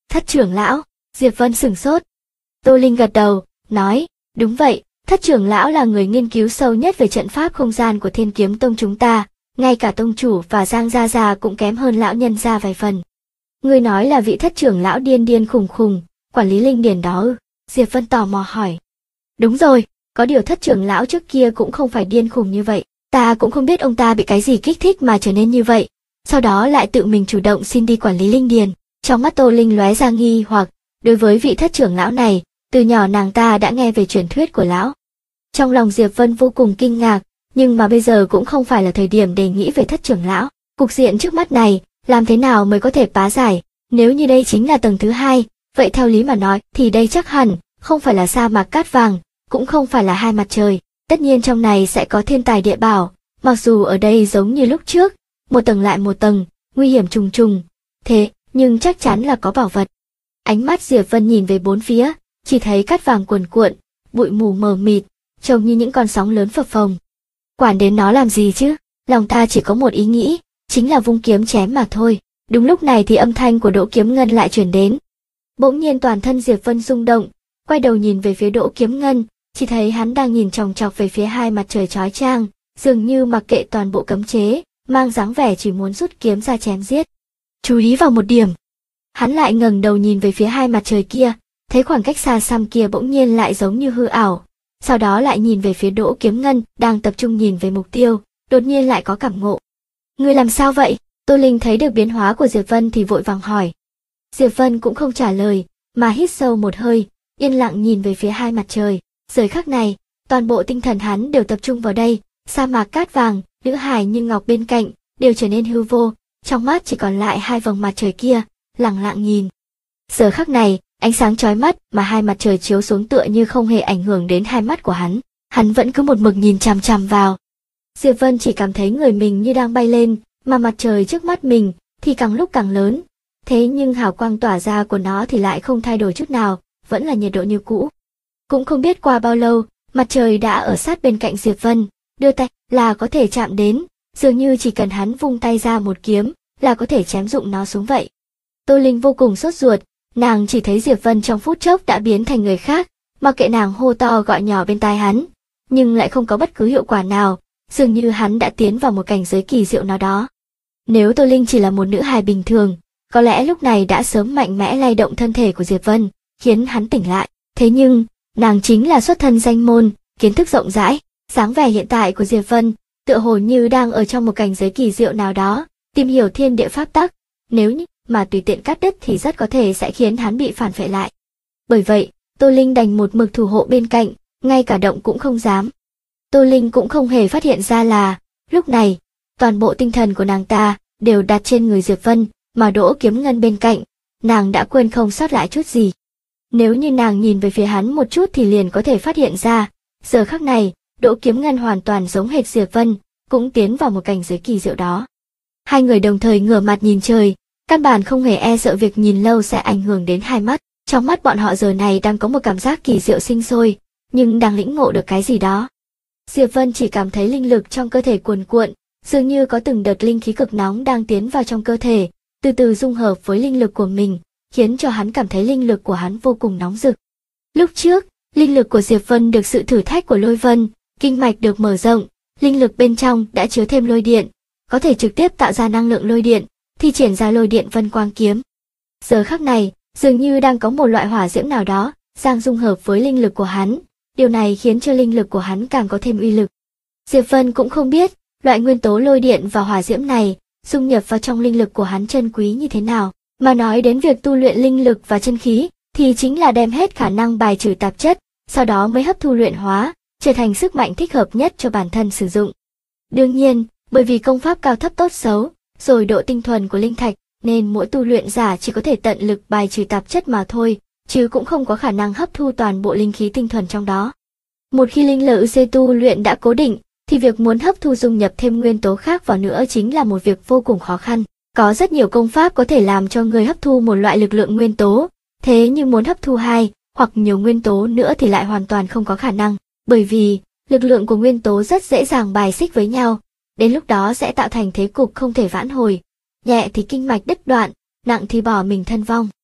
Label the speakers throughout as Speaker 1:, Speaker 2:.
Speaker 1: Thất trưởng lão, Diệp Vân sửng sốt. Tô Linh gật đầu, nói, đúng vậy, Thất trưởng lão là người nghiên cứu sâu nhất về trận pháp không gian của Thiên Kiếm Tông chúng ta, ngay cả tông chủ và Giang Gia Gia cũng kém hơn lão nhân gia vài phần. Ngươi nói là vị thất trưởng lão điên điên khùng khùng, quản lý linh điền đó ư? Diệp Vân tò mò hỏi. Đúng rồi, có điều thất trưởng lão trước kia cũng không phải điên khùng như vậy, ta cũng không biết ông ta bị cái gì kích thích mà trở nên như vậy, sau đó lại tự mình chủ động xin đi quản lý linh điền. Trong mắt Tô Linh lóe ra nghi hoặc, đối với vị thất trưởng lão này, từ nhỏ nàng ta đã nghe về truyền thuyết của lão. Trong lòng Diệp Vân vô cùng kinh ngạc, nhưng mà bây giờ cũng không phải là thời điểm để nghĩ về thất trưởng lão. Cục diện trước mắt này, làm thế nào mới có thể phá giải? Nếu như đây chính là tầng thứ hai, vậy theo lý mà nói thì đây chắc hẳn không phải là sa mạc cát vàng, cũng không phải là hai mặt trời. Tất nhiên trong này sẽ có thiên tài địa bảo, mặc dù ở đây giống như lúc trước, một tầng lại một tầng, nguy hiểm trùng trùng. Thế, nhưng chắc chắn là có bảo vật. Ánh mắt Diệp Vân nhìn về bốn phía, chỉ thấy cát vàng cuồn cuộn, bụi mù mờ mịt, trông như những con sóng lớn phập phồng. Quản đến nó làm gì chứ? Lòng ta chỉ có một ý nghĩ, chính là vung kiếm chém mà thôi. Đúng lúc này thì âm thanh của Đỗ Kiếm Ngân lại truyền đến. Bỗng nhiên toàn thân Diệp Vân rung động, quay đầu nhìn về phía Đỗ Kiếm Ngân, chỉ thấy hắn đang nhìn chòng chọc về phía hai mặt trời chói chang, dường như mặc kệ toàn bộ cấm chế, mang dáng vẻ chỉ muốn rút kiếm ra chém giết. Chú ý vào một điểm. Hắn lại ngẩng đầu nhìn về phía hai mặt trời kia, thấy khoảng cách xa xăm kia bỗng nhiên lại giống như hư ảo. Sau đó lại nhìn về phía Đỗ Kiếm Ngân đang tập trung nhìn về mục tiêu, đột nhiên lại có cảm ngộ. Ngươi làm sao vậy? Tô Linh thấy được biến hóa của Diệp Vân thì vội vàng hỏi. Diệp Vân cũng không trả lời, mà hít sâu một hơi, yên lặng nhìn về phía hai mặt trời. Giờ khắc này, toàn bộ tinh thần hắn đều tập trung vào đây, sa mạc cát vàng, nữ hài như ngọc bên cạnh, đều trở nên hư vô, trong mắt chỉ còn lại hai vầng mặt trời kia, lặng lặng nhìn. Giờ khắc này, ánh sáng chói mắt mà hai mặt trời chiếu xuống tựa như không hề ảnh hưởng đến hai mắt của hắn vẫn cứ một mực nhìn chằm chằm vào. Diệp Vân chỉ cảm thấy người mình như đang bay lên, mà mặt trời trước mắt mình thì càng lúc càng lớn. Thế nhưng hào quang tỏa ra của nó thì lại không thay đổi chút nào, vẫn là nhiệt độ như cũ. Cũng không biết qua bao lâu, mặt trời đã ở sát bên cạnh Diệp Vân, đưa tay là có thể chạm đến, dường như chỉ cần hắn vung tay ra một kiếm là có thể chém rụng nó xuống vậy. Tô Linh vô cùng sốt ruột, nàng chỉ thấy Diệp Vân trong phút chốc đã biến thành người khác, mặc kệ nàng hô to gọi nhỏ bên tai hắn, nhưng lại không có bất cứ hiệu quả nào, dường như hắn đã tiến vào một cảnh giới kỳ diệu nào đó. Nếu Tô Linh chỉ là một nữ hài bình thường, có lẽ lúc này đã sớm mạnh mẽ lay động thân thể của Diệp Vân, khiến hắn tỉnh lại. Thế nhưng, nàng chính là xuất thân danh môn, kiến thức rộng rãi, dáng vẻ hiện tại của Diệp Vân, tựa hồ như đang ở trong một cảnh giới kỳ diệu nào đó, tìm hiểu thiên địa pháp tắc, nếu như mà tùy tiện cắt đứt thì rất có thể sẽ khiến hắn bị phản phệ lại. Bởi vậy, Tô Linh đành một mực thủ hộ bên cạnh, ngay cả động cũng không dám. Tô Linh cũng không hề phát hiện ra là, lúc này, toàn bộ tinh thần của nàng ta đều đặt trên người Diệp Vân, mà Đỗ Kiếm Ngân bên cạnh, nàng đã quên không sót lại chút gì. Nếu như nàng nhìn về phía hắn một chút thì liền có thể phát hiện ra, giờ khắc này, Đỗ Kiếm Ngân hoàn toàn giống hệt Diệp Vân, cũng tiến vào một cảnh giới kỳ diệu đó. Hai người đồng thời ngửa mặt nhìn trời, căn bản không hề e sợ việc nhìn lâu sẽ ảnh hưởng đến hai mắt. Trong mắt bọn họ giờ này đang có một cảm giác kỳ diệu sinh sôi, nhưng đang lĩnh ngộ được cái gì đó. Diệp Vân chỉ cảm thấy linh lực trong cơ thể cuồn cuộn, dường như có từng đợt linh khí cực nóng đang tiến vào trong cơ thể, từ từ dung hợp với linh lực của mình, khiến cho hắn cảm thấy linh lực của hắn vô cùng nóng rực. Lúc trước, linh lực của Diệp Vân được sự thử thách của lôi vân, kinh mạch được mở rộng, linh lực bên trong đã chứa thêm lôi điện, có thể trực tiếp tạo ra năng lượng lôi điện, thi triển ra lôi điện vân quang kiếm. Giờ khắc này, dường như đang có một loại hỏa diễm nào đó đang dung hợp với linh lực của hắn, điều này khiến cho linh lực của hắn càng có thêm uy lực. Diệp Vân cũng không biết, loại nguyên tố lôi điện và hỏa diễm này dung nhập vào trong linh lực của hắn chân quý như thế nào, mà nói đến việc tu luyện linh lực và chân khí thì chính là đem hết khả năng bài trừ tạp chất, sau đó mới hấp thu luyện hóa, trở thành sức mạnh thích hợp nhất cho bản thân sử dụng. Đương nhiên, bởi vì công pháp cao thấp tốt xấu, rồi độ tinh thuần của linh thạch, nên mỗi tu luyện giả chỉ có thể tận lực bài trừ tạp chất mà thôi, chứ cũng không có khả năng hấp thu toàn bộ linh khí tinh thuần trong đó. Một khi linh lực tu luyện đã cố định, thì việc muốn hấp thu dung nhập thêm nguyên tố khác vào nữa chính là một việc vô cùng khó khăn. Có rất nhiều công pháp có thể làm cho người hấp thu một loại lực lượng nguyên tố, thế nhưng muốn hấp thu hai hoặc nhiều nguyên tố nữa thì lại hoàn toàn không có khả năng, bởi vì lực lượng của nguyên tố rất dễ dàng bài xích với nhau, đến lúc đó sẽ tạo thành thế cục không thể vãn hồi, nhẹ thì kinh mạch đứt đoạn, nặng thì bỏ mình thân vong.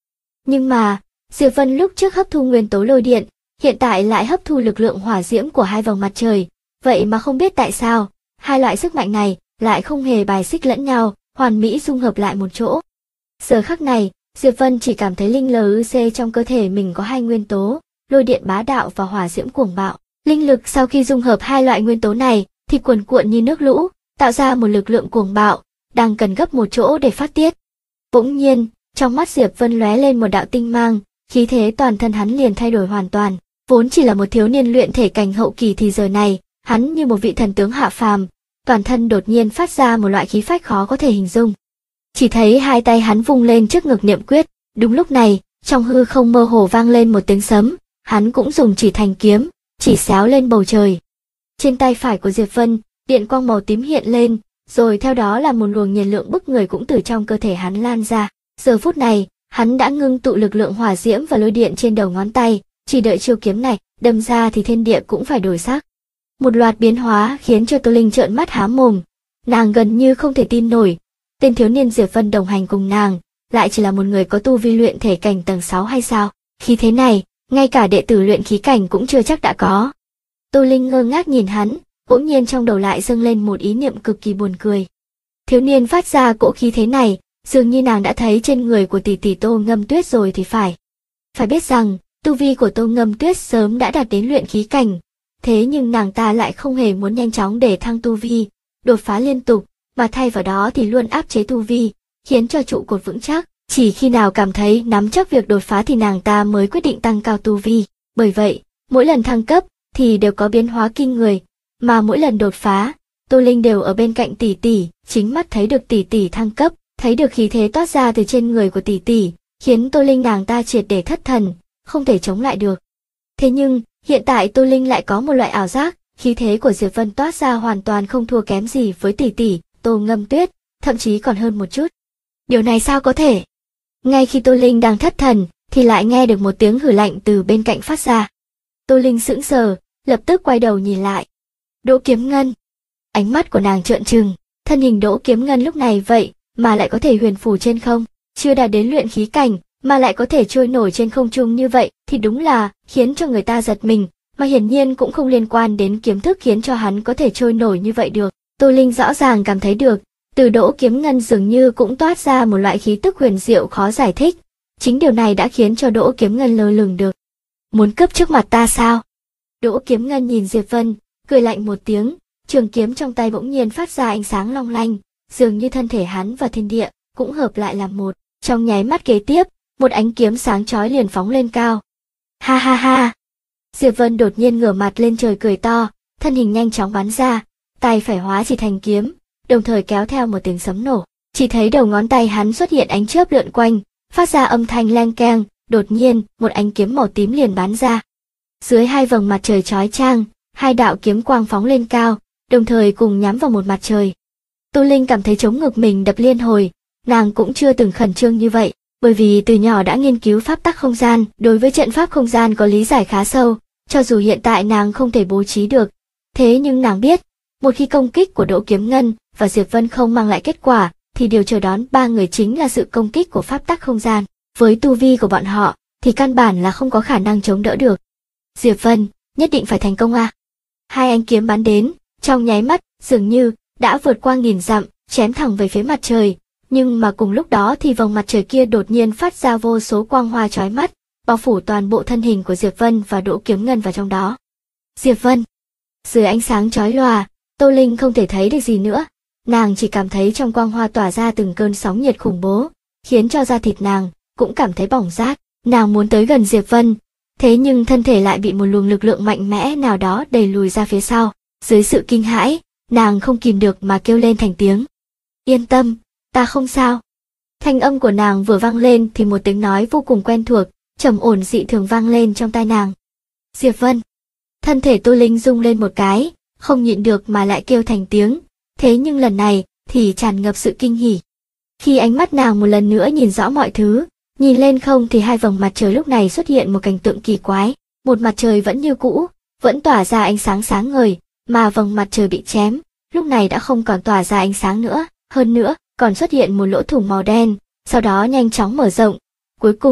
Speaker 1: Nhưng mà, Diệp Vân lúc trước hấp thu nguyên tố lôi điện, hiện tại lại hấp thu lực lượng hỏa diễm của hai vầng mặt trời, vậy mà không biết tại sao, hai loại sức mạnh này lại không hề bài xích lẫn nhau, hoàn mỹ dung hợp lại một chỗ. Giờ khắc này, Diệp Vân chỉ cảm thấy linh LUC trong cơ thể mình có hai nguyên tố, lôi điện bá đạo và hỏa diễm cuồng bạo. Linh lực sau khi dung hợp hai loại nguyên tố này thì cuồn cuộn như nước lũ, tạo ra một lực lượng cuồng bạo, đang cần gấp một chỗ để phát tiết. Bỗng nhiên, trong mắt Diệp Vân lóe lên một đạo tinh mang, khí thế toàn thân hắn liền thay đổi hoàn toàn. Vốn chỉ là một thiếu niên luyện thể cảnh hậu kỳ thì giờ này, hắn như một vị thần tướng hạ phàm, toàn thân đột nhiên phát ra một loại khí phách khó có thể hình dung. Chỉ thấy hai tay hắn vung lên trước ngực niệm quyết, đúng lúc này, trong hư không mơ hồ vang lên một tiếng sấm, hắn cũng dùng chỉ thành kiếm, chỉ xéo lên bầu trời. Trên tay phải của Diệp Vân, điện quang màu tím hiện lên, rồi theo đó là một luồng nhiệt lượng bức người cũng từ trong cơ thể hắn lan ra. Giờ phút này, hắn đã ngưng tụ lực lượng hỏa diễm và lôi điện trên đầu ngón tay, chỉ đợi chiêu kiếm này đâm ra thì thiên địa cũng phải đổi sắc. Một loạt biến hóa khiến cho Tô Linh trợn mắt há mồm, nàng gần như không thể tin nổi, tên thiếu niên Diệp Vân đồng hành cùng nàng, lại chỉ là một người có tu vi luyện thể cảnh tầng 6 hay sao? Khi thế này, ngay cả đệ tử luyện khí cảnh cũng chưa chắc đã có. Tô Linh ngơ ngác nhìn hắn, bỗng nhiên trong đầu lại dâng lên một ý niệm cực kỳ buồn cười. Thiếu niên phát ra cỗ khí thế này, dường như nàng đã thấy trên người của tỷ tỷ Tô Ngâm Tuyết rồi thì phải. Phải biết rằng, tu vi của Tô Ngâm Tuyết sớm đã đạt đến luyện khí cảnh, thế nhưng nàng ta lại không hề muốn nhanh chóng để thăng tu vi, đột phá liên tục, mà thay vào đó thì luôn áp chế tu vi, khiến cho trụ cột vững chắc. Chỉ khi nào cảm thấy nắm chắc việc đột phá thì nàng ta mới quyết định tăng cao tu vi. Bởi vậy, mỗi lần thăng cấp thì đều có biến hóa kinh người, mà mỗi lần đột phá, Tô Linh đều ở bên cạnh tỷ tỷ, chính mắt thấy được tỷ tỷ thăng cấp, thấy được khí thế toát ra từ trên người của tỷ tỷ, khiến Tô Linh nàng ta triệt để thất thần, không thể chống lại được. Thế nhưng, hiện tại Tô Linh lại có một loại ảo giác, khí thế của Diệp Vân toát ra hoàn toàn không thua kém gì với tỷ tỷ Tô Ngâm Tuyết, thậm chí còn hơn một chút. Điều này sao có thể? Ngay khi Tô Linh đang thất thần, thì lại nghe được một tiếng hử lạnh từ bên cạnh phát ra. Tô Linh sững sờ, lập tức quay đầu nhìn lại. Đỗ Kiếm Ngân. Ánh mắt của nàng trợn trừng, thân hình Đỗ Kiếm Ngân lúc này vậy mà lại có thể huyền phù trên không, chưa đạt đến luyện khí cảnh mà lại có thể trôi nổi trên không trung như vậy thì đúng là khiến cho người ta giật mình, mà hiển nhiên cũng không liên quan đến kiếm thức khiến cho hắn có thể trôi nổi như vậy được. Tô Linh rõ ràng cảm thấy được, từ Đỗ Kiếm Ngân dường như cũng toát ra một loại khí tức huyền diệu khó giải thích. Chính điều này đã khiến cho Đỗ Kiếm Ngân lơ lửng được. Muốn cướp trước mặt ta sao? Đỗ Kiếm Ngân nhìn Diệp Vân, cười lạnh một tiếng, trường kiếm trong tay bỗng nhiên phát ra ánh sáng long lanh, dường như thân thể hắn và thiên địa cũng hợp lại làm một. Trong nháy mắt kế tiếp, một ánh kiếm sáng chói liền phóng lên cao. Ha ha ha! Diệp Vân đột nhiên ngửa mặt lên trời cười to, thân hình nhanh chóng bắn ra, tay phải hóa chỉ thành kiếm, đồng thời kéo theo một tiếng sấm nổ. Chỉ thấy đầu ngón tay hắn xuất hiện ánh chớp lượn quanh, phát ra âm thanh leng keng, đột nhiên, một ánh kiếm màu tím liền bắn ra. Dưới hai vầng mặt trời chói chang, hai đạo kiếm quang phóng lên cao, đồng thời cùng nhắm vào một mặt trời. Tô Linh cảm thấy trống ngực mình đập liên hồi, nàng cũng chưa từng khẩn trương như vậy, bởi vì từ nhỏ đã nghiên cứu pháp tắc không gian, đối với trận pháp không gian có lý giải khá sâu, cho dù hiện tại nàng không thể bố trí được. Thế nhưng nàng biết, một khi công kích của Đỗ Kiếm Ngân và Diệp Vân không mang lại kết quả, thì điều chờ đón ba người chính là sự công kích của pháp tắc không gian. Với tu vi của bọn họ, thì căn bản là không có khả năng chống đỡ được. Diệp Vân, nhất định phải thành công à? Hai ánh kiếm bắn đến, trong nháy mắt, dường như đã vượt qua nghìn dặm, chém thẳng về phía mặt trời. Nhưng mà cùng lúc đó thì vòng mặt trời kia đột nhiên phát ra vô số quang hoa chói mắt, bao phủ toàn bộ thân hình của Diệp Vân và Đỗ Kiếm Ngân vào trong đó. Diệp Vân. Dưới ánh sáng chói lòa, Tô Linh không thể thấy được gì nữa, nàng chỉ cảm thấy trong quang hoa tỏa ra từng cơn sóng nhiệt khủng bố, khiến cho da thịt nàng cũng cảm thấy bỏng rát. Nàng muốn tới gần Diệp Vân, thế nhưng thân thể lại bị một luồng lực lượng mạnh mẽ nào đó đẩy lùi ra phía sau. Dưới sự kinh hãi, nàng không kìm được mà kêu lên thành tiếng. Yên tâm, ta không sao. Thanh âm của nàng vừa vang lên thì một tiếng nói vô cùng quen thuộc, trầm ổn dị thường vang lên trong tai nàng. Diệp Vân. Thân thể Tô Linh rung lên một cái, không nhịn được mà lại kêu thành tiếng, thế nhưng lần này thì tràn ngập sự kinh hỉ. Khi ánh mắt nàng một lần nữa nhìn rõ mọi thứ, nhìn lên không thì hai vầng mặt trời lúc này xuất hiện một cảnh tượng kỳ quái, một mặt trời vẫn như cũ, vẫn tỏa ra ánh sáng sáng ngời, mà vầng mặt trời bị chém, lúc này đã không còn tỏa ra ánh sáng nữa, hơn nữa, còn xuất hiện một lỗ thủng màu đen, sau đó nhanh chóng mở rộng. Cuối cùng,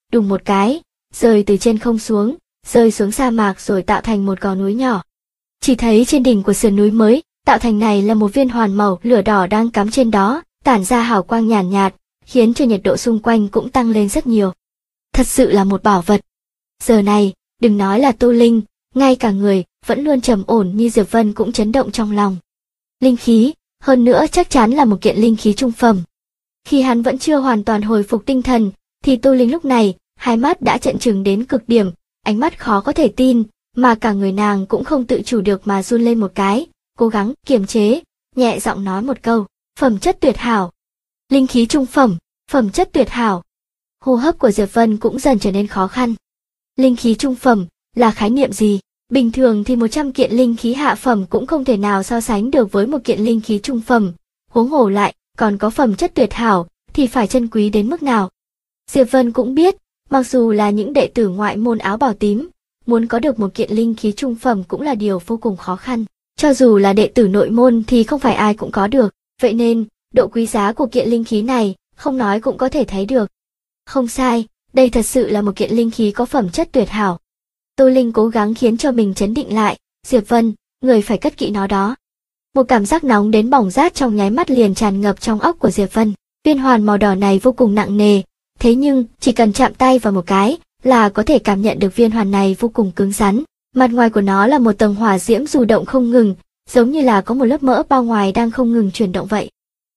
Speaker 1: đùng một cái, rơi từ trên không xuống, rơi xuống sa mạc rồi tạo thành một gò núi nhỏ. Chỉ thấy trên đỉnh của sườn núi mới tạo thành này là một viên hoàn màu lửa đỏ đang cắm trên đó, tản ra hào quang nhàn nhạt, khiến cho nhiệt độ xung quanh cũng tăng lên rất nhiều. Thật sự là một bảo vật. Giờ này, đừng nói là Tô Linh, ngay cả người vẫn luôn trầm ổn như Diệp Vân cũng chấn động trong lòng. Linh khí, hơn nữa chắc chắn là một kiện linh khí trung phẩm. Khi hắn vẫn chưa hoàn toàn hồi phục tinh thần, thì Tô Linh lúc này, hai mắt đã trợn trừng đến cực điểm, ánh mắt khó có thể tin, mà cả người nàng cũng không tự chủ được mà run lên một cái, cố gắng kiềm chế, nhẹ giọng nói một câu, phẩm chất tuyệt hảo. Linh khí trung phẩm, phẩm chất tuyệt hảo. Hô hấp của Diệp Vân cũng dần trở nên khó khăn. Linh khí trung phẩm là khái niệm gì? Bình thường thì 100 kiện linh khí hạ phẩm cũng không thể nào so sánh được với một kiện linh khí trung phẩm, huống hồ lại, còn có phẩm chất tuyệt hảo, thì phải trân quý đến mức nào. Diệp Vân cũng biết, mặc dù là những đệ tử ngoại môn áo bào tím, muốn có được một kiện linh khí trung phẩm cũng là điều vô cùng khó khăn. Cho dù là đệ tử nội môn thì không phải ai cũng có được, vậy nên, độ quý giá của kiện linh khí này, không nói cũng có thể thấy được. Không sai, đây thật sự là một kiện linh khí có phẩm chất tuyệt hảo. Tô Linh cố gắng khiến cho mình trấn định lại, Diệp Vân, người phải cất kỹ nó đó. Một cảm giác nóng đến bỏng rát trong nháy mắt liền tràn ngập trong óc của Diệp Vân. Viên hoàn màu đỏ này vô cùng nặng nề, thế nhưng chỉ cần chạm tay vào một cái là có thể cảm nhận được viên hoàn này vô cùng cứng rắn. Mặt ngoài của nó là một tầng hỏa diễm du động không ngừng, giống như là có một lớp mỡ bao ngoài đang không ngừng chuyển động vậy.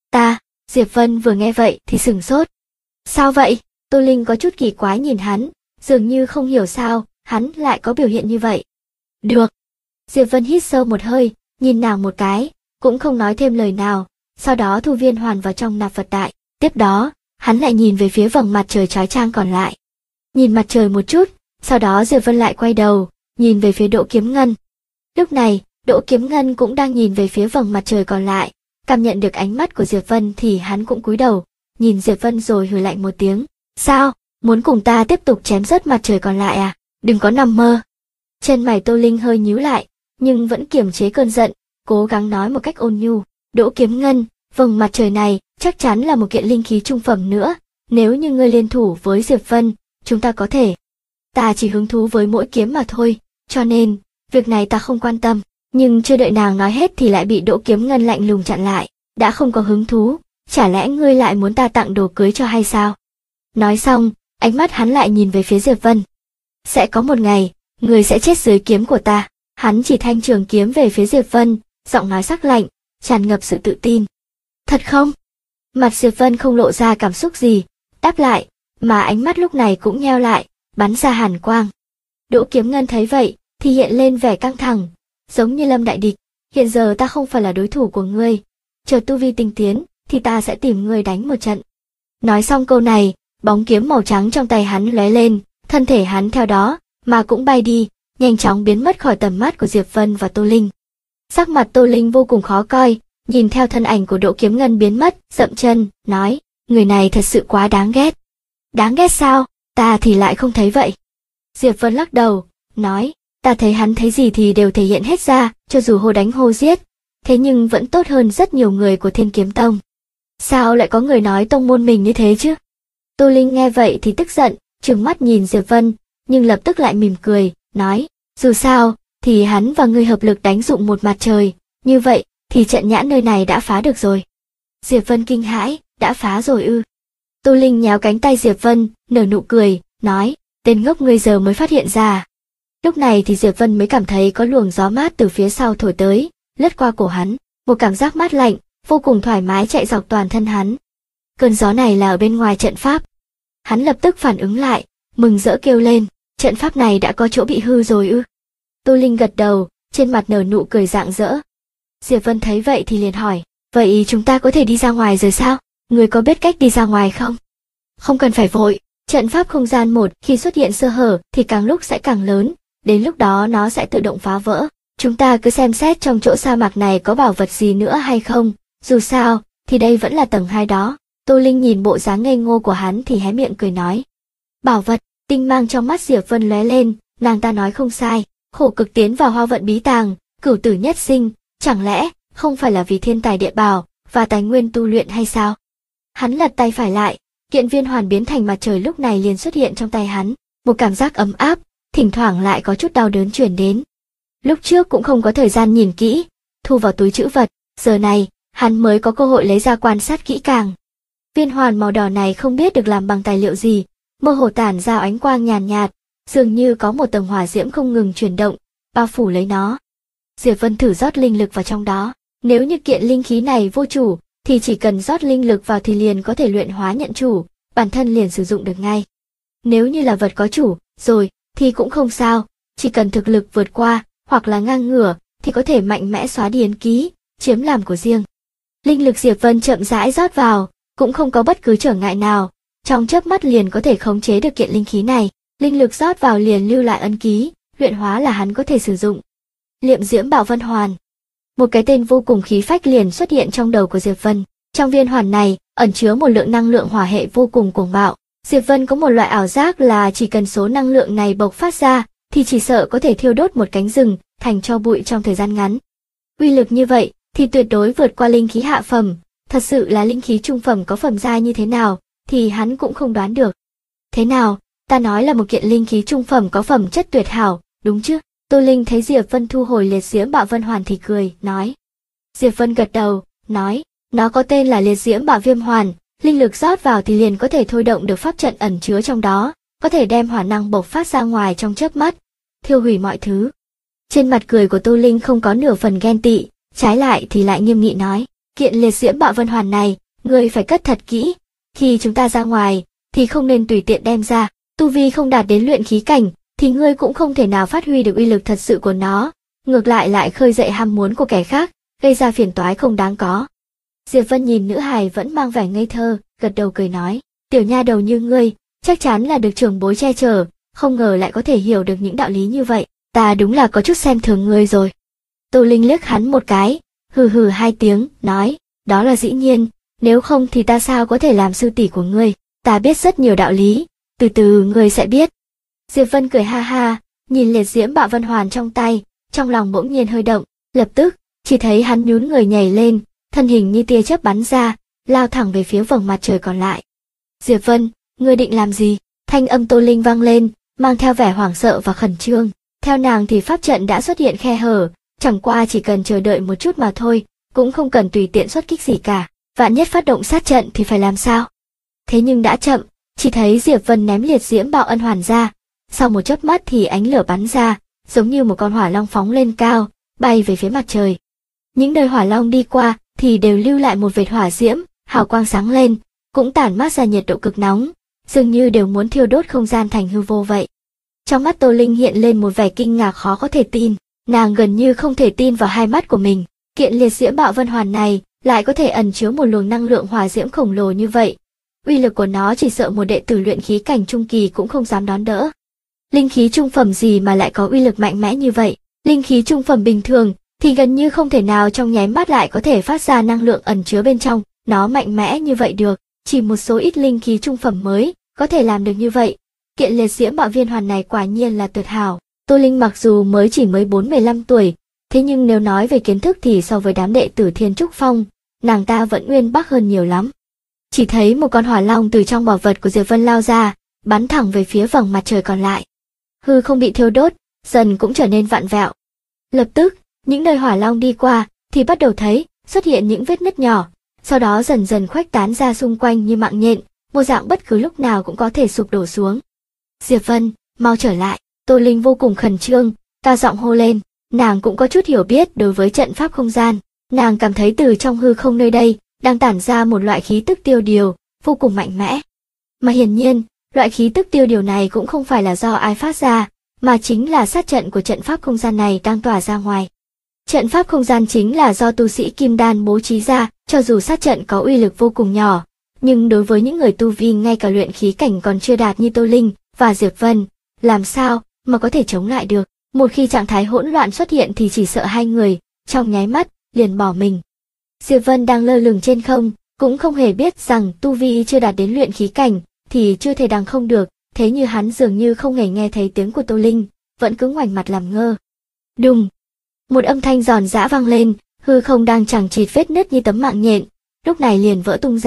Speaker 1: Diệp Vân vừa nghe vậy thì sửng sốt. Sao vậy? Tô Linh có chút kỳ quái nhìn hắn, dường như không hiểu sao hắn lại có biểu hiện như vậy. Được. Diệp Vân hít sâu một hơi, nhìn nàng một cái, cũng không nói thêm lời nào, sau đó thu viên hoàn vào trong nạp vật đại. Tiếp đó, hắn lại nhìn về phía vầng mặt trời chói chang còn lại. Nhìn mặt trời một chút, sau đó Diệp Vân lại quay đầu, nhìn về phía Đỗ Kiếm Ngân. Lúc này, Đỗ Kiếm Ngân cũng đang nhìn về phía vầng mặt trời còn lại, cảm nhận được ánh mắt của Diệp Vân thì hắn cũng cúi đầu, nhìn Diệp Vân rồi hừ lạnh một tiếng. Sao, muốn cùng ta tiếp tục chém rớt mặt trời còn lại à? Đừng có nằm mơ. Chân mày Tô Linh hơi nhíu lại, nhưng vẫn kiềm chế cơn giận, cố gắng nói một cách ôn nhu. Đỗ Kiếm Ngân, vầng mặt trời này chắc chắn là một kiện linh khí trung phẩm nữa, nếu như ngươi liên thủ với Diệp Vân, chúng ta có thể. Ta chỉ hứng thú với mỗi kiếm mà thôi, cho nên, việc này ta không quan tâm. Nhưng chưa đợi nàng nói hết thì lại bị Đỗ Kiếm Ngân lạnh lùng chặn lại. Đã không có hứng thú, chả lẽ ngươi lại muốn ta tặng đồ cưới cho hay sao? Nói xong, ánh mắt hắn lại nhìn về phía Diệp Vân. Sẽ có một ngày, ngươi sẽ chết dưới kiếm của ta. Hắn chỉ thanh trường kiếm về phía Diệp Vân, giọng nói sắc lạnh, tràn ngập sự tự tin. Thật không? Mặt Diệp Vân không lộ ra cảm xúc gì, đáp lại, mà ánh mắt lúc này cũng nheo lại, bắn ra hàn quang. Đỗ Kiếm Ngân thấy vậy, thì hiện lên vẻ căng thẳng, giống như lâm đại địch. Hiện giờ ta không phải là đối thủ của ngươi, chờ tu vi tinh tiến, thì ta sẽ tìm ngươi đánh một trận. Nói xong câu này, bóng kiếm màu trắng trong tay hắn lóe lên, thân thể hắn theo đó, mà cũng bay đi, nhanh chóng biến mất khỏi tầm mắt của Diệp Vân và Tô Linh. Sắc mặt Tô Linh vô cùng khó coi, nhìn theo thân ảnh của Đỗ Kiếm Ngân biến mất, dậm chân, nói, người này thật sự quá đáng ghét. Đáng ghét sao? Ta thì lại không thấy vậy. Diệp Vân lắc đầu, nói, ta thấy hắn thấy gì thì đều thể hiện hết ra, cho dù hô đánh hô giết, thế nhưng vẫn tốt hơn rất nhiều người của Thiên Kiếm Tông. Sao lại có người nói tông môn mình như thế chứ? Tô Linh nghe vậy thì tức giận, trừng mắt nhìn Diệp Vân, nhưng lập tức lại mỉm cười, nói, dù sao, thì hắn và ngươi hợp lực đánh dụng một mặt trời, như vậy, thì trận nhãn nơi này đã phá được rồi. Diệp Vân kinh hãi, đã phá rồi ư? Tô Linh nhéo cánh tay Diệp Vân, nở nụ cười, nói, tên ngốc ngươi giờ mới phát hiện ra. Lúc này thì Diệp Vân mới cảm thấy có luồng gió mát từ phía sau thổi tới, lướt qua cổ hắn, một cảm giác mát lạnh, vô cùng thoải mái chạy dọc toàn thân hắn. Cơn gió này là ở bên ngoài trận pháp. Hắn lập tức phản ứng lại, mừng rỡ kêu lên, trận pháp này đã có chỗ bị hư rồi ư? Tô Linh gật đầu, trên mặt nở nụ cười rạng rỡ. Diệp Vân thấy vậy thì liền hỏi, vậy chúng ta có thể đi ra ngoài rồi sao? Người có biết cách đi ra ngoài không? Không cần phải vội, trận pháp không gian một khi xuất hiện sơ hở thì càng lúc sẽ càng lớn, đến lúc đó nó sẽ tự động phá vỡ. Chúng ta cứ xem xét trong chỗ sa mạc này có bảo vật gì nữa hay không, dù sao, thì đây vẫn là tầng 2 đó. Tô Linh nhìn bộ dáng ngây ngô của hắn thì hé miệng cười nói. Bảo vật, tinh mang trong mắt Diệp Vân lóe lên, nàng ta nói không sai, khổ cực tiến vào Hoa Vận bí tàng, cửu tử nhất sinh, chẳng lẽ không phải là vì thiên tài địa bảo và tài nguyên tu luyện hay sao? Hắn lật tay phải lại, Kiện viên hoàn biến thành mặt trời lúc này liền xuất hiện trong tay hắn, một cảm giác ấm áp, thỉnh thoảng lại có chút đau đớn truyền đến. Lúc trước cũng không có thời gian nhìn kỹ, thu vào túi trữ vật, giờ này, hắn mới có cơ hội lấy ra quan sát kỹ càng. Viên hoàn màu đỏ này không biết được làm bằng tài liệu gì, mơ hồ tản ra ánh quang nhàn nhạt, dường như có một tầng hỏa diễm không ngừng chuyển động, bao phủ lấy nó. Diệp Vân thử rót linh lực vào trong đó, nếu như kiện linh khí này vô chủ, thì chỉ cần rót linh lực vào thì liền có thể luyện hóa nhận chủ, bản thân liền sử dụng được ngay. Nếu như là vật có chủ, rồi, thì cũng không sao, chỉ cần thực lực vượt qua, hoặc là ngang ngửa, thì có thể mạnh mẽ xóa đi ấn ký, chiếm làm của riêng. Linh lực Diệp Vân chậm rãi rót vào, cũng không có bất cứ trở ngại nào, trong chớp mắt liền có thể khống chế được kiện linh khí này, linh lực rót vào liền lưu lại ấn ký, luyện hóa là hắn có thể sử dụng. Liệm diễm bạo vân hoàn. Một cái tên vô cùng khí phách liền xuất hiện trong đầu của Diệp Vân. Trong viên hoàn này, ẩn chứa một lượng năng lượng hỏa hệ vô cùng cuồng bạo. Diệp Vân có một loại ảo giác là chỉ cần số năng lượng này bộc phát ra, thì chỉ sợ có thể thiêu đốt một cánh rừng, thành tro bụi trong thời gian ngắn. Uy lực như vậy, thì tuyệt đối vượt qua linh khí hạ phẩm, thật sự là linh khí trung phẩm có phẩm giai như thế nào, thì hắn cũng không đoán được. Thế nào, ta nói là một kiện linh khí trung phẩm có phẩm chất tuyệt hảo, đúng chứ? Tô Linh thấy Diệp Vân thu hồi liệt diễm bạo vân hoàn thì cười, nói. Diệp Vân gật đầu, nói, nó có tên là liệt diễm bạo viêm hoàn, linh lực rót vào thì liền có thể thôi động được pháp trận ẩn chứa trong đó, có thể đem hỏa năng bộc phát ra ngoài trong chớp mắt, thiêu hủy mọi thứ. Trên mặt cười của Tô Linh không có nửa phần ghen tị, trái lại thì lại nghiêm nghị nói, kiện liệt diễm bạo vân hoàn này, ngươi phải cất thật kỹ, khi chúng ta ra ngoài, thì không nên tùy tiện đem ra, tu vi không đạt đến luyện khí cảnh, thì ngươi cũng không thể nào phát huy được uy lực thật sự của nó, ngược lại khơi dậy ham muốn của kẻ khác, gây ra phiền toái không đáng có. Diệp Vân nhìn nữ hài vẫn mang vẻ ngây thơ, gật đầu cười nói, tiểu nha đầu như ngươi, chắc chắn là được trưởng bối che chở, không ngờ lại có thể hiểu được những đạo lý như vậy, ta đúng là có chút xem thường ngươi rồi. Tô Linh liếc hắn một cái, hừ hừ hai tiếng, nói, đó là dĩ nhiên, nếu không thì ta sao có thể làm sư tỷ của ngươi, ta biết rất nhiều đạo lý, từ từ ngươi sẽ biết. Diệp Vân cười ha ha, nhìn liệt diễm bạo vân hoàn trong tay, trong lòng bỗng nhiên hơi động, lập tức, chỉ thấy hắn nhún người nhảy lên, thân hình như tia chớp bắn ra, lao thẳng về phía vầng mặt trời còn lại. Diệp Vân, ngươi định làm gì? Thanh âm Tô Linh vang lên, mang theo vẻ hoảng sợ và khẩn trương. Theo nàng thì pháp trận đã xuất hiện khe hở, chẳng qua chỉ cần chờ đợi một chút mà thôi, cũng không cần tùy tiện xuất kích gì cả. Vạn nhất phát động sát trận thì phải làm sao? Thế nhưng đã chậm, chỉ thấy Diệp Vân ném liệt diễm bạo ân hoàn ra, sau một chớp mắt thì ánh lửa bắn ra, giống như một con hỏa long phóng lên cao, bay về phía mặt trời. Những nơi hỏa long đi qua thì đều lưu lại một vệt hỏa diễm, hào quang sáng lên, cũng tản mát ra nhiệt độ cực nóng, dường như đều muốn thiêu đốt không gian thành hư vô vậy. Trong mắt Tô Linh hiện lên một vẻ kinh ngạc khó có thể tin, nàng gần như không thể tin vào hai mắt của mình, kiện liệt diễm bạo vân hoàn này lại có thể ẩn chứa một luồng năng lượng hỏa diễm khổng lồ như vậy. Uy lực của nó chỉ sợ một đệ tử luyện khí cảnh trung kỳ cũng không dám đón đỡ. Linh khí trung phẩm gì mà lại có uy lực mạnh mẽ như vậy? Linh khí trung phẩm bình thường thì gần như không thể nào trong nháy mắt lại có thể phát ra năng lượng ẩn chứa bên trong, nó mạnh mẽ như vậy được, chỉ một số ít linh khí trung phẩm mới có thể làm được như vậy. Kiện liệt diễm bạo viên hoàn này quả nhiên là tuyệt hảo. Tô Linh mặc dù chỉ mới 4-15 tuổi, thế nhưng nếu nói về kiến thức thì so với đám đệ tử Thiên Trúc Phong, nàng ta vẫn uyên bác hơn nhiều lắm. Chỉ thấy một con hỏa long từ trong bảo vật của Diệp Vân lao ra, bắn thẳng về phía vầng mặt trời còn lại. Hư không bị thiêu đốt, dần cũng trở nên vặn vẹo. Lập tức, những nơi hỏa long đi qua thì bắt đầu thấy xuất hiện những vết nứt nhỏ, sau đó dần dần khuếch tán ra xung quanh như mạng nhện, một dạng bất cứ lúc nào cũng có thể sụp đổ xuống. Diệp Vân, mau trở lại. Tô Linh vô cùng khẩn trương, cao giọng hô lên. Nàng cũng có chút hiểu biết đối với trận pháp không gian, nàng cảm thấy từ trong hư không nơi đây đang tản ra một loại khí tức tiêu điều vô cùng mạnh mẽ. Mà hiển nhiên, loại khí tức tiêu điều này cũng không phải là do ai phát ra, mà chính là sát trận của trận pháp không gian này đang tỏa ra ngoài. Trận pháp không gian chính là do tu sĩ Kim Đan bố trí ra, cho dù sát trận có uy lực vô cùng nhỏ, nhưng đối với những người tu vi ngay cả luyện khí cảnh còn chưa đạt như Tô Linh và Diệp Vân, làm sao mà có thể chống lại được. Một khi trạng thái hỗn loạn xuất hiện thì chỉ sợ hai người trong nháy mắt liền bỏ mình. Diệp Vân đang lơ lửng trên không, cũng không hề biết rằng tu vi chưa đạt đến luyện khí cảnh thì chưa thể đằng không được, thế như hắn dường như không hề nghe thấy tiếng của Tô Linh, vẫn cứ ngoảnh mặt làm ngơ. Đùng, một âm thanh giòn giã vang lên, hư không đang chằng chịt vết nứt như tấm mạng nhện, lúc này liền vỡ tung ra,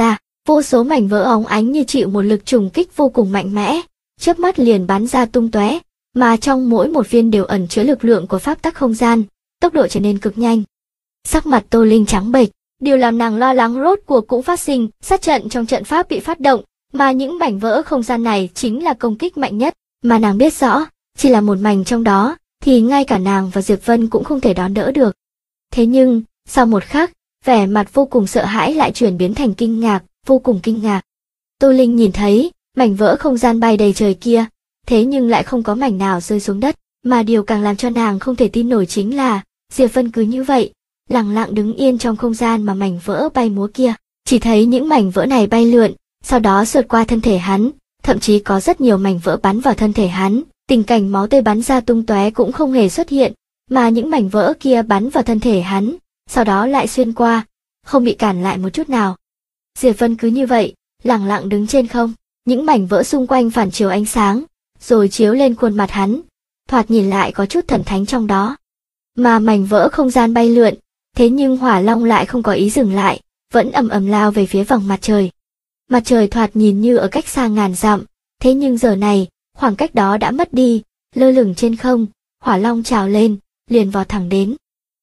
Speaker 1: Vô số mảnh vỡ óng ánh như chịu một lực trùng kích vô cùng mạnh mẽ, chớp mắt liền bắn ra tung tóe, mà trong mỗi một viên đều ẩn chứa lực lượng của pháp tắc không gian, tốc độ trở nên cực nhanh. Sắc mặt Tô Linh trắng bệch, điều làm nàng lo lắng rốt cuộc cũng phát sinh, sát trận trong trận pháp bị phát động, mà những mảnh vỡ không gian này chính là công kích mạnh nhất, mà nàng biết rõ, chỉ là một mảnh trong đó, thì ngay cả nàng và Diệp Vân cũng không thể đón đỡ được. Thế nhưng, sau một khắc, vẻ mặt vô cùng sợ hãi lại chuyển biến thành kinh ngạc, vô cùng kinh ngạc. Tô Linh nhìn thấy, mảnh vỡ không gian bay đầy trời kia, thế nhưng lại không có mảnh nào rơi xuống đất, mà điều càng làm cho nàng không thể tin nổi chính là, Diệp Vân cứ như vậy, lặng lặng đứng yên trong không gian mà mảnh vỡ bay múa kia, chỉ thấy những mảnh vỡ này bay lượn, sau đó sượt qua thân thể hắn, thậm chí có rất nhiều mảnh vỡ bắn vào thân thể hắn, tình cảnh máu tươi bắn ra tung tóe cũng không hề xuất hiện, mà những mảnh vỡ kia bắn vào thân thể hắn, sau đó lại xuyên qua, không bị cản lại một chút nào. Diệp Vân cứ như vậy, lặng lặng đứng trên không, những mảnh vỡ xung quanh phản chiếu ánh sáng, rồi chiếu lên khuôn mặt hắn, thoạt nhìn lại có chút thần thánh trong đó. Mà mảnh vỡ không gian bay lượn, thế nhưng Hỏa Long lại không có ý dừng lại, vẫn ầm ầm lao về phía vầng mặt trời. Mặt trời thoạt nhìn như ở cách xa ngàn dặm, thế nhưng giờ này, khoảng cách đó đã mất đi, lơ lửng trên không, Hỏa Long trào lên, liền vọt thẳng đến.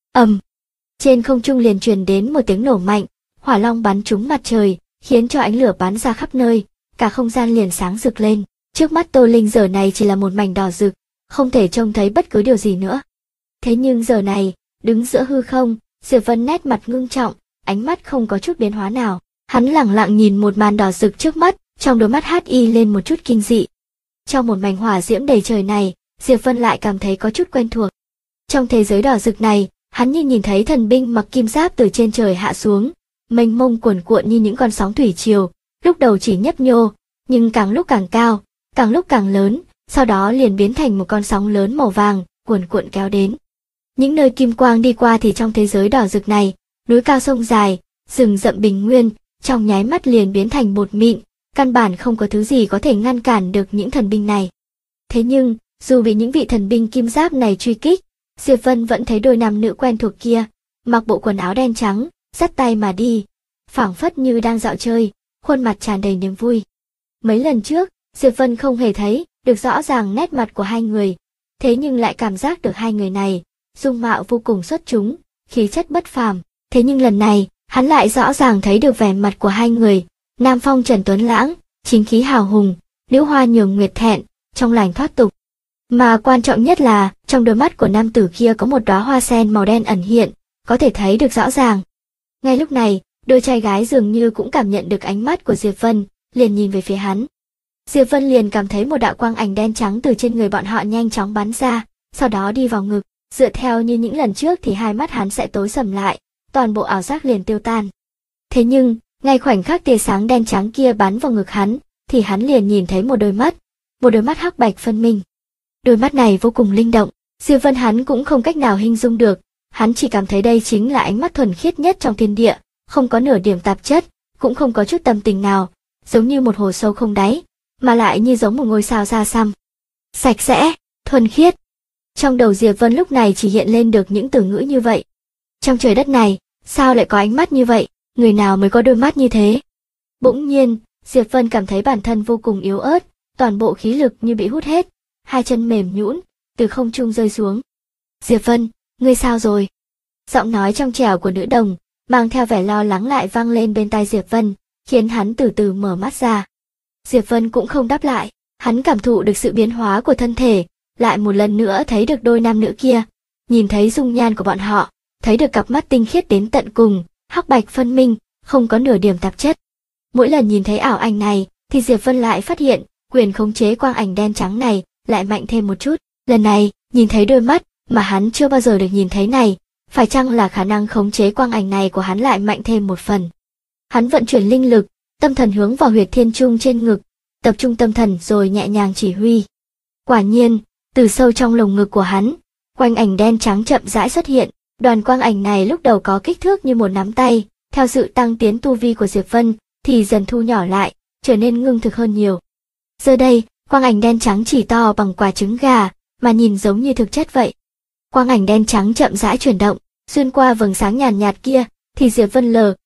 Speaker 1: Trên không trung liền truyền đến một tiếng nổ mạnh, Hỏa Long bắn trúng mặt trời, khiến cho ánh lửa bắn ra khắp nơi, cả không gian liền sáng rực lên. Trước mắt Tô Linh giờ này chỉ là một mảnh đỏ rực, không thể trông thấy bất cứ điều gì nữa. Thế nhưng giờ này, đứng giữa hư không, Diệp Vân nét mặt ngưng trọng, ánh mắt không có chút biến hóa nào. Hắn lặng lặng nhìn một màn đỏ rực trước mắt, trong đôi mắt hi lên một chút kinh dị. Trong một mảnh hỏa diễm đầy trời này, Diệp Vân lại cảm thấy có chút quen thuộc. Trong thế giới đỏ rực này, hắn như nhìn thấy thần binh mặc kim giáp từ trên trời hạ xuống, mênh mông cuồn cuộn như những con sóng thủy triều, lúc đầu chỉ nhấp nhô, nhưng càng lúc càng cao, càng lúc càng lớn, sau đó liền biến thành một con sóng lớn màu vàng, cuồn cuộn kéo đến. Những nơi kim quang đi qua thì trong thế giới đỏ rực này, núi cao sông dài, rừng rậm bình nguyên, trong nháy mắt liền biến thành bột mịn, căn bản không có thứ gì có thể ngăn cản được những thần binh này. Thế nhưng, dù bị những vị thần binh kim giáp này truy kích, Diệp Vân vẫn thấy đôi nam nữ quen thuộc kia, mặc bộ quần áo đen trắng, dắt tay mà đi, phảng phất như đang dạo chơi, khuôn mặt tràn đầy niềm vui. Mấy lần trước, Diệp Vân không hề thấy được rõ ràng nét mặt của hai người, thế nhưng lại cảm giác được hai người này, dung mạo vô cùng xuất chúng, khí chất bất phàm. Thế nhưng lần này, hắn lại rõ ràng thấy được vẻ mặt của hai người, nam phong Trần Tuấn Lãng, chính khí hào hùng, nữ hoa nhường nguyệt thẹn, trong lành thoát tục. Mà quan trọng nhất là, trong đôi mắt của nam tử kia có một đóa hoa sen màu đen ẩn hiện, có thể thấy được rõ ràng. Ngay lúc này, đôi trai gái dường như cũng cảm nhận được ánh mắt của Diệp Vân, liền nhìn về phía hắn. Diệp Vân liền cảm thấy một đạo quang ảnh đen trắng từ trên người bọn họ nhanh chóng bắn ra, sau đó đi vào ngực, dựa theo như những lần trước thì hai mắt hắn sẽ tối sầm lại, toàn bộ ảo giác liền tiêu tan. Thế nhưng, ngay khoảnh khắc tia sáng đen trắng kia bắn vào ngực hắn, thì hắn liền nhìn thấy một đôi mắt hắc bạch phân minh. Đôi mắt này vô cùng linh động, Diệp Vân hắn cũng không cách nào hình dung được, hắn chỉ cảm thấy đây chính là ánh mắt thuần khiết nhất trong thiên địa, không có nửa điểm tạp chất, cũng không có chút tâm tình nào, giống như một hồ sâu không đáy, mà lại như giống một ngôi sao xa xăm. Sạch sẽ, thuần khiết. Trong đầu Diệp Vân lúc này chỉ hiện lên được những từ ngữ như vậy. Trong trời đất này, sao lại có ánh mắt như vậy, người nào mới có đôi mắt như thế? Bỗng nhiên, Diệp Vân cảm thấy bản thân vô cùng yếu ớt, toàn bộ khí lực như bị hút hết, hai chân mềm nhũn, từ không trung rơi xuống. Diệp Vân, ngươi sao rồi? Giọng nói trong trẻo của nữ đồng, mang theo vẻ lo lắng lại vang lên bên tai Diệp Vân, khiến hắn từ từ mở mắt ra. Diệp Vân cũng không đáp lại, hắn cảm thụ được sự biến hóa của thân thể, lại một lần nữa thấy được đôi nam nữ kia, nhìn thấy dung nhan của bọn họ, thấy được cặp mắt tinh khiết đến tận cùng, hắc bạch phân minh, không có nửa điểm tạp chất. Mỗi lần nhìn thấy ảo ảnh này, thì Diệp Vân lại phát hiện, quyền khống chế quang ảnh đen trắng này lại mạnh thêm một chút. Lần này, nhìn thấy đôi mắt mà hắn chưa bao giờ được nhìn thấy này, phải chăng là khả năng khống chế quang ảnh này của hắn lại mạnh thêm một phần. Hắn vận chuyển linh lực, tâm thần hướng vào huyệt thiên trung trên ngực, tập trung tâm thần rồi nhẹ nhàng chỉ huy. Quả nhiên, từ sâu trong lồng ngực của hắn, quang ảnh đen trắng chậm rãi xuất hiện. Đoàn quang ảnh này lúc đầu có kích thước như một nắm tay, theo sự tăng tiến tu vi của Diệp Vân, thì dần thu nhỏ lại, trở nên ngưng thực hơn nhiều. Giờ đây, quang ảnh đen trắng chỉ to bằng quả trứng gà, mà nhìn giống như thực chất vậy. Quang ảnh đen trắng chậm rãi chuyển động, xuyên qua vầng sáng nhàn nhạt kia, thì Diệp Vân lờ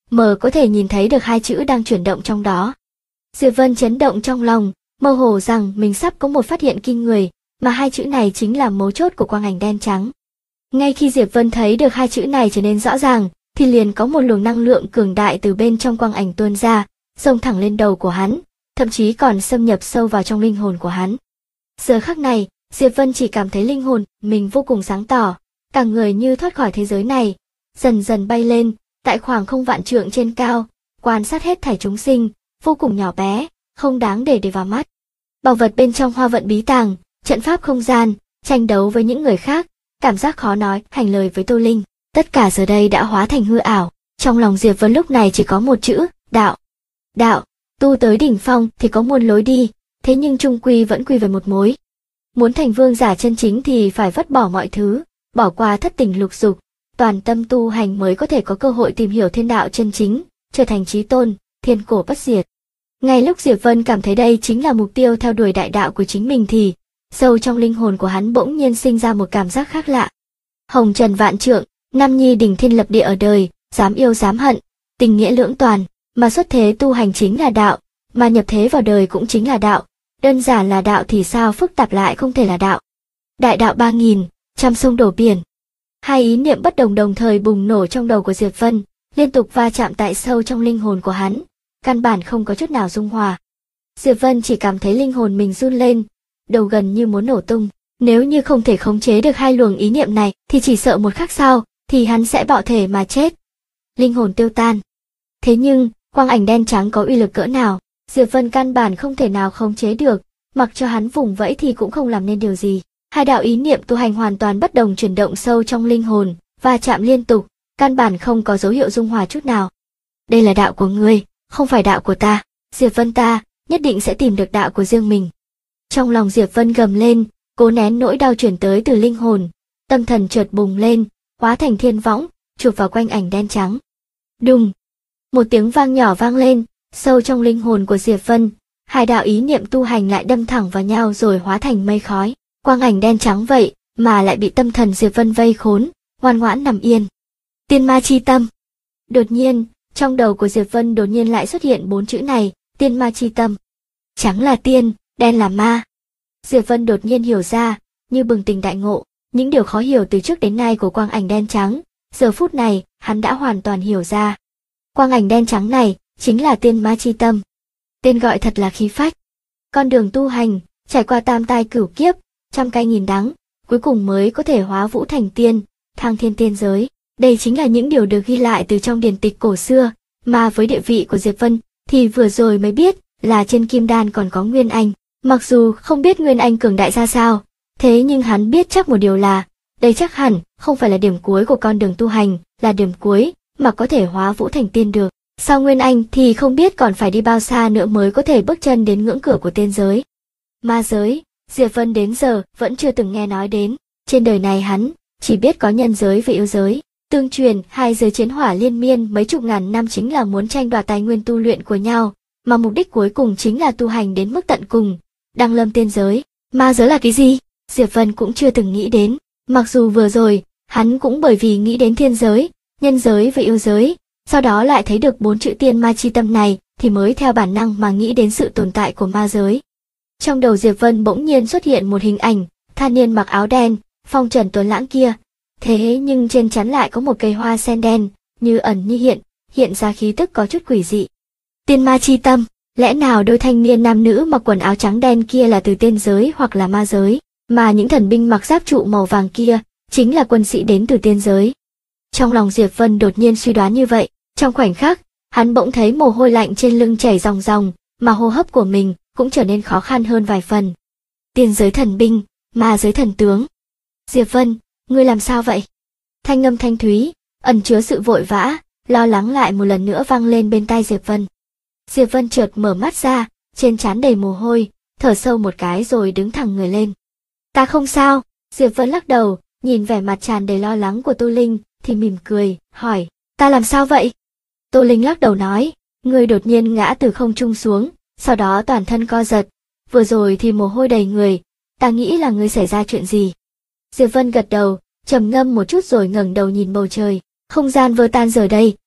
Speaker 1: mờ có thể nhìn thấy được hai chữ đang chuyển động trong đó. Diệp Vân chấn động trong lòng, mơ hồ rằng mình sắp có một phát hiện kinh người, mà hai chữ này chính là mấu chốt của quang ảnh đen trắng. Ngay khi Diệp Vân thấy được hai chữ này trở nên rõ ràng, thì liền có một luồng năng lượng cường đại từ bên trong quang ảnh tuôn ra, xông thẳng lên đầu của hắn, thậm chí còn xâm nhập sâu vào trong linh hồn của hắn. Giờ khắc này, Diệp Vân chỉ cảm thấy linh hồn mình vô cùng sáng tỏ, cả người như thoát khỏi thế giới này, dần dần bay lên, tại khoảng không vạn trượng trên cao, quan sát hết thảy chúng sinh, vô cùng nhỏ bé, không đáng để vào mắt. Bảo vật bên trong hoa vận bí tàng, trận pháp không gian, tranh đấu với những người khác, cảm giác khó nói thành lời với Tô Linh, tất cả giờ đây đã hóa thành hư ảo. Trong lòng Diệp Vân lúc này chỉ có một chữ, đạo. Đạo, tu tới đỉnh phong thì có muôn lối đi, thế nhưng chung quy vẫn quy về một mối. Muốn thành vương giả chân chính thì phải vứt bỏ mọi thứ, bỏ qua thất tình lục dục, toàn tâm tu hành mới có thể có cơ hội tìm hiểu thiên đạo chân chính, trở thành chí tôn, thiên cổ bất diệt. Ngay lúc Diệp Vân cảm thấy đây chính là mục tiêu theo đuổi đại đạo của chính mình thì, sâu trong linh hồn của hắn bỗng nhiên sinh ra một cảm giác khác lạ. Hồng trần vạn trượng, Nam Nhi đỉnh thiên lập địa ở đời, dám yêu dám hận, tình nghĩa lưỡng toàn, mà xuất thế tu hành chính là đạo, mà nhập thế vào đời cũng chính là đạo, đơn giản là đạo thì sao phức tạp lại không thể là đạo. Đại đạo 3000, trăm sông đổ biển. Hai ý niệm bất đồng đồng thời bùng nổ trong đầu của Diệp Vân, liên tục va chạm tại sâu trong linh hồn của hắn, căn bản không có chút nào dung hòa. Diệp Vân chỉ cảm thấy linh hồn mình run lên, đầu gần như muốn nổ tung. Nếu như không thể khống chế được hai luồng ý niệm này thì chỉ sợ một khắc sau thì hắn sẽ bạo thể mà chết. Linh hồn tiêu tan. Thế nhưng, quang ảnh đen trắng có uy lực cỡ nào, Diệp Vân căn bản không thể nào khống chế được, mặc cho hắn vùng vẫy thì cũng không làm nên điều gì. Hai đạo ý niệm tu hành hoàn toàn bất đồng chuyển động sâu trong linh hồn, va chạm liên tục, căn bản không có dấu hiệu dung hòa chút nào. Đây là đạo của ngươi, không phải đạo của ta. Diệp Vân ta nhất định sẽ tìm được đạo của riêng mình. Trong lòng Diệp Vân gầm lên, cố nén nỗi đau chuyển tới từ linh hồn, tâm thần chợt bùng lên, hóa thành thiên võng, chụp vào quanh ảnh đen trắng. Đùng! Một tiếng vang nhỏ vang lên, sâu trong linh hồn của Diệp Vân, hai đạo ý niệm tu hành lại đâm thẳng vào nhau rồi hóa thành mây khói. Quang ảnh đen trắng vậy mà lại bị tâm thần Diệp Vân vây khốn, ngoan ngoãn nằm yên. Tiên ma chi tâm. Đột nhiên, trong đầu của Diệp Vân đột nhiên lại xuất hiện bốn chữ này, tiên ma chi tâm. Trắng là tiên, đen là ma. Diệp Vân đột nhiên hiểu ra, như bừng tỉnh đại ngộ, những điều khó hiểu từ trước đến nay của quang ảnh đen trắng, giờ phút này, hắn đã hoàn toàn hiểu ra. Quang ảnh đen trắng này, chính là tiên ma chi tâm. Tên gọi thật là khí phách. Con đường tu hành, trải qua tam tai cửu kiếp, trăm cay nghìn đắng, cuối cùng mới có thể hóa vũ thành tiên, thăng thiên tiên giới. Đây chính là những điều được ghi lại từ trong điển tịch cổ xưa, mà với địa vị của Diệp Vân, thì vừa rồi mới biết là trên kim đan còn có Nguyên Anh. Mặc dù không biết Nguyên Anh cường đại ra sao, thế nhưng hắn biết chắc một điều là, đây chắc hẳn không phải là điểm cuối của con đường tu hành, là điểm cuối mà có thể hóa vũ thành tiên được. Sau Nguyên Anh thì không biết còn phải đi bao xa nữa mới có thể bước chân đến ngưỡng cửa của tiên giới. Ma giới, Diệp Vân đến giờ vẫn chưa từng nghe nói đến. Trên đời này hắn chỉ biết có nhân giới và yêu giới. Tương truyền hai giới chiến hỏa liên miên mấy chục ngàn năm chính là muốn tranh đoạt tài nguyên tu luyện của nhau, mà mục đích cuối cùng chính là tu hành đến mức tận cùng, đăng lâm tiên giới. Ma giới là cái gì? Diệp Vân cũng chưa từng nghĩ đến. Mặc dù vừa rồi hắn cũng bởi vì nghĩ đến thiên giới, nhân giới và yêu giới, sau đó lại thấy được bốn chữ tiên ma chi tâm này thì mới theo bản năng mà nghĩ đến sự tồn tại của ma giới. Trong đầu Diệp Vân bỗng nhiên xuất hiện một hình ảnh, thanh niên mặc áo đen, phong trần tuấn lãng kia. Thế nhưng trên trán lại có một cây hoa sen đen, như ẩn như hiện ra khí tức có chút quỷ dị. Tiên ma chi tâm, lẽ nào đôi thanh niên nam nữ mặc quần áo trắng đen kia là từ tiên giới hoặc là ma giới, mà những thần binh mặc giáp trụ màu vàng kia chính là quân sĩ đến từ tiên giới. Trong lòng Diệp Vân đột nhiên suy đoán như vậy, trong khoảnh khắc, hắn bỗng thấy mồ hôi lạnh trên lưng chảy ròng ròng, mà hô hấp của mình cũng trở nên khó khăn hơn vài phần. Tiên giới thần binh, ma giới thần tướng. Diệp Vân, ngươi làm sao vậy? Thanh âm thanh thúy, ẩn chứa sự vội vã, lo lắng lại một lần nữa vang lên bên tai Diệp Vân. Diệp Vân chợt mở mắt ra, trên trán đầy mồ hôi, thở sâu một cái rồi đứng thẳng người lên. Ta không sao. Diệp Vân lắc đầu, nhìn vẻ mặt tràn đầy lo lắng của Tô Linh, thì mỉm cười, hỏi, ta làm sao vậy? Tô Linh lắc đầu nói, ngươi đột nhiên ngã từ không trung xuống, sau đó toàn thân co giật, vừa rồi thì mồ hôi đầy người, ta nghĩ là ngươi xảy ra chuyện gì. Diệp Vân gật đầu, trầm ngâm một chút rồi ngẩng đầu nhìn bầu trời, không gian vỡ tan giờ đây,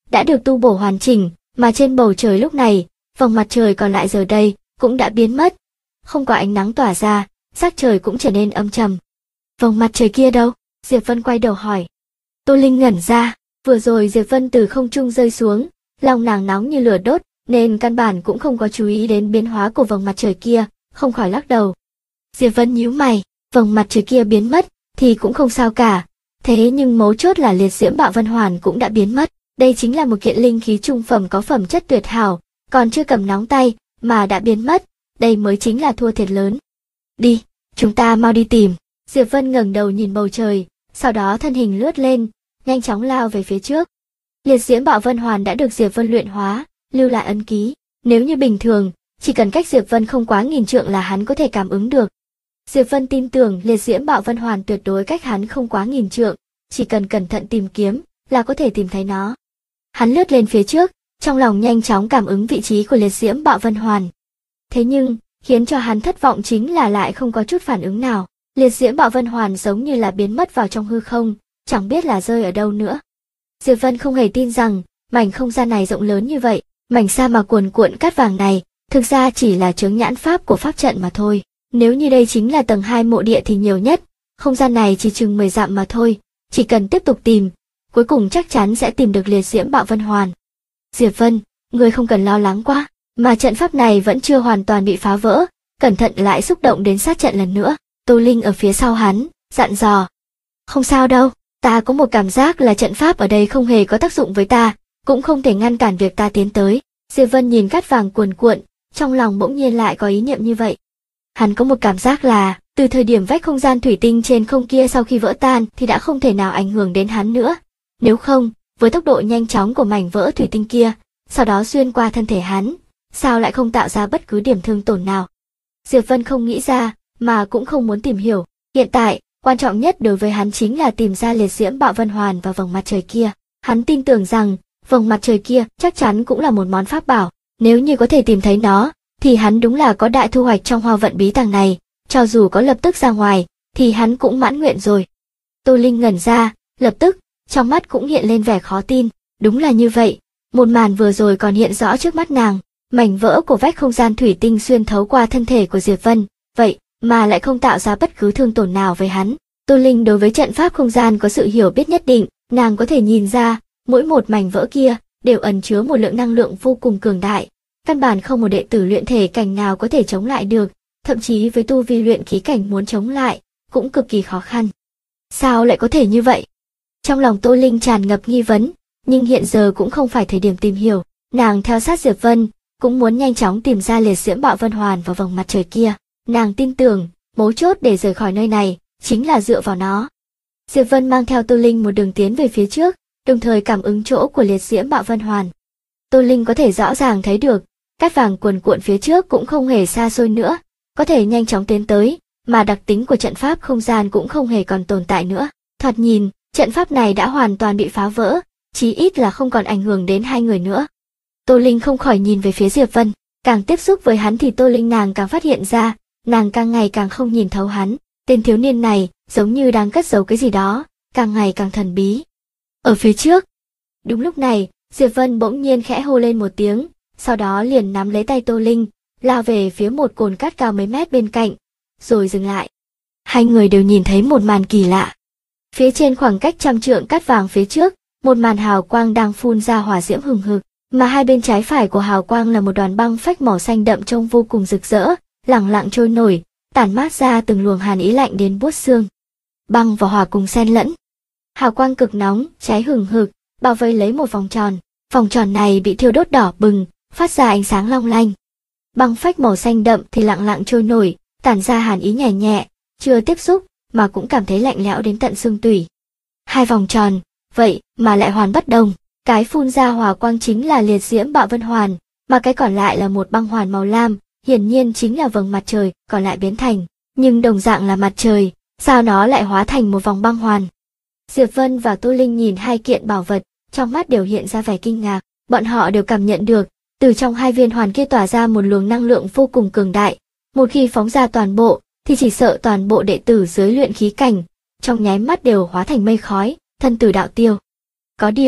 Speaker 1: đã được tu bổ hoàn chỉnh, mà trên bầu trời lúc này, vầng mặt trời còn lại giờ đây cũng đã biến mất. Không có ánh nắng tỏa ra, sắc trời cũng trở nên âm trầm. Vầng mặt trời kia đâu? Diệp Vân quay đầu hỏi. Tô Linh ngẩn ra, vừa rồi Diệp Vân từ không trung rơi xuống, lòng nàng nóng như lửa đốt, nên căn bản cũng không có chú ý đến biến hóa của vầng mặt trời kia, không khỏi lắc đầu. Diệp Vân nhíu mày, vầng mặt trời kia biến mất thì cũng không sao cả, thế nhưng mấu chốt là liệt diễm bạo vân hoàn cũng đã biến mất. Đây chính là một kiện linh khí trung phẩm có phẩm chất tuyệt hảo, còn chưa cầm nóng tay mà đã biến mất, đây mới chính là thua thiệt lớn. Đi, chúng ta mau đi tìm. Diệp Vân ngẩng đầu nhìn bầu trời, sau đó thân hình lướt lên, nhanh chóng lao về phía trước. Liệt diễm bạo vân hoàn đã được Diệp Vân luyện hóa, lưu lại ấn ký. Nếu như bình thường, chỉ cần cách Diệp Vân không quá nghìn trượng là hắn có thể cảm ứng được. Diệp Vân tin tưởng liệt diễm bạo vân hoàn tuyệt đối cách hắn không quá nghìn trượng, chỉ cần cẩn thận tìm kiếm là có thể tìm thấy nó. Hắn lướt lên phía trước, trong lòng nhanh chóng cảm ứng vị trí của liệt diễm bạo vân hoàn. Thế nhưng, khiến cho hắn thất vọng chính là lại không có chút phản ứng nào. Liệt diễm bạo vân hoàn giống như là biến mất vào trong hư không, chẳng biết là rơi ở đâu nữa. Diệp Vân không hề tin rằng, mảnh không gian này rộng lớn như vậy, mảnh sa mà cuồn cuộn cát vàng này, thực ra chỉ là chướng nhãn pháp của pháp trận mà thôi. Nếu như đây chính là tầng 2 mộ địa thì nhiều nhất, không gian này chỉ chừng 10 dặm mà thôi, chỉ cần tiếp tục tìm, cuối cùng chắc chắn sẽ tìm được liệt diễm bạo vân hoàn. Diệp Vân, ngươi không cần lo lắng quá, mà trận pháp này vẫn chưa hoàn toàn bị phá vỡ, cẩn thận lại xúc động đến sát trận lần nữa. Tô Linh ở phía sau hắn, dặn dò. Không sao đâu, ta có một cảm giác là trận pháp ở đây không hề có tác dụng với ta, cũng không thể ngăn cản việc ta tiến tới. Diệp Vân nhìn cát vàng cuồn cuộn, trong lòng bỗng nhiên lại có ý niệm như vậy. Hắn có một cảm giác là, từ thời điểm vách không gian thủy tinh trên không kia sau khi vỡ tan thì đã không thể nào ảnh hưởng đến hắn nữa. Nếu không, với tốc độ nhanh chóng của mảnh vỡ thủy tinh kia, sau đó xuyên qua thân thể hắn, sao lại không tạo ra bất cứ điểm thương tổn nào? Diệp Vân không nghĩ ra, mà cũng không muốn tìm hiểu. Hiện tại, quan trọng nhất đối với hắn chính là tìm ra liệt diễm bạo vân hoàn và vầng mặt trời kia. Hắn tin tưởng rằng, vầng mặt trời kia chắc chắn cũng là một món pháp bảo. Nếu như có thể tìm thấy nó, thì hắn đúng là có đại thu hoạch trong hoa vận bí tàng này. Cho dù có lập tức ra ngoài, thì hắn cũng mãn nguyện rồi. Tô Linh ngẩn ra, lập tức, trong mắt cũng hiện lên vẻ khó tin. Đúng là như vậy, một màn vừa rồi còn hiện rõ trước mắt nàng. Mảnh vỡ của vách không gian thủy tinh xuyên thấu qua thân thể của Diệp Vân, vậy mà lại không tạo ra bất cứ thương tổn nào với hắn. Tô Linh đối với trận pháp không gian có sự hiểu biết nhất định, nàng có thể nhìn ra, mỗi một mảnh vỡ kia đều ẩn chứa một lượng năng lượng vô cùng cường đại, căn bản không một đệ tử luyện thể cảnh nào có thể chống lại được, thậm chí với tu vi luyện khí cảnh muốn chống lại cũng cực kỳ khó khăn. Sao lại có thể như vậy? Trong lòng Tô Linh tràn ngập nghi vấn, nhưng hiện giờ cũng không phải thời điểm tìm hiểu, nàng theo sát Diệp Vân, cũng muốn nhanh chóng tìm ra liệt diễm bạo vân hoàn và vầng mặt trời kia. Nàng tin tưởng, mấu chốt để rời khỏi nơi này, chính là dựa vào nó. Diệp Vân mang theo Tô Linh một đường tiến về phía trước, đồng thời cảm ứng chỗ của liệt diễm bạo vân hoàn. Tô Linh có thể rõ ràng thấy được, cát vàng cuồn cuộn phía trước cũng không hề xa xôi nữa, có thể nhanh chóng tiến tới, mà đặc tính của trận pháp không gian cũng không hề còn tồn tại nữa. Thoạt nhìn, trận pháp này đã hoàn toàn bị phá vỡ, chí ít là không còn ảnh hưởng đến hai người nữa. Tô Linh không khỏi nhìn về phía Diệp Vân, càng tiếp xúc với hắn thì Tô Linh nàng càng phát hiện ra, nàng càng ngày càng không nhìn thấu hắn, tên thiếu niên này giống như đang cất giấu cái gì đó, càng ngày càng thần bí. Ở phía trước, đúng lúc này, Diệp Vân bỗng nhiên khẽ hô lên một tiếng, sau đó liền nắm lấy tay Tô Linh, lao về phía một cồn cát cao mấy mét bên cạnh, rồi dừng lại. Hai người đều nhìn thấy một màn kỳ lạ. Phía trên khoảng cách 100 trượng cát vàng phía trước, một màn hào quang đang phun ra hỏa diễm hừng hực, mà hai bên trái phải của hào quang là một đoàn băng phách màu xanh đậm trông vô cùng rực rỡ, lẳng lặng trôi nổi, tản mát ra từng luồng hàn ý lạnh đến buốt xương. Băng và hỏa cùng xen lẫn. Hào quang cực nóng, cháy hừng hực, bao vây lấy một vòng tròn. Vòng tròn này bị thiêu đốt đỏ bừng, phát ra ánh sáng long lanh. Băng phách màu xanh đậm thì lặng lặng trôi nổi, tản ra hàn ý nhẹ nhẹ, chưa tiếp xúc mà cũng cảm thấy lạnh lẽo đến tận xương tủy. Hai vòng tròn, vậy mà lại hoàn bất đồng. Cái phun ra hỏa quang chính là liệt diễm bạo vân hoàn, mà cái còn lại là một băng hoàn màu lam, hiển nhiên chính là vầng mặt trời, còn lại biến thành. Nhưng đồng dạng là mặt trời, sao nó lại hóa thành một vòng băng hoàn? Diệp Vân và Tô Linh nhìn hai kiện bảo vật, trong mắt đều hiện ra vẻ kinh ngạc, bọn họ đều cảm nhận được, từ trong hai viên hoàn kia tỏa ra một luồng năng lượng vô cùng cường đại, một khi phóng ra toàn bộ, thì chỉ sợ toàn bộ đệ tử dưới luyện khí cảnh, trong nháy mắt đều hóa thành mây khói, thân tử đạo tiêu. Có điều,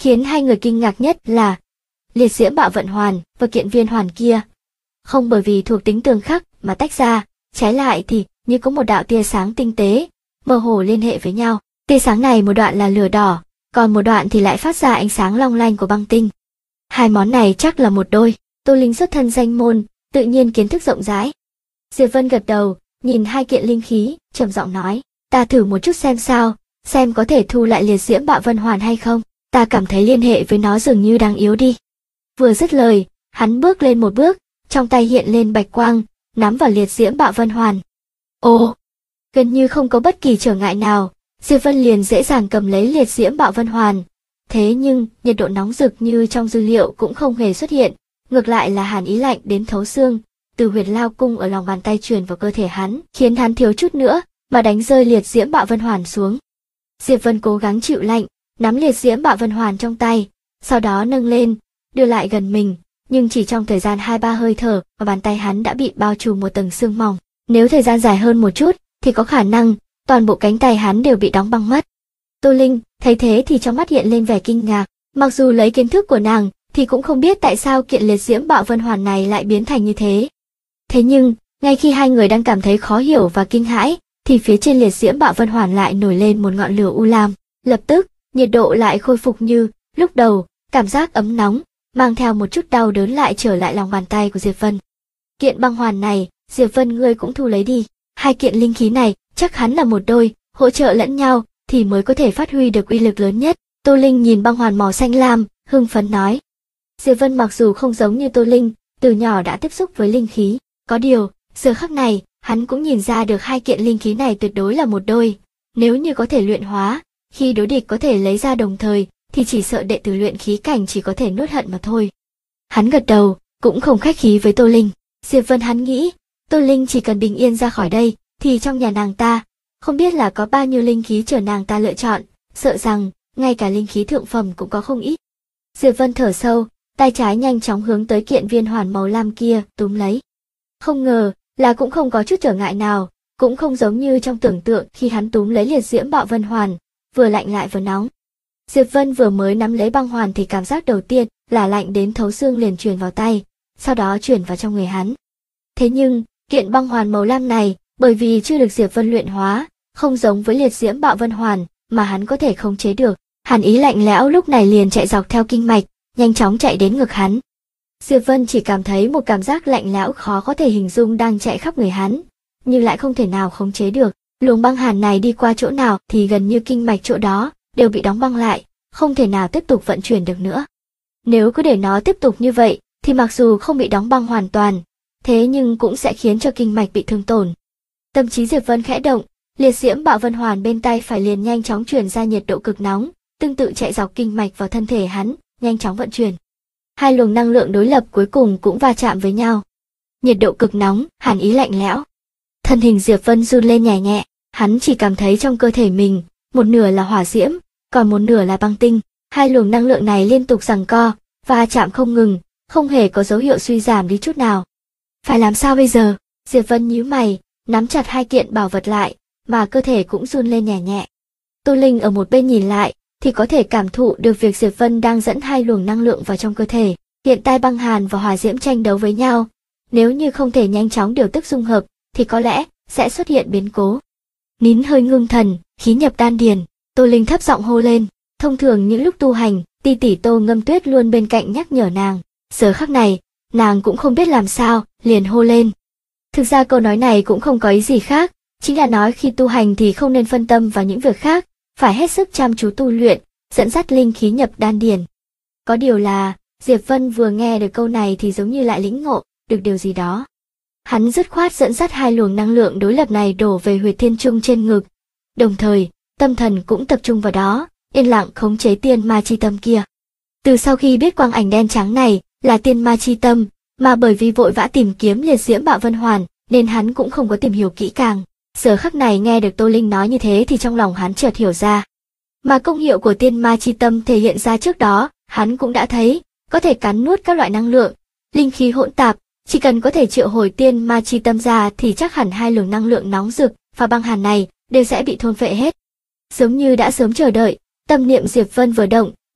Speaker 1: Khiến hai người kinh ngạc nhất là liệt diễm bạo vận hoàn và kiện viên hoàn kia không bởi vì thuộc tính tương khắc mà tách ra, trái lại thì như có một đạo tia sáng tinh tế, mơ hồ liên hệ với nhau. Tia sáng này một đoạn là lửa đỏ, còn một đoạn thì lại phát ra ánh sáng long lanh của băng tinh. Hai món này chắc là một đôi. Tô Linh xuất thân danh môn, tự nhiên kiến thức rộng rãi. Diệp Vân gật đầu, nhìn hai kiện linh khí, trầm giọng nói, ta thử một chút xem sao, xem có thể thu lại liệt diễm bạo vân hoàn hay không, ta cảm thấy liên hệ với nó dường như đang yếu đi. Vừa dứt lời, hắn bước lên một bước, trong tay hiện lên bạch quang, nắm vào liệt diễm bạo vân hoàn. Ồ, gần như không có bất kỳ trở ngại nào, Diệp Vân liền dễ dàng cầm lấy liệt diễm bạo vân hoàn. Thế nhưng, nhiệt độ nóng rực như trong dư liệu cũng không hề xuất hiện, ngược lại là hàn ý lạnh đến thấu xương, từ huyệt lao cung ở lòng bàn tay truyền vào cơ thể hắn, khiến hắn thiếu chút nữa mà đánh rơi liệt diễm bạo vân hoàn xuống. Diệp Vân cố gắng chịu lạnh, nắm liệt diễm bạo vân hoàn trong tay, sau đó nâng lên, đưa lại gần mình, nhưng chỉ trong thời gian 2-3 hơi thở mà bàn tay hắn đã bị bao trùm một tầng sương mỏng. Nếu thời gian dài hơn một chút thì có khả năng toàn bộ cánh tay hắn đều bị đóng băng mất. Tô Linh thấy thế thì trong mắt hiện lên vẻ kinh ngạc, mặc dù lấy kiến thức của nàng thì cũng không biết tại sao kiện liệt diễm bạo vân hoàn này lại biến thành như thế. Thế nhưng, ngay khi hai người đang cảm thấy khó hiểu và kinh hãi, thì phía trên liệt diễm bạo vân hoàn lại nổi lên một ngọn lửa u lam. Lập tức, nhiệt độ lại khôi phục như lúc đầu, cảm giác ấm nóng, mang theo một chút đau đớn lại trở lại lòng bàn tay của Diệp Vân. Kiện băng hoàn này, Diệp Vân ngươi cũng thu lấy đi. Hai kiện linh khí này, chắc hẳn là một đôi, hỗ trợ lẫn nhau, thì mới có thể phát huy được uy lực lớn nhất. Tô Linh nhìn băng hoàn màu xanh lam, hưng phấn nói. Diệp Vân mặc dù không giống như Tô Linh, từ nhỏ đã tiếp xúc với linh khí, có điều, giờ khắc này, hắn cũng nhìn ra được hai kiện linh khí này tuyệt đối là một đôi. Nếu như có thể luyện hóa, khi đối địch có thể lấy ra đồng thời, thì chỉ sợ đệ tử luyện khí cảnh chỉ có thể nuốt hận mà thôi. Hắn gật đầu, cũng không khách khí với Tô Linh. Diệp Vân hắn nghĩ, Tô Linh chỉ cần bình yên ra khỏi đây, thì trong nhà nàng ta, không biết là có bao nhiêu linh khí chờ nàng ta lựa chọn, sợ rằng, ngay cả linh khí thượng phẩm cũng có không ít. Diệp Vân thở sâu, tay trái nhanh chóng hướng tới kiện viên hoàn màu lam kia, túm lấy. Không ngờ, là cũng không có chút trở ngại nào, cũng không giống như trong tưởng tượng khi hắn túm lấy liệt diễm bạo vân hoàn, vừa lạnh lại vừa nóng. Diệp Vân vừa mới nắm lấy băng hoàn thì cảm giác đầu tiên là lạnh đến thấu xương liền truyền vào tay, sau đó truyền vào trong người hắn. Thế nhưng, kiện băng hoàn màu lam này, bởi vì chưa được Diệp Vân luyện hóa, không giống với liệt diễm bạo vân hoàn, mà hắn có thể khống chế được. Hàn ý lạnh lẽo lúc này liền chạy dọc theo kinh mạch, nhanh chóng chạy đến ngực hắn. Diệp Vân chỉ cảm thấy một cảm giác lạnh lẽo khó có thể hình dung đang chạy khắp người hắn, nhưng lại không thể nào khống chế được. Luồng băng hàn này đi qua chỗ nào thì gần như kinh mạch chỗ đó đều bị đóng băng lại, không thể nào tiếp tục vận chuyển được nữa. Nếu cứ để nó tiếp tục như vậy, thì mặc dù không bị đóng băng hoàn toàn, thế nhưng cũng sẽ khiến cho kinh mạch bị thương tổn. Tâm trí Diệp Vân khẽ động, liệt diễm bạo vân hoàn bên tay phải liền nhanh chóng truyền ra nhiệt độ cực nóng, tương tự chạy dọc kinh mạch vào thân thể hắn, nhanh chóng vận chuyển. Hai luồng năng lượng đối lập cuối cùng cũng va chạm với nhau. Nhiệt độ cực nóng, hàn ý lạnh lẽo. Thân hình Diệp Vân run lên nhẹ nhẹ, hắn chỉ cảm thấy trong cơ thể mình, một nửa là hỏa diễm, còn một nửa là băng tinh. Hai luồng năng lượng này liên tục giằng co, va chạm không ngừng, không hề có dấu hiệu suy giảm đi chút nào. Phải làm sao bây giờ? Diệp Vân nhíu mày, nắm chặt hai kiện bảo vật lại, mà cơ thể cũng run lên nhẹ nhẹ. Tô Linh ở một bên nhìn lại, thì có thể cảm thụ được việc Diệp Vân đang dẫn hai luồng năng lượng vào trong cơ thể. Hiện tại băng hàn và hỏa diễm tranh đấu với nhau, nếu như không thể nhanh chóng điều tức dung hợp, thì có lẽ sẽ xuất hiện biến cố. Nín hơi ngưng thần, khí nhập đan điền, Tô Linh thấp giọng hô lên. Thông thường những lúc tu hành, tỷ tỷ Tô Ngâm Tuyết luôn bên cạnh nhắc nhở nàng. Giờ khắc này, nàng cũng không biết làm sao, liền hô lên. Thực ra câu nói này cũng không có ý gì khác, chính là nói khi tu hành thì không nên phân tâm vào những việc khác, phải hết sức chăm chú tu luyện, dẫn dắt linh khí nhập đan điền. Có điều là, Diệp Vân vừa nghe được câu này thì giống như lại lĩnh ngộ được điều gì đó. Hắn dứt khoát dẫn dắt hai luồng năng lượng đối lập này đổ về huyệt thiên trung trên ngực. Đồng thời, tâm thần cũng tập trung vào đó, yên lặng khống chế tiên ma chi tâm kia. Từ sau khi biết quang ảnh đen trắng này là tiên ma chi tâm, mà bởi vì vội vã tìm kiếm liệt diễm bạo vân hoàn, nên hắn cũng không có tìm hiểu kỹ càng. Giờ khắc này nghe được Tô Linh nói như thế thì trong lòng hắn chợt hiểu ra. Mà công hiệu của tiên ma chi tâm thể hiện ra trước đó, hắn cũng đã thấy, có thể cắn nuốt các loại năng lượng, linh khí hỗn tạp, chỉ cần có thể triệu hồi tiên ma chi tâm ra thì chắc hẳn hai luồng năng lượng nóng rực và băng hàn này đều sẽ bị thôn phệ hết. Giống như đã sớm chờ đợi, tâm niệm Diệp Vân vừa động,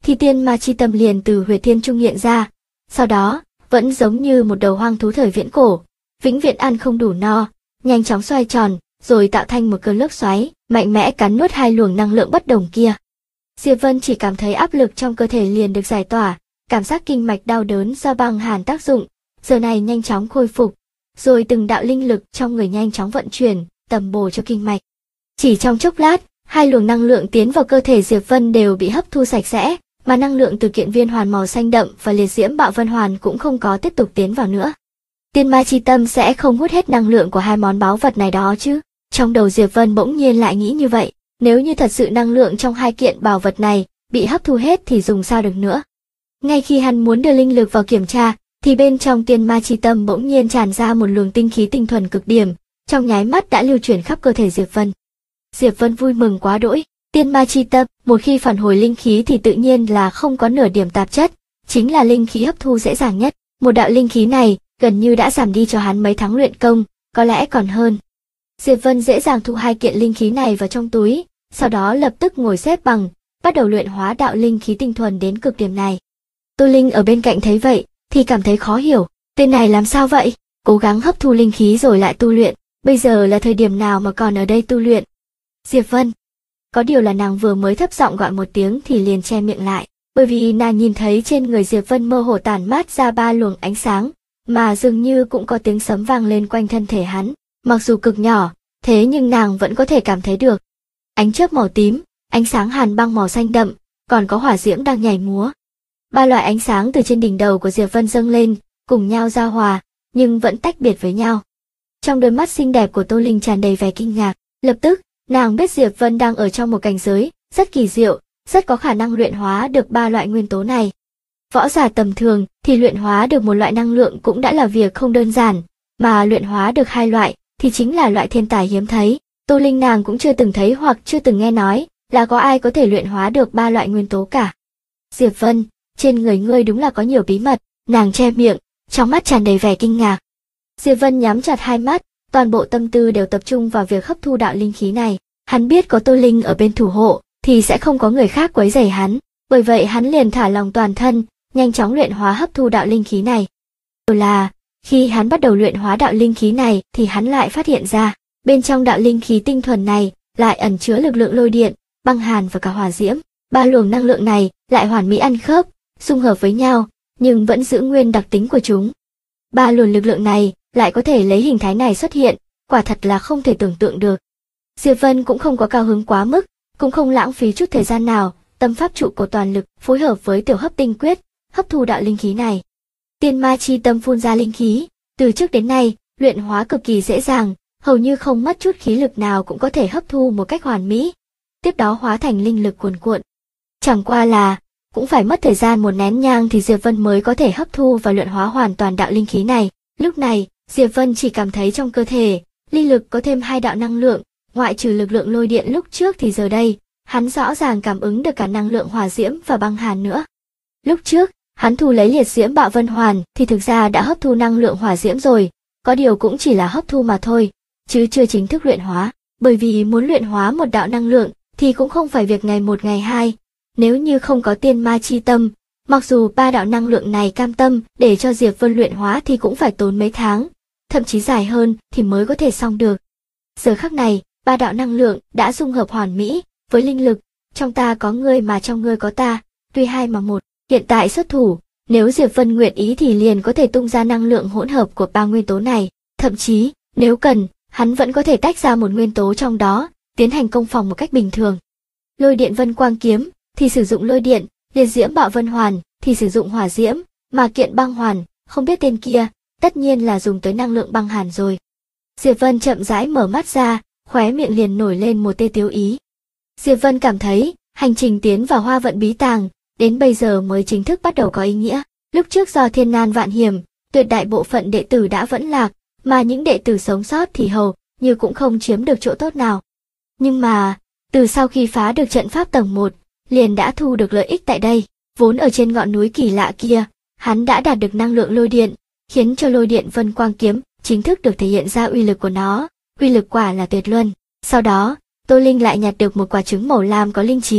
Speaker 1: thì tiên ma chi tâm liền từ huyệt thiên trung hiện ra. Sau đó, vẫn giống như một đầu hoang thú thời viễn cổ, vĩnh viễn ăn không đủ no, nhanh chóng xoay tròn, rồi tạo thành một cơn lốc xoáy, mạnh mẽ cắn nuốt hai luồng năng lượng bất đồng kia. Diệp Vân chỉ cảm thấy áp lực trong cơ thể liền được giải tỏa, cảm giác kinh mạch đau đớn do băng hàn tác dụng, giờ này nhanh chóng khôi phục, rồi từng đạo linh lực trong người nhanh chóng vận chuyển, tầm bổ cho kinh mạch. Chỉ trong chốc lát, hai luồng năng lượng tiến vào cơ thể Diệp Vân đều bị hấp thu sạch sẽ, mà năng lượng từ kiện viên hoàn màu xanh đậm và liệt diễm bạo vân hoàn cũng không có tiếp tục tiến vào nữa. Tiên ma chi tâm sẽ không hút hết năng lượng của hai món báu vật này đó chứ? Trong đầu Diệp Vân bỗng nhiên lại nghĩ như vậy, nếu như thật sự năng lượng trong hai kiện bảo vật này bị hấp thu hết thì dùng sao được nữa. Ngay khi hắn muốn đưa linh lực vào kiểm tra, thì bên trong tiên ma chi tâm bỗng nhiên tràn ra một luồng tinh khí tinh thuần cực điểm, trong nháy mắt đã lưu chuyển khắp cơ thể Diệp Vân. Diệp Vân vui mừng quá đỗi, tiên ma chi tâm, một khi phản hồi linh khí thì tự nhiên là không có nửa điểm tạp chất, chính là linh khí hấp thu dễ dàng nhất. Một đạo linh khí này gần như đã giảm đi cho hắn mấy tháng luyện công, có lẽ còn hơn. Diệp Vân dễ dàng thu hai kiện linh khí này vào trong túi, sau đó lập tức ngồi xếp bằng, bắt đầu luyện hóa đạo linh khí tinh thuần đến cực điểm này. Tô Linh ở bên cạnh thấy vậy, thì cảm thấy khó hiểu, tên này làm sao vậy? Cố gắng hấp thu linh khí rồi lại tu luyện, bây giờ là thời điểm nào mà còn ở đây tu luyện? Diệp Vân. Có điều là nàng vừa mới thấp giọng gọi một tiếng thì liền che miệng lại, bởi vì nàng nhìn thấy trên người Diệp Vân mơ hồ tản mát ra ba luồng ánh sáng, mà dường như cũng có tiếng sấm vang lên quanh thân thể hắn, mặc dù cực nhỏ, thế nhưng nàng vẫn có thể cảm thấy được. Ánh chớp màu tím, ánh sáng hàn băng màu xanh đậm, còn có hỏa diễm đang nhảy múa. Ba loại ánh sáng từ trên đỉnh đầu của Diệp Vân dâng lên, cùng nhau giao hòa, nhưng vẫn tách biệt với nhau. Trong đôi mắt xinh đẹp của Tô Linh tràn đầy vẻ kinh ngạc, lập tức, nàng biết Diệp Vân đang ở trong một cảnh giới rất kỳ diệu, rất có khả năng luyện hóa được ba loại nguyên tố này. Võ giả tầm thường thì luyện hóa được một loại năng lượng cũng đã là việc không đơn giản, mà luyện hóa được hai loại thì chính là loại thiên tài hiếm thấy. Tô Linh nàng cũng chưa từng thấy hoặc chưa từng nghe nói là có ai có thể luyện hóa được ba loại nguyên tố cả. Diệp Vân, trên người ngươi đúng là có nhiều bí mật, nàng che miệng, trong mắt tràn đầy vẻ kinh ngạc. Diệp Vân nhắm chặt hai mắt, toàn bộ tâm tư đều tập trung vào việc hấp thu đạo linh khí này. Hắn biết có Tô Linh ở bên thủ hộ thì sẽ không có người khác quấy rầy hắn, bởi vậy hắn liền thả lòng toàn thân, nhanh chóng luyện hóa hấp thu đạo linh khí này. Điều là, khi hắn bắt đầu luyện hóa đạo linh khí này thì hắn lại phát hiện ra, bên trong đạo linh khí tinh thuần này lại ẩn chứa lực lượng lôi điện, băng hàn và cả hỏa diễm. Ba luồng năng lượng này lại hoàn mỹ ăn khớp, xung hợp với nhau, nhưng vẫn giữ nguyên đặc tính của chúng. Ba luồng lực lượng này lại có thể lấy hình thái này xuất hiện, quả thật là không thể tưởng tượng được. Diệp Vân cũng không có cao hứng quá mức, cũng không lãng phí chút thời gian nào, tâm pháp trụ của toàn lực phối hợp với tiểu hấp tinh quyết, hấp thu đạo linh khí này. Tiên ma chi tâm phun ra linh khí, từ trước đến nay, luyện hóa cực kỳ dễ dàng, hầu như không mất chút khí lực nào cũng có thể hấp thu một cách hoàn mỹ, tiếp đó hóa thành linh lực cuồn cuộn. Chẳng qua là, cũng phải mất thời gian một nén nhang thì Diệp Vân mới có thể hấp thu và luyện hóa hoàn toàn đạo linh khí này. Lúc này, Diệp Vân chỉ cảm thấy trong cơ thể, linh lực có thêm hai đạo năng lượng, ngoại trừ lực lượng lôi điện lúc trước thì giờ đây, hắn rõ ràng cảm ứng được cả năng lượng hỏa diễm và băng hàn nữa. Lúc trước, hắn thu lấy liệt diễm bạo vân hoàn thì thực ra đã hấp thu năng lượng hỏa diễm rồi, có điều cũng chỉ là hấp thu mà thôi, chứ chưa chính thức luyện hóa, bởi vì muốn luyện hóa một đạo năng lượng thì cũng không phải việc ngày một ngày hai. Nếu như không có tiên ma chi tâm, mặc dù ba đạo năng lượng này cam tâm để cho Diệp Vân luyện hóa thì cũng phải tốn mấy tháng, thậm chí dài hơn thì mới có thể xong được. Giờ khắc này, ba đạo năng lượng đã dung hợp hoàn mỹ với linh lực, trong ta có ngươi mà trong ngươi có ta, tuy hai mà một. Hiện tại xuất thủ, nếu Diệp Vân nguyện ý thì liền có thể tung ra năng lượng hỗn hợp của ba nguyên tố này, thậm chí, nếu cần, hắn vẫn có thể tách ra một nguyên tố trong đó, tiến hành công phòng một cách bình thường. Lôi điện vân quang kiếm thì sử dụng lôi điện, liệt diễm bạo vân hoàn thì sử dụng hỏa diễm, mà kiện băng hoàn, không biết tên kia, tất nhiên là dùng tới năng lượng băng hàn rồi. Diệp Vân chậm rãi mở mắt ra, khóe miệng liền nổi lên một tia tiếu ý. Diệp Vân cảm thấy, hành trình tiến vào Hoa Vận Bí Tàng, đến bây giờ mới chính thức bắt đầu có ý nghĩa. Lúc trước do thiên nan vạn hiểm, tuyệt đại bộ phận đệ tử đã vẫn lạc, mà những đệ tử sống sót thì hầu như cũng không chiếm được chỗ tốt nào. Nhưng mà, từ sau khi phá được trận pháp tầng 1, liền đã thu được lợi ích tại đây. Vốn ở trên ngọn núi kỳ lạ kia, hắn đã đạt được năng lượng lôi điện, khiến cho lôi điện vân quang kiếm chính thức được thể hiện ra uy lực của nó, uy lực quả là tuyệt luân. Sau đó, Tô Linh lại nhặt được một quả trứng màu lam có linh trí,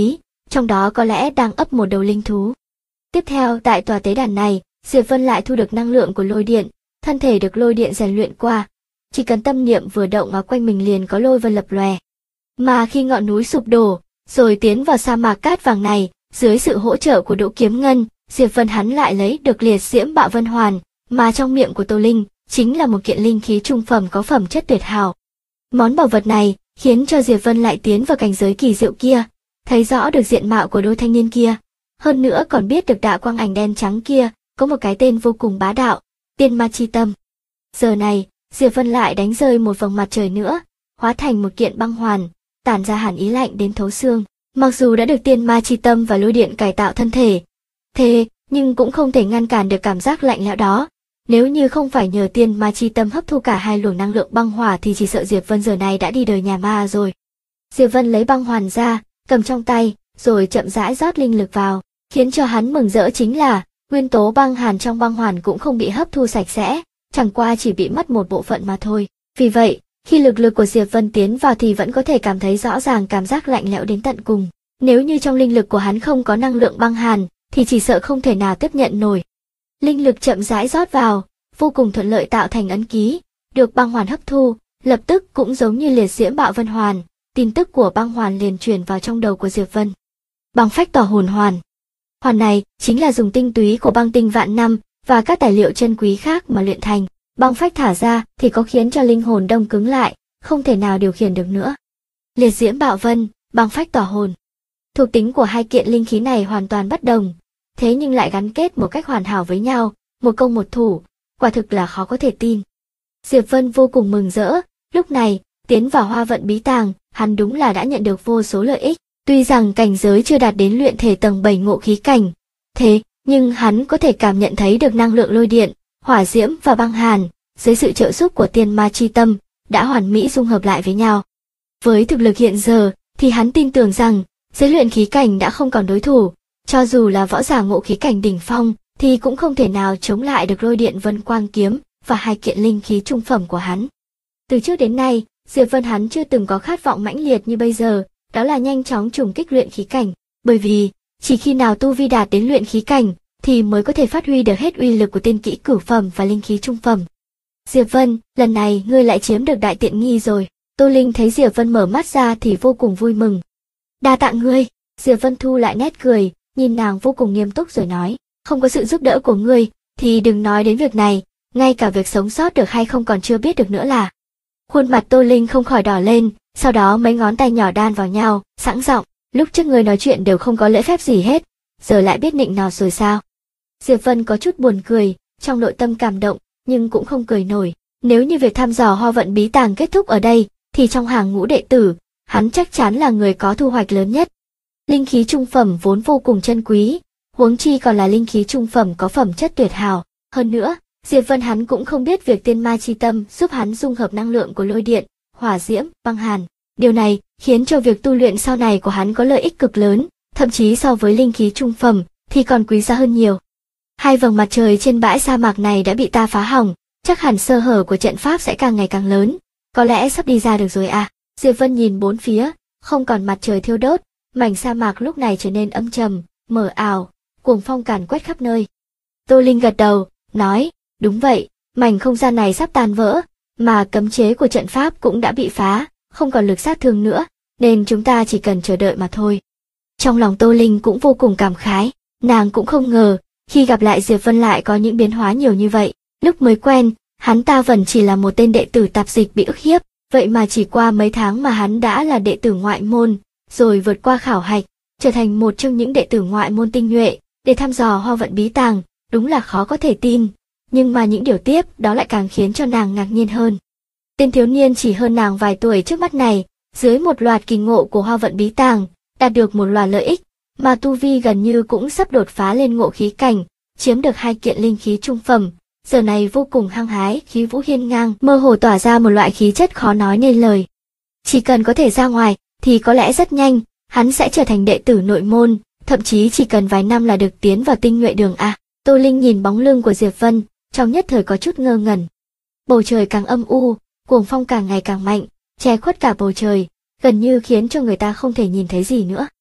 Speaker 1: trong đó có lẽ đang ấp một đầu linh thú. Tiếp theo, tại tòa tế đàn này, Diệp Vân lại thu được năng lượng của lôi điện, thân thể được lôi điện rèn luyện qua. Chỉ cần tâm niệm vừa động ở quanh mình liền có lôi vân lập lòe. Mà khi ngọn núi sụp đổ, rồi tiến vào sa mạc cát vàng này, dưới sự hỗ trợ của Đỗ Kiếm Ngân, Diệp Vân hắn lại lấy được liệt diễm bạo vân hoàn, mà trong miệng của Tô Linh chính là một kiện linh khí trung phẩm có phẩm chất tuyệt hảo. Món bảo vật này khiến cho Diệp Vân lại tiến vào cảnh giới kỳ diệu kia, thấy rõ được diện mạo của đôi thanh niên kia, hơn nữa còn biết được đạo quang ảnh đen trắng kia có một cái tên vô cùng bá đạo, Tiên Ma Chi Tâm. Giờ này, Diệp Vân lại đánh rơi một vầng mặt trời nữa, hóa thành một kiện băng hoàn, tản ra hàn ý lạnh đến thấu xương. Mặc dù đã được Tiên Ma Chi Tâm và lôi điện cải tạo thân thể, thế nhưng cũng không thể ngăn cản được cảm giác lạnh lẽo đó. Nếu như không phải nhờ Tiên Ma Chi Tâm hấp thu cả hai luồng năng lượng băng hỏa thì chỉ sợ Diệp Vân giờ này đã đi đời nhà ma rồi. Diệp Vân lấy băng hoàn ra, cầm trong tay, rồi chậm rãi rót linh lực vào, khiến cho hắn mừng rỡ chính là nguyên tố băng hàn trong băng hoàn cũng không bị hấp thu sạch sẽ, chẳng qua chỉ bị mất một bộ phận mà thôi. Vì vậy, khi lực của Diệp Vân tiến vào thì vẫn có thể cảm thấy rõ ràng cảm giác lạnh lẽo đến tận cùng. Nếu như trong linh lực của hắn không có năng lượng băng hàn, thì chỉ sợ không thể nào tiếp nhận nổi. Linh lực chậm rãi rót vào, vô cùng thuận lợi tạo thành ấn ký, được băng hoàn hấp thu, lập tức cũng giống như liệt diễm bạo vân hoàn, tin tức của băng hoàn liền truyền vào trong đầu của Diệp Vân. Băng phách tỏa hồn hoàn. Hoàn này chính là dùng tinh túy của băng tinh vạn năm và các tài liệu chân quý khác mà luyện thành. Băng phách thả ra thì có khiến cho linh hồn đông cứng lại, không thể nào điều khiển được nữa. Liệt diễm bạo vân, băng phách tỏa hồn. Thuộc tính của hai kiện linh khí này hoàn toàn bất đồng, thế nhưng lại gắn kết một cách hoàn hảo với nhau, một công một thủ, quả thực là khó có thể tin. Diệp Vân vô cùng mừng rỡ, lúc này, tiến vào Hoa Vận Bí Tàng, hắn đúng là đã nhận được vô số lợi ích. Tuy rằng cảnh giới chưa đạt đến luyện thể tầng 7 ngộ khí cảnh, thế nhưng hắn có thể cảm nhận thấy được năng lượng lôi điện, hỏa diễm và băng hàn, dưới sự trợ giúp của Tiên Ma Chi Tâm, đã hoàn mỹ dung hợp lại với nhau. Với thực lực hiện giờ, thì hắn tin tưởng rằng, dưới luyện khí cảnh đã không còn đối thủ, cho dù là võ giả ngộ khí cảnh đỉnh phong, thì cũng không thể nào chống lại được lôi điện vân quang kiếm và hai kiện linh khí trung phẩm của hắn. Từ trước đến nay, Diệp Vân hắn chưa từng có khát vọng mãnh liệt như bây giờ, đó là nhanh chóng trùng kích luyện khí cảnh, bởi vì chỉ khi nào tu vi đạt đến luyện khí cảnh thì mới có thể phát huy được hết uy lực của tiên kỹ cửu phẩm và linh khí trung phẩm. Diệp Vân, lần này ngươi lại chiếm được đại tiện nghi rồi. Tô Linh thấy Diệp Vân mở mắt ra thì vô cùng vui mừng. Đa tạ ngươi. Diệp Vân thu lại nét cười, nhìn nàng vô cùng nghiêm túc rồi nói, không có sự giúp đỡ của ngươi thì đừng nói đến việc này, ngay cả việc sống sót được hay không còn chưa biết được nữa là. Khuôn mặt Tô Linh không khỏi đỏ lên, sau đó mấy ngón tay nhỏ đan vào nhau, sẵn giọng, lúc trước ngươi nói chuyện đều không có lễ phép gì hết, giờ lại biết nịnh nọt rồi sao? Diệp Vân có chút buồn cười, trong nội tâm cảm động, nhưng cũng không cười nổi. Nếu như việc thăm dò Hoa Vận Bí Tàng kết thúc ở đây, thì trong hàng ngũ đệ tử, hắn chắc chắn là người có thu hoạch lớn nhất. Linh khí trung phẩm vốn vô cùng chân quý, huống chi còn là linh khí trung phẩm có phẩm chất tuyệt hảo. Hơn nữa, Diệp Vân hắn cũng không biết việc Tiên Ma Chi Tâm giúp hắn dung hợp năng lượng của lôi điện, hỏa diễm, băng hàn. Điều này khiến cho việc tu luyện sau này của hắn có lợi ích cực lớn, thậm chí so với linh khí trung phẩm thì còn quý giá hơn nhiều. Hai vầng mặt trời trên bãi sa mạc này đã bị ta phá hỏng, chắc hẳn sơ hở của trận pháp sẽ càng ngày càng lớn, có lẽ sắp đi ra được rồi à. Diệp Vân nhìn bốn phía, không còn mặt trời thiêu đốt, mảnh sa mạc lúc này trở nên âm trầm, mờ ảo, cuồng phong càn quét khắp nơi. Tô Linh gật đầu, nói, đúng vậy, mảnh không gian này sắp tan vỡ, mà cấm chế của trận pháp cũng đã bị phá, không còn lực sát thương nữa, nên chúng ta chỉ cần chờ đợi mà thôi. Trong lòng Tô Linh cũng vô cùng cảm khái, nàng cũng không ngờ, khi gặp lại Diệp Vân lại có những biến hóa nhiều như vậy. Lúc mới quen, hắn ta vẫn chỉ là một tên đệ tử tạp dịch bị ức hiếp, vậy mà chỉ qua mấy tháng mà hắn đã là đệ tử ngoại môn, rồi vượt qua khảo hạch, trở thành một trong những đệ tử ngoại môn tinh nhuệ, để thăm dò Hoa Vận Bí Tàng, đúng là khó có thể tin. Nhưng mà những điều tiếp đó lại càng khiến cho nàng ngạc nhiên hơn. Tên thiếu niên chỉ hơn nàng vài tuổi trước mắt này, dưới một loạt kỳ ngộ của Hoa Vận Bí Tàng, đạt được một loạt lợi ích, mà tu vi gần như cũng sắp đột phá lên ngộ khí cảnh, chiếm được hai kiện linh khí trung phẩm, giờ này vô cùng hăng hái, khí vũ hiên ngang, mơ hồ tỏa ra một loại khí chất khó nói nên lời. Chỉ cần có thể ra ngoài, thì có lẽ rất nhanh, hắn sẽ trở thành đệ tử nội môn, thậm chí chỉ cần vài năm là được tiến vào tinh nhuệ đường A. Tô Linh nhìn bóng lưng của Diệp Vân, trong nhất thời có chút ngơ ngẩn. Bầu trời càng âm u, cuồng phong càng ngày càng mạnh, che khuất cả bầu trời, gần như khiến cho người ta không thể nhìn thấy gì nữa.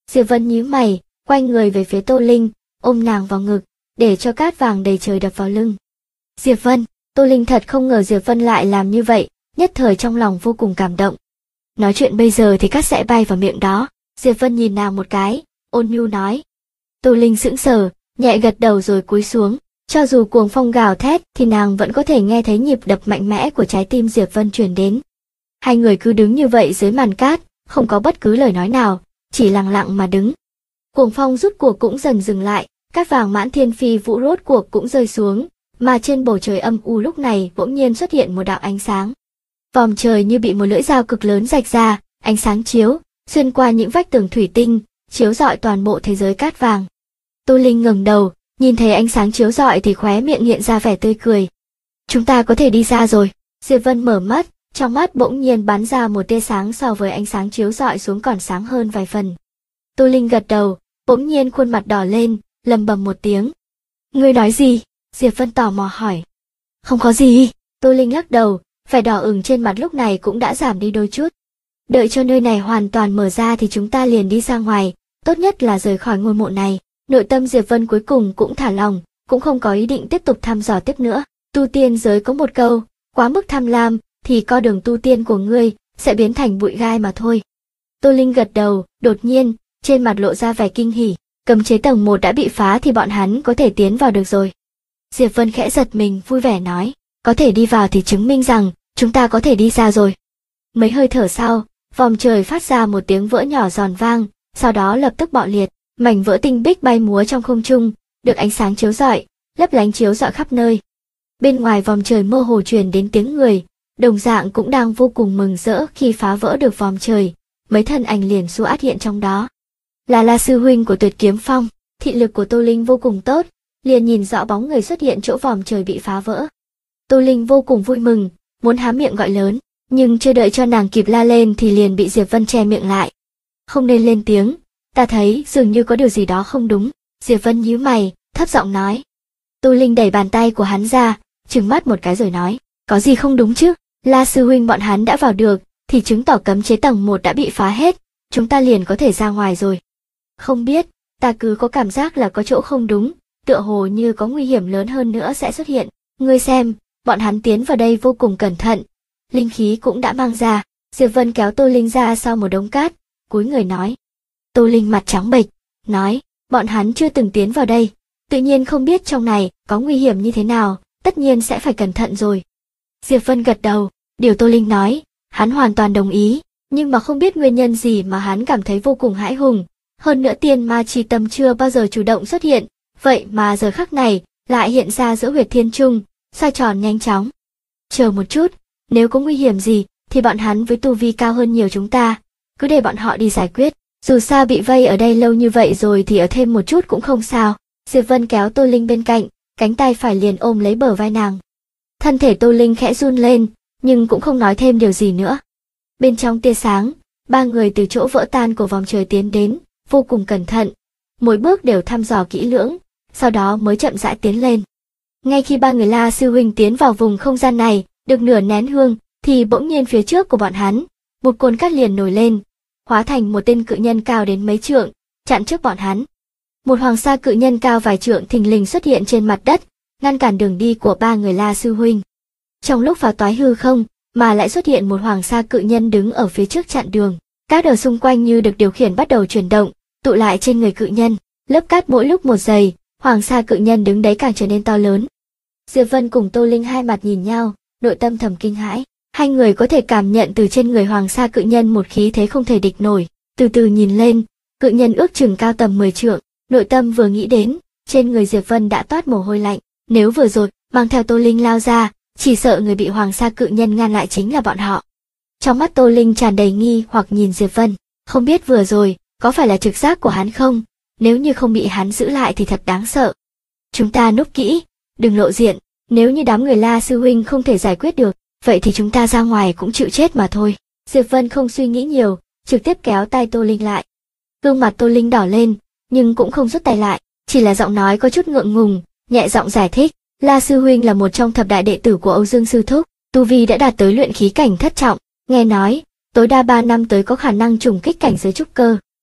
Speaker 1: Diệp Vân nhíu mày, quay người về phía Tô Linh, ôm nàng vào ngực, để cho cát vàng đầy trời đập vào lưng. Diệp Vân, Tô Linh thật không ngờ Diệp Vân lại làm như vậy, nhất thời trong lòng vô cùng cảm động. Nói chuyện bây giờ thì cát sẽ bay vào miệng đó. Diệp Vân nhìn nàng một cái, ôn nhu nói. Tô Linh sững sờ, nhẹ gật đầu rồi cúi xuống. Cho dù cuồng phong gào thét thì nàng vẫn có thể nghe thấy nhịp đập mạnh mẽ của trái tim Diệp Vân truyền đến. Hai người cứ đứng như vậy dưới màn cát, không có bất cứ lời nói nào, chỉ lặng lặng mà đứng. Cuồng phong rút cuộc cũng dần dừng lại, cát vàng mãn thiên phi vũ rốt cuộc cũng rơi xuống, mà trên bầu trời âm u lúc này bỗng nhiên xuất hiện một đạo ánh sáng. Vòm trời như bị một lưỡi dao cực lớn rạch ra, ánh sáng chiếu xuyên qua những vách tường thủy tinh, chiếu rọi toàn bộ thế giới cát vàng. Tô Linh ngẩng đầu, nhìn thấy ánh sáng chiếu rọi thì khóe miệng hiện ra vẻ tươi cười. Chúng ta có thể đi ra rồi. Diệp Vân mở mắt, trong mắt bỗng nhiên bắn ra một tia sáng so với ánh sáng chiếu rọi xuống còn sáng hơn vài phần. Tô Linh gật đầu, bỗng nhiên khuôn mặt đỏ lên, lầm bầm một tiếng. Ngươi nói gì? Diệp Vân tò mò hỏi. Không có gì. Tô Linh lắc đầu, vẻ đỏ ửng trên mặt lúc này cũng đã giảm đi đôi chút. Đợi cho nơi này hoàn toàn mở ra thì chúng ta liền đi ra ngoài, tốt nhất là rời khỏi ngôi mộ này. Nội tâm Diệp Vân cuối cùng cũng thả lòng, cũng không có ý định tiếp tục thăm dò tiếp nữa. Tu tiên giới có một câu, quá mức tham lam thì con đường tu tiên của ngươi sẽ biến thành bụi gai mà thôi. Tô Linh gật đầu, đột nhiên trên mặt lộ ra vẻ kinh hỉ, cấm chế tầng 1 đã bị phá thì bọn hắn có thể tiến vào được rồi. Diệp Vân khẽ giật mình, vui vẻ nói, có thể đi vào thì chứng minh rằng chúng ta có thể đi ra rồi. Mấy hơi thở sau, vòm trời phát ra một tiếng vỡ nhỏ giòn vang, sau đó lập tức bạo liệt, mảnh vỡ tinh bích bay múa trong không trung, được ánh sáng chiếu rọi, lấp lánh chiếu rọi khắp nơi. Bên ngoài vòm trời mơ hồ truyền đến tiếng người, đồng dạng cũng đang vô cùng mừng rỡ khi phá vỡ được vòm trời, mấy thân ảnh liền xuất hiện trong đó. Là La sư huynh của Tuyệt Kiếm Phong. Thị lực của Tô Linh vô cùng tốt, liền nhìn rõ bóng người xuất hiện chỗ vòm trời bị phá vỡ. Tô Linh vô cùng vui mừng, muốn há miệng gọi lớn, nhưng chưa đợi cho nàng kịp la lên thì liền bị Diệp Vân che miệng lại. Không nên lên tiếng, ta thấy dường như có điều gì đó không đúng. Diệp Vân nhíu mày, thấp giọng nói. Tô Linh đẩy bàn tay của hắn ra, trừng mắt một cái rồi nói, có gì không đúng chứ? La sư huynh bọn hắn đã vào được, thì chứng tỏ cấm chế tầng 1 đã bị phá hết, chúng ta liền có thể ra ngoài rồi. Không biết, ta cứ có cảm giác là có chỗ không đúng, tựa hồ như có nguy hiểm lớn hơn nữa sẽ xuất hiện. Ngươi xem, bọn hắn tiến vào đây vô cùng cẩn thận, linh khí cũng đã mang ra. Diệp Vân kéo Tô Linh ra sau một đống cát, cúi người nói. Tô Linh mặt trắng bệch, nói, bọn hắn chưa từng tiến vào đây, tự nhiên không biết trong này có nguy hiểm như thế nào, tất nhiên sẽ phải cẩn thận rồi. Diệp Vân gật đầu, điều Tô Linh nói, hắn hoàn toàn đồng ý, nhưng mà không biết nguyên nhân gì mà hắn cảm thấy vô cùng hãi hùng. Hơn nữa tiên ma chi tâm chưa bao giờ chủ động xuất hiện, vậy mà giờ khắc này lại hiện ra giữa huyệt thiên trung, xoay tròn nhanh chóng. Chờ một chút, nếu có nguy hiểm gì thì bọn hắn với tu vi cao hơn nhiều chúng ta, cứ để bọn họ đi giải quyết. Dù sao bị vây ở đây lâu như vậy rồi thì ở thêm một chút cũng không sao. Diệp Vân kéo Tô Linh bên cạnh, cánh tay phải liền ôm lấy bờ vai nàng. Thân thể Tô Linh khẽ run lên, nhưng cũng không nói thêm điều gì nữa. Bên trong tia sáng, ba người từ chỗ vỡ tan của vòng trời tiến đến, vô cùng cẩn thận, mỗi bước đều thăm dò kỹ lưỡng, sau đó mới chậm rãi tiến lên. Ngay khi ba người La sư huynh tiến vào vùng không gian này, được nửa nén hương, thì bỗng nhiên phía trước của bọn hắn, một cồn cát liền nổi lên, hóa thành một tên cự nhân cao đến mấy trượng, chặn trước bọn hắn. Một hoàng sa cự nhân cao vài trượng thình lình xuất hiện trên mặt đất, ngăn cản đường đi của ba người La sư huynh. Trong lúc phá toái hư không, mà lại xuất hiện một hoàng sa cự nhân đứng ở phía trước chặn đường. Cát ở xung quanh như được điều khiển bắt đầu chuyển động, tụ lại trên người cự nhân. Lớp cát mỗi lúc một dày, hoàng sa cự nhân đứng đấy càng trở nên to lớn. Diệp Vân cùng Tô Linh hai mặt nhìn nhau, nội tâm thầm kinh hãi. Hai người có thể cảm nhận từ trên người hoàng sa cự nhân một khí thế không thể địch nổi. Từ từ nhìn lên, cự nhân ước chừng cao tầm 10 trượng. Nội tâm vừa nghĩ đến, trên người Diệp Vân đã toát mồ hôi lạnh. Nếu vừa rồi mang theo Tô Linh lao ra, chỉ sợ người bị hoàng sa cự nhân ngăn lại chính là bọn họ. Trong mắt Tô Linh tràn đầy nghi hoặc nhìn Diệp Vân, không biết vừa rồi có phải là trực giác của hắn không? Nếu như không bị hắn giữ lại thì thật đáng sợ. Chúng ta núp kỹ, đừng lộ diện, nếu như đám người La sư huynh không thể giải quyết được, vậy thì chúng ta ra ngoài cũng chịu chết mà thôi. Diệp Vân không suy nghĩ nhiều, trực tiếp kéo tay Tô Linh lại. Gương mặt Tô Linh đỏ lên, nhưng cũng không rút tay lại, chỉ là giọng nói có chút ngượng ngùng, nhẹ giọng giải thích. La sư huynh là một trong thập đại đệ tử của Âu Dương sư thúc, tu vi đã đạt tới luyện khí cảnh thất trọng, nghe nói tối đa 3 năm tới có khả năng trùng kích cảnh giới trúc cơ.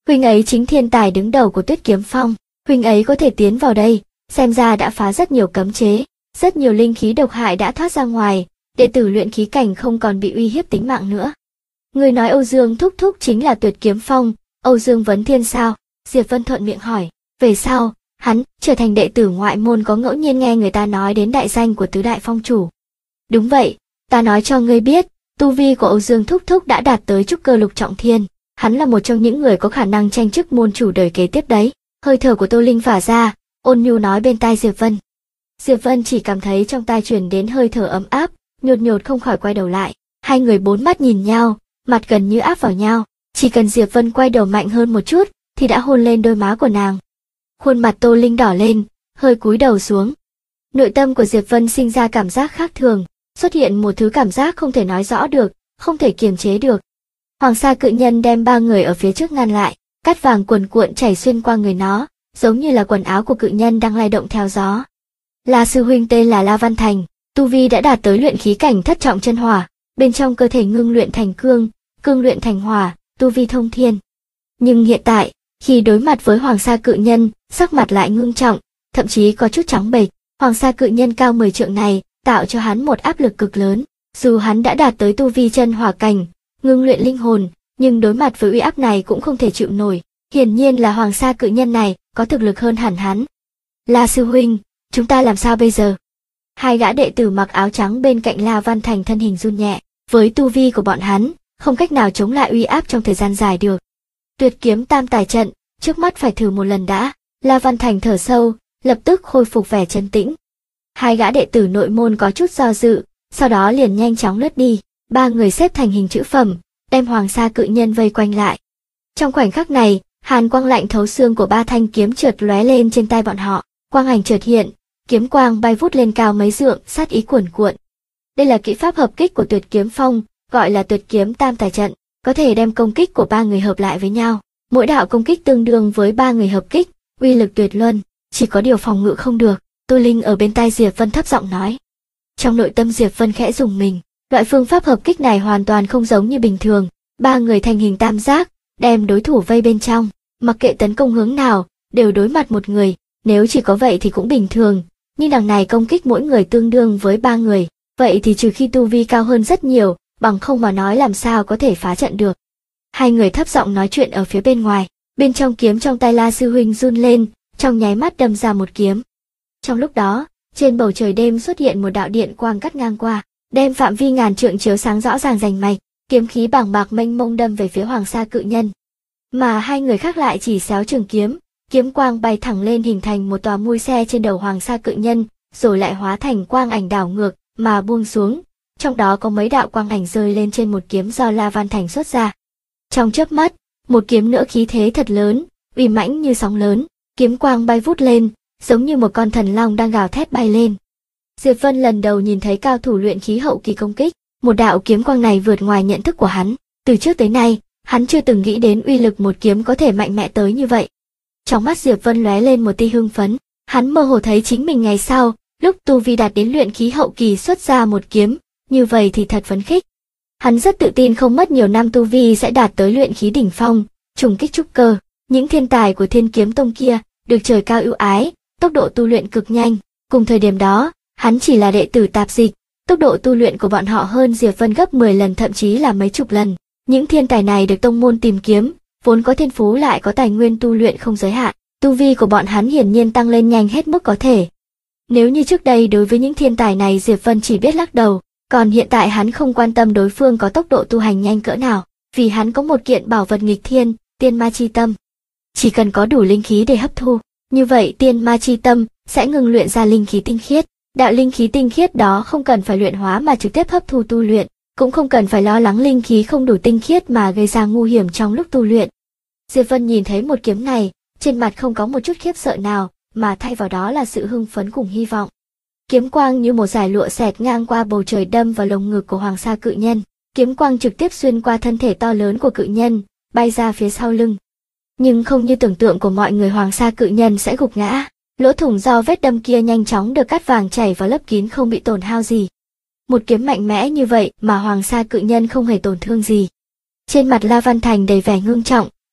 Speaker 1: Huynh ấy chính thiên tài đứng đầu của Tuyết Kiếm Phong, huynh ấy có thể tiến vào đây, xem ra đã phá rất nhiều cấm chế, rất nhiều linh khí độc hại đã thoát ra ngoài, đệ tử luyện khí cảnh không còn bị uy hiếp tính mạng nữa. Người nói Âu Dương thúc thúc chính là Tuyệt Kiếm Phong, Âu Dương Vấn Thiên sao? Diệp Vân thuận miệng hỏi. Về sau, hắn trở thành đệ tử ngoại môn, có ngẫu nhiên nghe người ta nói đến đại danh của tứ đại phong chủ. Đúng vậy, ta nói cho ngươi biết, tu vi của Âu Dương thúc thúc đã đạt tới trúc cơ lục trọng thiên, hắn là một trong những người có khả năng tranh chức môn chủ đời kế tiếp đấy. Hơi thở của Tô Linh phả ra, ôn nhu nói bên tai Diệp Vân. Diệp Vân chỉ cảm thấy trong tai truyền đến hơi thở ấm áp, nhột nhột không khỏi quay đầu lại. Hai người bốn mắt nhìn nhau, mặt gần như áp vào nhau. Chỉ cần Diệp Vân quay đầu mạnh hơn một chút, thì đã hôn lên đôi má của nàng. Khuôn mặt Tô Linh đỏ lên, hơi cúi đầu xuống. Nội tâm của Diệp Vân sinh ra cảm giác khác thường, xuất hiện một thứ cảm giác không thể nói rõ được, không thể kiềm chế được. Hoàng Sa Cự Nhân đem ba người ở phía trước ngăn lại, cát vàng cuồn cuộn chảy xuyên qua người nó, giống như là quần áo của cự nhân đang lay động theo gió. La sư huynh tên là La Văn Thành, tu vi đã đạt tới luyện khí cảnh thất trọng chân hỏa, bên trong cơ thể ngưng luyện thành cương, cương luyện thành hỏa, tu vi thông thiên. Nhưng hiện tại, khi đối mặt với Hoàng Sa Cự Nhân, sắc mặt lại ngưng trọng, thậm chí có chút trắng bệch. Hoàng Sa Cự Nhân cao 10 trượng này, tạo cho hắn một áp lực cực lớn. Dù hắn đã đạt tới tu vi chân hỏa cảnh, ngưng luyện linh hồn, nhưng đối mặt với uy áp này cũng không thể chịu nổi. Hiển nhiên là Hoàng Sa Cự Nhân này có thực lực hơn hẳn hắn. La sư huynh, chúng ta làm sao bây giờ? Hai gã đệ tử mặc áo trắng bên cạnh La Văn Thành thân hình run nhẹ, với tu vi của bọn hắn, không cách nào chống lại uy áp trong thời gian dài được. Tuyệt kiếm tam tài trận, trước mắt phải thử một lần đã. La Văn Thành thở sâu, lập tức khôi phục vẻ trấn tĩnh. Hai gã đệ tử nội môn có chút do dự, sau đó liền nhanh chóng lướt đi. Ba người xếp thành hình chữ phẩm, đem Hoàng Sa Cự Nhân vây quanh lại. Trong khoảnh khắc này, hàn quang lạnh thấu xương của ba thanh kiếm chợt lóe lên trên tay bọn họ, quang ảnh chợt hiện, kiếm quang bay vút lên cao mấy dặm, sát ý cuồn cuộn. Đây là kỹ pháp hợp kích của Tuyệt Kiếm Phong, gọi là Tuyệt kiếm tam tài trận, có thể đem công kích của ba người hợp lại với nhau. Mỗi đạo công kích tương đương với ba người hợp kích, uy lực tuyệt luân, chỉ có điều phòng ngự không được. Tô Linh ở bên tai Diệp Vân thấp giọng nói. Trong nội tâm Diệp Vân khẽ rùng mình, loại phương pháp hợp kích này hoàn toàn không giống như bình thường. Ba người thành hình tam giác, đem đối thủ vây bên trong, mặc kệ tấn công hướng nào, đều đối mặt một người. Nếu chỉ có vậy thì cũng bình thường, nhưng đằng này công kích mỗi người tương đương với ba người, vậy thì trừ khi tu vi cao hơn rất nhiều, bằng không mà nói làm sao có thể phá trận được. Hai người thấp giọng nói chuyện ở phía bên ngoài, bên trong kiếm trong tay La sư huynh run lên, trong nháy mắt đâm ra một kiếm. Trong lúc đó, trên bầu trời đêm xuất hiện một đạo điện quang cắt ngang qua, đem phạm vi ngàn trượng chiếu sáng rõ ràng rành mạch, kiếm khí bàng bạc mênh mông đâm về phía Hoàng Sa Cự Nhân. Mà hai người khác lại chỉ xéo trường kiếm, kiếm quang bay thẳng lên hình thành một tòa mui xe trên đầu Hoàng Sa Cự Nhân, rồi lại hóa thành quang ảnh đảo ngược mà buông xuống. Trong đó có mấy đạo quang ảnh rơi lên trên một kiếm do La Văn Thành xuất ra. Trong chớp mắt, một kiếm nữa khí thế thật lớn, uy mãnh như sóng lớn, kiếm quang bay vút lên, giống như một con thần long đang gào thét bay lên. Diệp Vân lần đầu nhìn thấy cao thủ luyện khí hậu kỳ công kích, một đạo kiếm quang này vượt ngoài nhận thức của hắn. Từ trước tới nay, hắn chưa từng nghĩ đến uy lực một kiếm có thể mạnh mẽ tới như vậy. Trong mắt Diệp Vân lóe lên một tia hưng phấn, hắn mơ hồ thấy chính mình ngày sau, lúc tu vi đạt đến luyện khí hậu kỳ xuất ra một kiếm, như vậy thì thật phấn khích. Hắn rất tự tin không mất nhiều năm tu vi sẽ đạt tới luyện khí đỉnh phong, trùng kích trúc cơ. Những thiên tài của Thiên Kiếm Tông kia, được trời cao ưu ái, tốc độ tu luyện cực nhanh. Cùng thời điểm đó, hắn chỉ là đệ tử tạp dịch, tốc độ tu luyện của bọn họ hơn Diệp Vân gấp 10 lần thậm chí là mấy chục lần. Những thiên tài này được tông môn tìm kiếm, vốn có thiên phú lại có tài nguyên tu luyện không giới hạn, tu vi của bọn hắn hiển nhiên tăng lên nhanh hết mức có thể. Nếu như trước đây đối với những thiên tài này Diệp Vân chỉ biết lắc đầu, còn hiện tại hắn không quan tâm đối phương có tốc độ tu hành nhanh cỡ nào, vì hắn có một kiện bảo vật nghịch thiên, Tiên Ma Chi Tâm. Chỉ cần có đủ linh khí để hấp thu, như vậy Tiên Ma Chi Tâm sẽ ngừng luyện ra linh khí tinh khiết. Đạo linh khí tinh khiết đó không cần phải luyện hóa mà trực tiếp hấp thu tu luyện, cũng không cần phải lo lắng linh khí không đủ tinh khiết mà gây ra nguy hiểm trong lúc tu luyện. Diệp Vân nhìn thấy một kiếm này, trên mặt không có một chút khiếp sợ nào, mà thay vào đó là sự hưng phấn cùng hy vọng. Kiếm quang như một dải lụa xẹt ngang qua bầu trời đâm vào lồng ngực của Hoàng Sa Cự Nhân. Kiếm quang trực tiếp xuyên qua thân thể to lớn của cự nhân, bay ra phía sau lưng. Nhưng không như tưởng tượng của mọi người, Hoàng Sa Cự Nhân sẽ gục ngã. Lỗ thủng do vết đâm kia nhanh chóng được cát vàng chảy vào lấp kín, không bị tổn hao gì. Một kiếm mạnh mẽ như vậy mà Hoàng Sa Cự Nhân không hề tổn thương gì. Trên mặt La Văn Thành đầy vẻ ngưng trọng,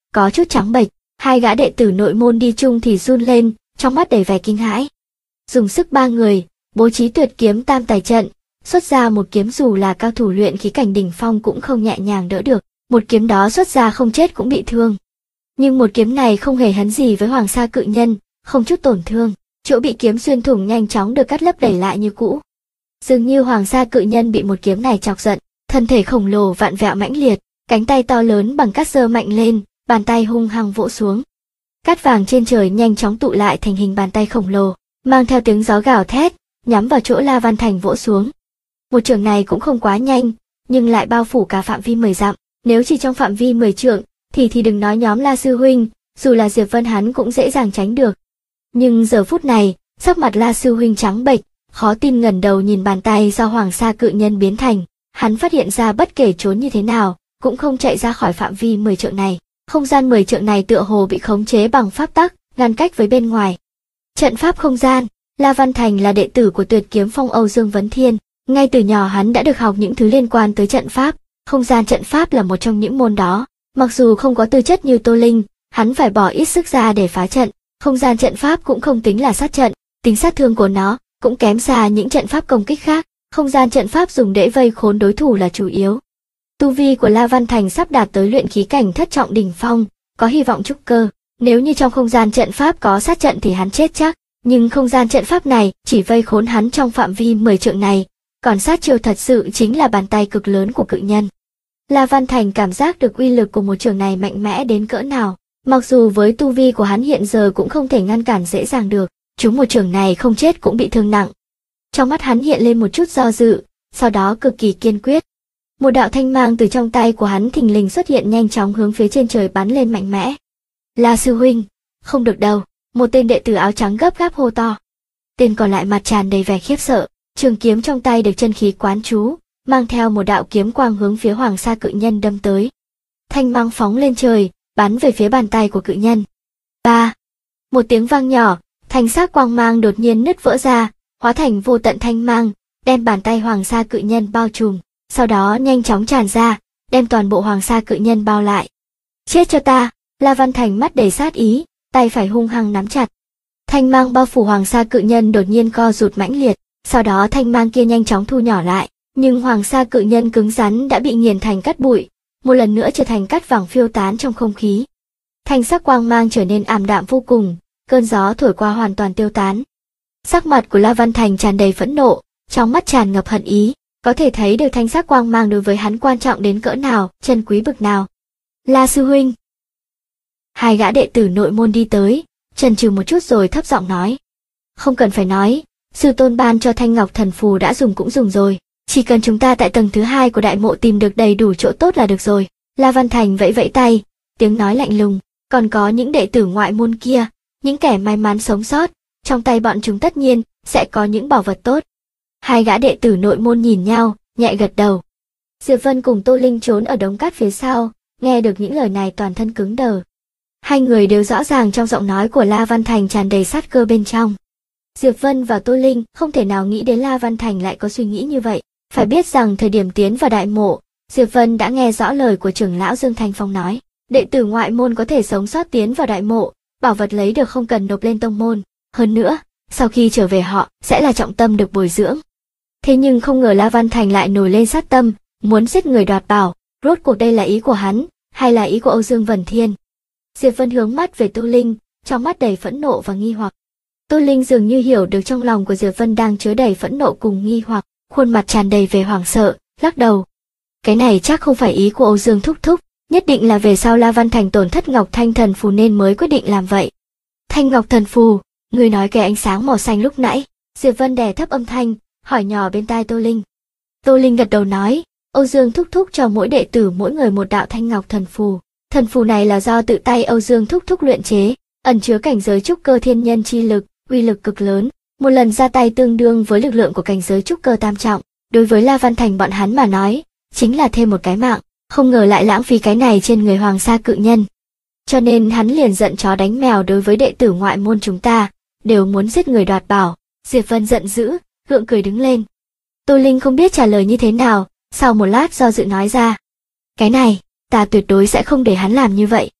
Speaker 1: có chút trắng bệch. Hai gã đệ tử nội môn đi chung thì run lên, trong mắt đầy vẻ kinh hãi. Dùng sức ba người, bố trí tuyệt kiếm tam tài trận, xuất ra một kiếm dù là cao thủ luyện khí cảnh đỉnh phong cũng không nhẹ nhàng đỡ được, một kiếm đó xuất ra không chết cũng bị thương. Nhưng một kiếm này không hề hấn gì với Hoàng Sa cự nhân, không chút tổn thương, chỗ bị kiếm xuyên thủng nhanh chóng được cắt lấp đẩy lại như cũ. Dường như Hoàng Sa cự nhân bị một kiếm này chọc giận, thân thể khổng lồ vặn vẹo mãnh liệt, cánh tay to lớn bằng cát giơ mạnh lên, bàn tay hung hăng vỗ xuống. Cát vàng trên trời nhanh chóng tụ lại thành hình bàn tay khổng lồ, mang theo tiếng gió gào thét, nhắm vào chỗ La Văn Thành vỗ xuống. Một chưởng này cũng không quá nhanh, nhưng lại bao phủ cả phạm vi 10 dặm, nếu chỉ trong phạm vi 10 trượng, thì đừng nói nhóm La sư huynh, dù là Diệp Vân hắn cũng dễ dàng tránh được. Nhưng giờ phút này, sắc mặt La sư huynh trắng bệch, khó tin ngẩng đầu nhìn bàn tay do Hoàng Sa cự nhân biến thành, hắn phát hiện ra bất kể trốn như thế nào, cũng không chạy ra khỏi phạm vi 10 trượng này. Không gian 10 trượng này tựa hồ bị khống chế bằng pháp tắc, ngăn cách với bên ngoài. Trận pháp không gian, La Văn Thành là đệ tử của Tuyệt Kiếm Phong Âu Dương Vấn Thiên, ngay từ nhỏ hắn đã được học những thứ liên quan tới trận pháp, không gian trận pháp là một trong những môn đó. Mặc dù không có tư chất như Tô Linh, hắn phải bỏ ít sức ra để phá trận, không gian trận pháp cũng không tính là sát trận, tính sát thương của nó cũng kém xa những trận pháp công kích khác, không gian trận pháp dùng để vây khốn đối thủ là chủ yếu. Tu vi của La Văn Thành sắp đạt tới luyện khí cảnh thất trọng đỉnh phong, có hy vọng trúc cơ. Nếu như trong không gian trận pháp có sát trận thì hắn chết chắc, nhưng không gian trận pháp này chỉ vây khốn hắn trong phạm vi 10 trượng này, còn sát chiêu thật sự chính là bàn tay cực lớn của cự nhân. La Văn Thành cảm giác được uy lực của một trường này mạnh mẽ đến cỡ nào, mặc dù với tu vi của hắn hiện giờ cũng không thể ngăn cản dễ dàng được, chúng một trường này không chết cũng bị thương nặng. Trong mắt hắn hiện lên một chút do dự, sau đó cực kỳ kiên quyết. Một đạo thanh mang từ trong tay của hắn thình lình xuất hiện nhanh chóng hướng phía trên trời bắn lên mạnh mẽ. La sư huynh, không được đâu, một tên đệ tử áo trắng gấp gáp hô to. Tên còn lại mặt tràn đầy vẻ khiếp sợ, trường kiếm trong tay được chân khí quán chú, mang theo một đạo kiếm quang hướng phía Hoàng Sa cự nhân đâm tới. Thanh mang phóng lên trời, bắn về phía bàn tay của cự nhân. Ba, một tiếng vang nhỏ, thanh sắc quang mang đột nhiên nứt vỡ ra, hóa thành vô tận thanh mang, đem bàn tay Hoàng Sa cự nhân bao trùm, sau đó nhanh chóng tràn ra, đem toàn bộ Hoàng Sa cự nhân bao lại. Chết cho ta! La Văn Thành mắt đầy sát ý, tay phải hung hăng nắm chặt. Thanh mang bao phủ Hoàng Sa cự nhân đột nhiên co rụt mãnh liệt, sau đó thanh mang kia nhanh chóng thu nhỏ lại, nhưng Hoàng Sa cự nhân cứng rắn đã bị nghiền thành cát bụi, một lần nữa trở thành cát vàng phiêu tán trong không khí. Thanh sắc quang mang trở nên ảm đạm vô cùng, cơn gió thổi qua hoàn toàn tiêu tán. Sắc mặt của La Văn Thành tràn đầy phẫn nộ, trong mắt tràn ngập hận ý, có thể thấy được thanh sắc quang mang đối với hắn quan trọng đến cỡ nào, chân quý bực nào. La sư huynh. Hai gã đệ tử nội môn đi tới, chần chừ một chút rồi thấp giọng nói. Không cần phải nói, sư tôn ban cho thanh ngọc thần phù đã dùng cũng dùng rồi, chỉ cần chúng ta tại tầng thứ 2 của đại mộ tìm được đầy đủ chỗ tốt là được rồi. La Văn Thành vẫy vẫy tay, tiếng nói lạnh lùng, còn có những đệ tử ngoại môn kia, những kẻ may mắn sống sót, trong tay bọn chúng tất nhiên sẽ có những bảo vật tốt. Hai gã đệ tử nội môn nhìn nhau, nhẹ gật đầu. Diệp Vân cùng Tô Linh trốn ở đống cát phía sau, nghe được những lời này toàn thân cứng đờ. Hai người đều rõ ràng trong giọng nói của La Văn Thành tràn đầy sát cơ bên trong. Diệp Vân và Tô Linh không thể nào nghĩ đến La Văn Thành lại có suy nghĩ như vậy. Phải biết rằng thời điểm tiến vào đại mộ, Diệp Vân đã nghe rõ lời của trưởng lão Dương Thanh Phong nói, đệ tử ngoại môn có thể sống sót tiến vào đại mộ, bảo vật lấy được không cần nộp lên tông môn. Hơn nữa, sau khi trở về họ sẽ là trọng tâm được bồi dưỡng. Thế nhưng không ngờ La Văn Thành lại nổi lên sát tâm, muốn giết người đoạt bảo, rốt cuộc đây là ý của hắn, hay là ý của Âu Dương Vân Thiên? Diệp Vân hướng mắt về Tô Linh, trong mắt đầy phẫn nộ và nghi hoặc. Tô Linh dường như hiểu được trong lòng của Diệp Vân đang chứa đầy phẫn nộ cùng nghi hoặc, khuôn mặt tràn đầy vẻ hoảng sợ, lắc đầu. Cái này chắc không phải ý của Âu Dương thúc thúc, nhất định là về sau La Văn Thành tổn thất Ngọc Thanh Thần Phù nên mới quyết định làm vậy. Thanh Ngọc Thần Phù, người nói cái ánh sáng màu xanh lúc nãy. Diệp Vân đè thấp âm thanh, hỏi nhỏ bên tai Tô Linh. Tô Linh gật đầu nói, Âu Dương thúc thúc cho mỗi đệ tử mỗi người một đạo Thanh Ngọc Thần Phù. Thần phù này là do tự tay Âu Dương thúc thúc luyện chế, ẩn chứa cảnh giới trúc cơ thiên nhân chi lực, uy lực cực lớn, một lần ra tay tương đương với lực lượng của cảnh giới trúc cơ tam trọng. Đối với La Văn Thành bọn hắn mà nói, chính là thêm một cái mạng, không ngờ lại lãng phí cái này trên người Hoàng Sa cự nhân. Cho nên hắn liền giận chó đánh mèo đối với đệ tử ngoại môn chúng ta, đều muốn giết người đoạt bảo. Diệp Vân giận dữ, gượng cười đứng lên. Tô Linh không biết trả lời như thế nào, sau một lát do dự nói ra. Cái này, ta tuyệt đối sẽ không để hắn làm như vậy.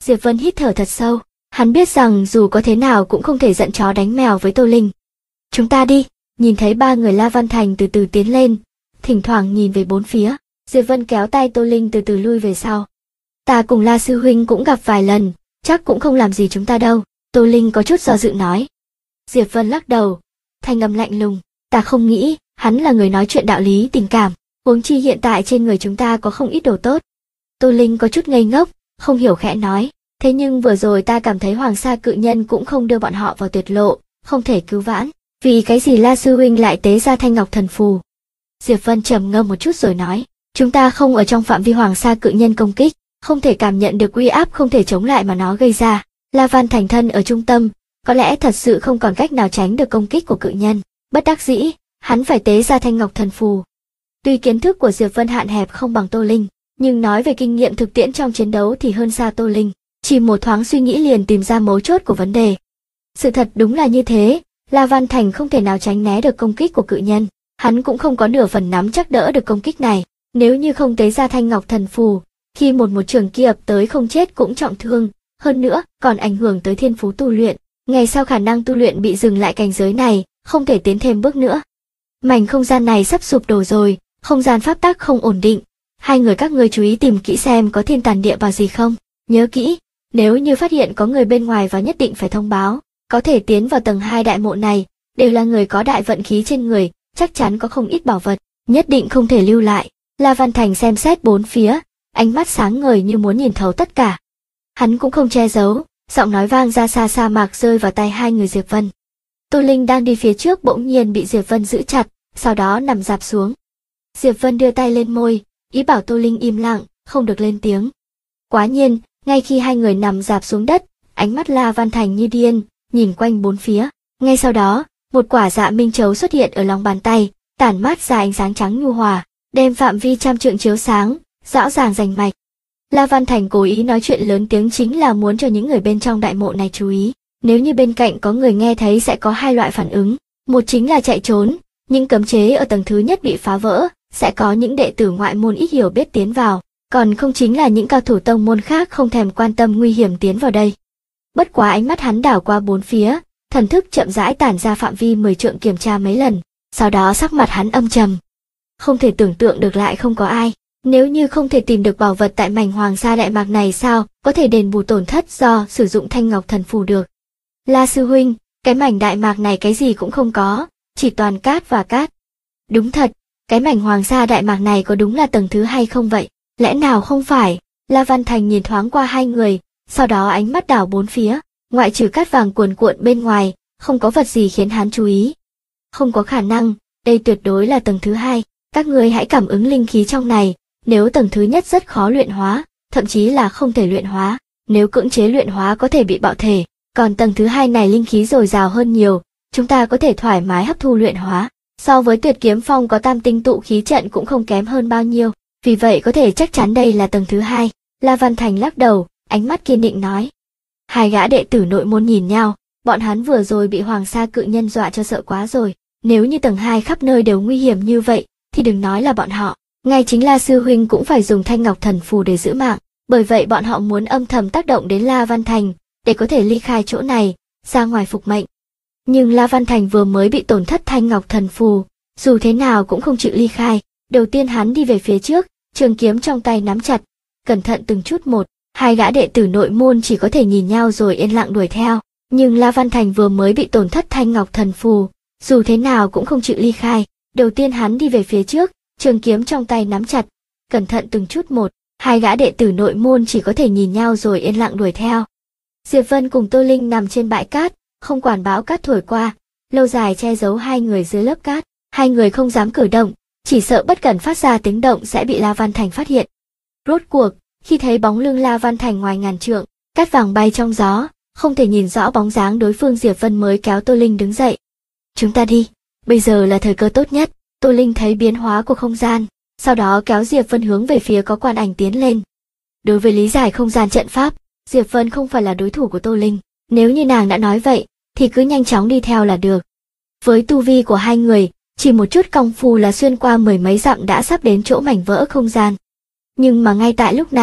Speaker 1: Diệp Vân hít thở thật sâu, hắn biết rằng dù có thế nào cũng không thể giận chó đánh mèo với Tô Linh. Chúng ta đi, nhìn thấy ba người La Văn Thành từ từ tiến lên, thỉnh thoảng nhìn về bốn phía, Diệp Vân kéo tay Tô Linh từ từ lui về sau. Ta cùng La sư huynh cũng gặp vài lần, chắc cũng không làm gì chúng ta đâu, Tô Linh có chút do dự nói. Diệp Vân lắc đầu, thanh âm lạnh lùng, ta không nghĩ, hắn là người nói chuyện đạo lý tình cảm, huống chi hiện tại trên người chúng ta có không ít đồ tốt. Tô Linh có chút ngây ngốc, không hiểu khẽ nói, thế nhưng vừa rồi ta cảm thấy Hoàng Sa cự nhân cũng không đưa bọn họ vào tuyệt lộ, không thể cứu vãn, vì cái gì La sư huynh lại tế ra thanh ngọc thần phù. Diệp Vân trầm ngâm một chút rồi nói, chúng ta không ở trong phạm vi Hoàng Sa cự nhân công kích, không thể cảm nhận được uy áp không thể chống lại mà nó gây ra. La Văn Thành thân ở trung tâm, có lẽ thật sự không còn cách nào tránh được công kích của cự nhân, bất đắc dĩ, hắn phải tế ra thanh ngọc thần phù. Tuy kiến thức của Diệp Vân hạn hẹp không bằng Tô Linh, nhưng nói về kinh nghiệm thực tiễn trong chiến đấu thì hơn xa Tô Linh, chỉ một thoáng suy nghĩ liền tìm ra mấu chốt của vấn đề. Sự thật đúng là như thế, La Văn Thành không thể nào tránh né được công kích của cự nhân, hắn cũng không có nửa phần nắm chắc đỡ được công kích này, nếu như không tế ra thanh ngọc thần phù, khi một trường kia ập tới không chết cũng trọng thương, hơn nữa còn ảnh hưởng tới thiên phú tu luyện, ngày sau khả năng tu luyện bị dừng lại cảnh giới này, không thể tiến thêm bước nữa. Mảnh không gian này sắp sụp đổ rồi, không gian pháp tắc không ổn định, hai người các ngươi chú ý tìm kỹ xem có thiên tàn địa vào gì không, nhớ kỹ, nếu như phát hiện có người bên ngoài vào nhất định phải thông báo, có thể tiến vào tầng 2 đại mộ này, đều là người có đại vận khí trên người, chắc chắn có không ít bảo vật, nhất định không thể lưu lại. La Văn Thành xem xét bốn phía, ánh mắt sáng ngời như muốn nhìn thấu tất cả. Hắn cũng không che giấu, giọng nói vang ra xa sa mạc rơi vào tay hai người Diệp Vân. Tô Linh đang đi phía trước bỗng nhiên bị Diệp Vân giữ chặt, sau đó nằm rạp xuống. Diệp Vân đưa tay lên môi, ý bảo Tô Linh im lặng, không được lên tiếng. Quá nhiên, ngay khi hai người nằm rạp xuống đất, ánh mắt La Văn Thành như điên, nhìn quanh bốn phía. Ngay sau đó, một quả dạ minh chấu xuất hiện ở lòng bàn tay, tản mát ra ánh sáng trắng nhu hòa, đem phạm vi trăm trượng chiếu sáng, rõ ràng rành mạch. La Văn Thành cố ý nói chuyện lớn tiếng chính là muốn cho những người bên trong đại mộ này chú ý. Nếu như bên cạnh có người nghe thấy sẽ có hai loại phản ứng, một chính là chạy trốn, những cấm chế ở tầng thứ nhất bị phá vỡ, sẽ có những đệ tử ngoại môn ít hiểu biết tiến vào, còn không chính là những cao thủ tông môn khác không thèm quan tâm nguy hiểm tiến vào đây. Bất quá ánh mắt hắn đảo qua bốn phía, thần thức chậm rãi tản ra phạm vi 10 trượng kiểm tra mấy lần, sau đó sắc mặt hắn âm trầm. Không thể tưởng tượng được lại không có ai, nếu như không thể tìm được bảo vật tại mảnh Hoàng Sa đại mạc này sao có thể đền bù tổn thất do sử dụng thanh ngọc thần phù được. La sư huynh, cái mảnh đại mạc này cái gì cũng không có, chỉ toàn cát và cát. Đúng thật, cái mảnh Hoàng Sa đại mạc này có đúng là tầng thứ hay không vậy? Lẽ nào không phải? La Văn Thành nhìn thoáng qua hai người, sau đó ánh mắt đảo bốn phía, ngoại trừ cát vàng cuồn cuộn bên ngoài, không có vật gì khiến hắn chú ý. Không có khả năng, đây tuyệt đối là tầng thứ hai, các ngươi hãy cảm ứng linh khí trong này, nếu tầng thứ nhất rất khó luyện hóa, thậm chí là không thể luyện hóa, nếu cưỡng chế luyện hóa có thể bị bạo thể, còn tầng thứ hai này linh khí dồi dào hơn nhiều, chúng ta có thể thoải mái hấp thu luyện hóa, so với Tuyệt Kiếm Phong có tam tinh tụ khí trận cũng không kém hơn bao nhiêu, vì vậy có thể chắc chắn đây là tầng thứ hai. La Văn Thành lắc đầu, ánh mắt kiên định nói. Hai gã đệ tử nội môn nhìn nhau, bọn hắn vừa rồi bị Hoàng Sa cự nhân dọa cho sợ quá rồi, nếu như tầng 2 khắp nơi đều nguy hiểm như vậy, thì đừng nói là bọn họ, ngay chính La sư huynh cũng phải dùng thanh ngọc thần phù để giữ mạng, bởi vậy bọn họ muốn âm thầm tác động đến La Văn Thành, để có thể ly khai chỗ này, ra ngoài phục mệnh. Nhưng La Văn Thành vừa mới bị tổn thất thanh ngọc thần phù, dù thế nào cũng không chịu ly khai, đầu tiên hắn đi về phía trước, trường kiếm trong tay nắm chặt, cẩn thận từng chút một, hai gã đệ tử nội môn chỉ có thể nhìn nhau rồi yên lặng đuổi theo, nhưng La Văn Thành vừa mới bị tổn thất thanh ngọc thần phù, dù thế nào cũng không chịu ly khai, đầu tiên hắn đi về phía trước, trường kiếm trong tay nắm chặt, cẩn thận từng chút một, hai gã đệ tử nội môn chỉ có thể nhìn nhau rồi yên lặng đuổi theo. Diệp Vân cùng Tô Linh nằm trên bãi cát, không quản bão cát thổi qua, lâu dài che giấu hai người dưới lớp cát, hai người không dám cử động, chỉ sợ bất cẩn phát ra tiếng động sẽ bị La Văn Thành phát hiện. Rốt cuộc, khi thấy bóng lưng La Văn Thành ngoài ngàn trượng, cát vàng bay trong gió, không thể nhìn rõ bóng dáng đối phương, Diệp Vân mới kéo Tô Linh đứng dậy. Chúng ta đi, bây giờ là thời cơ tốt nhất. Tô Linh thấy biến hóa của không gian, sau đó kéo Diệp Vân hướng về phía có quan ảnh tiến lên. Đối với lý giải không gian trận pháp, Diệp Vân không phải là đối thủ của Tô Linh, nếu như nàng đã nói vậy, thì cứ nhanh chóng đi theo là được. Với tu vi của hai người, chỉ một chút công phu là xuyên qua 10 mấy dặm đã sắp đến chỗ mảnh vỡ không gian. Nhưng mà ngay tại lúc này,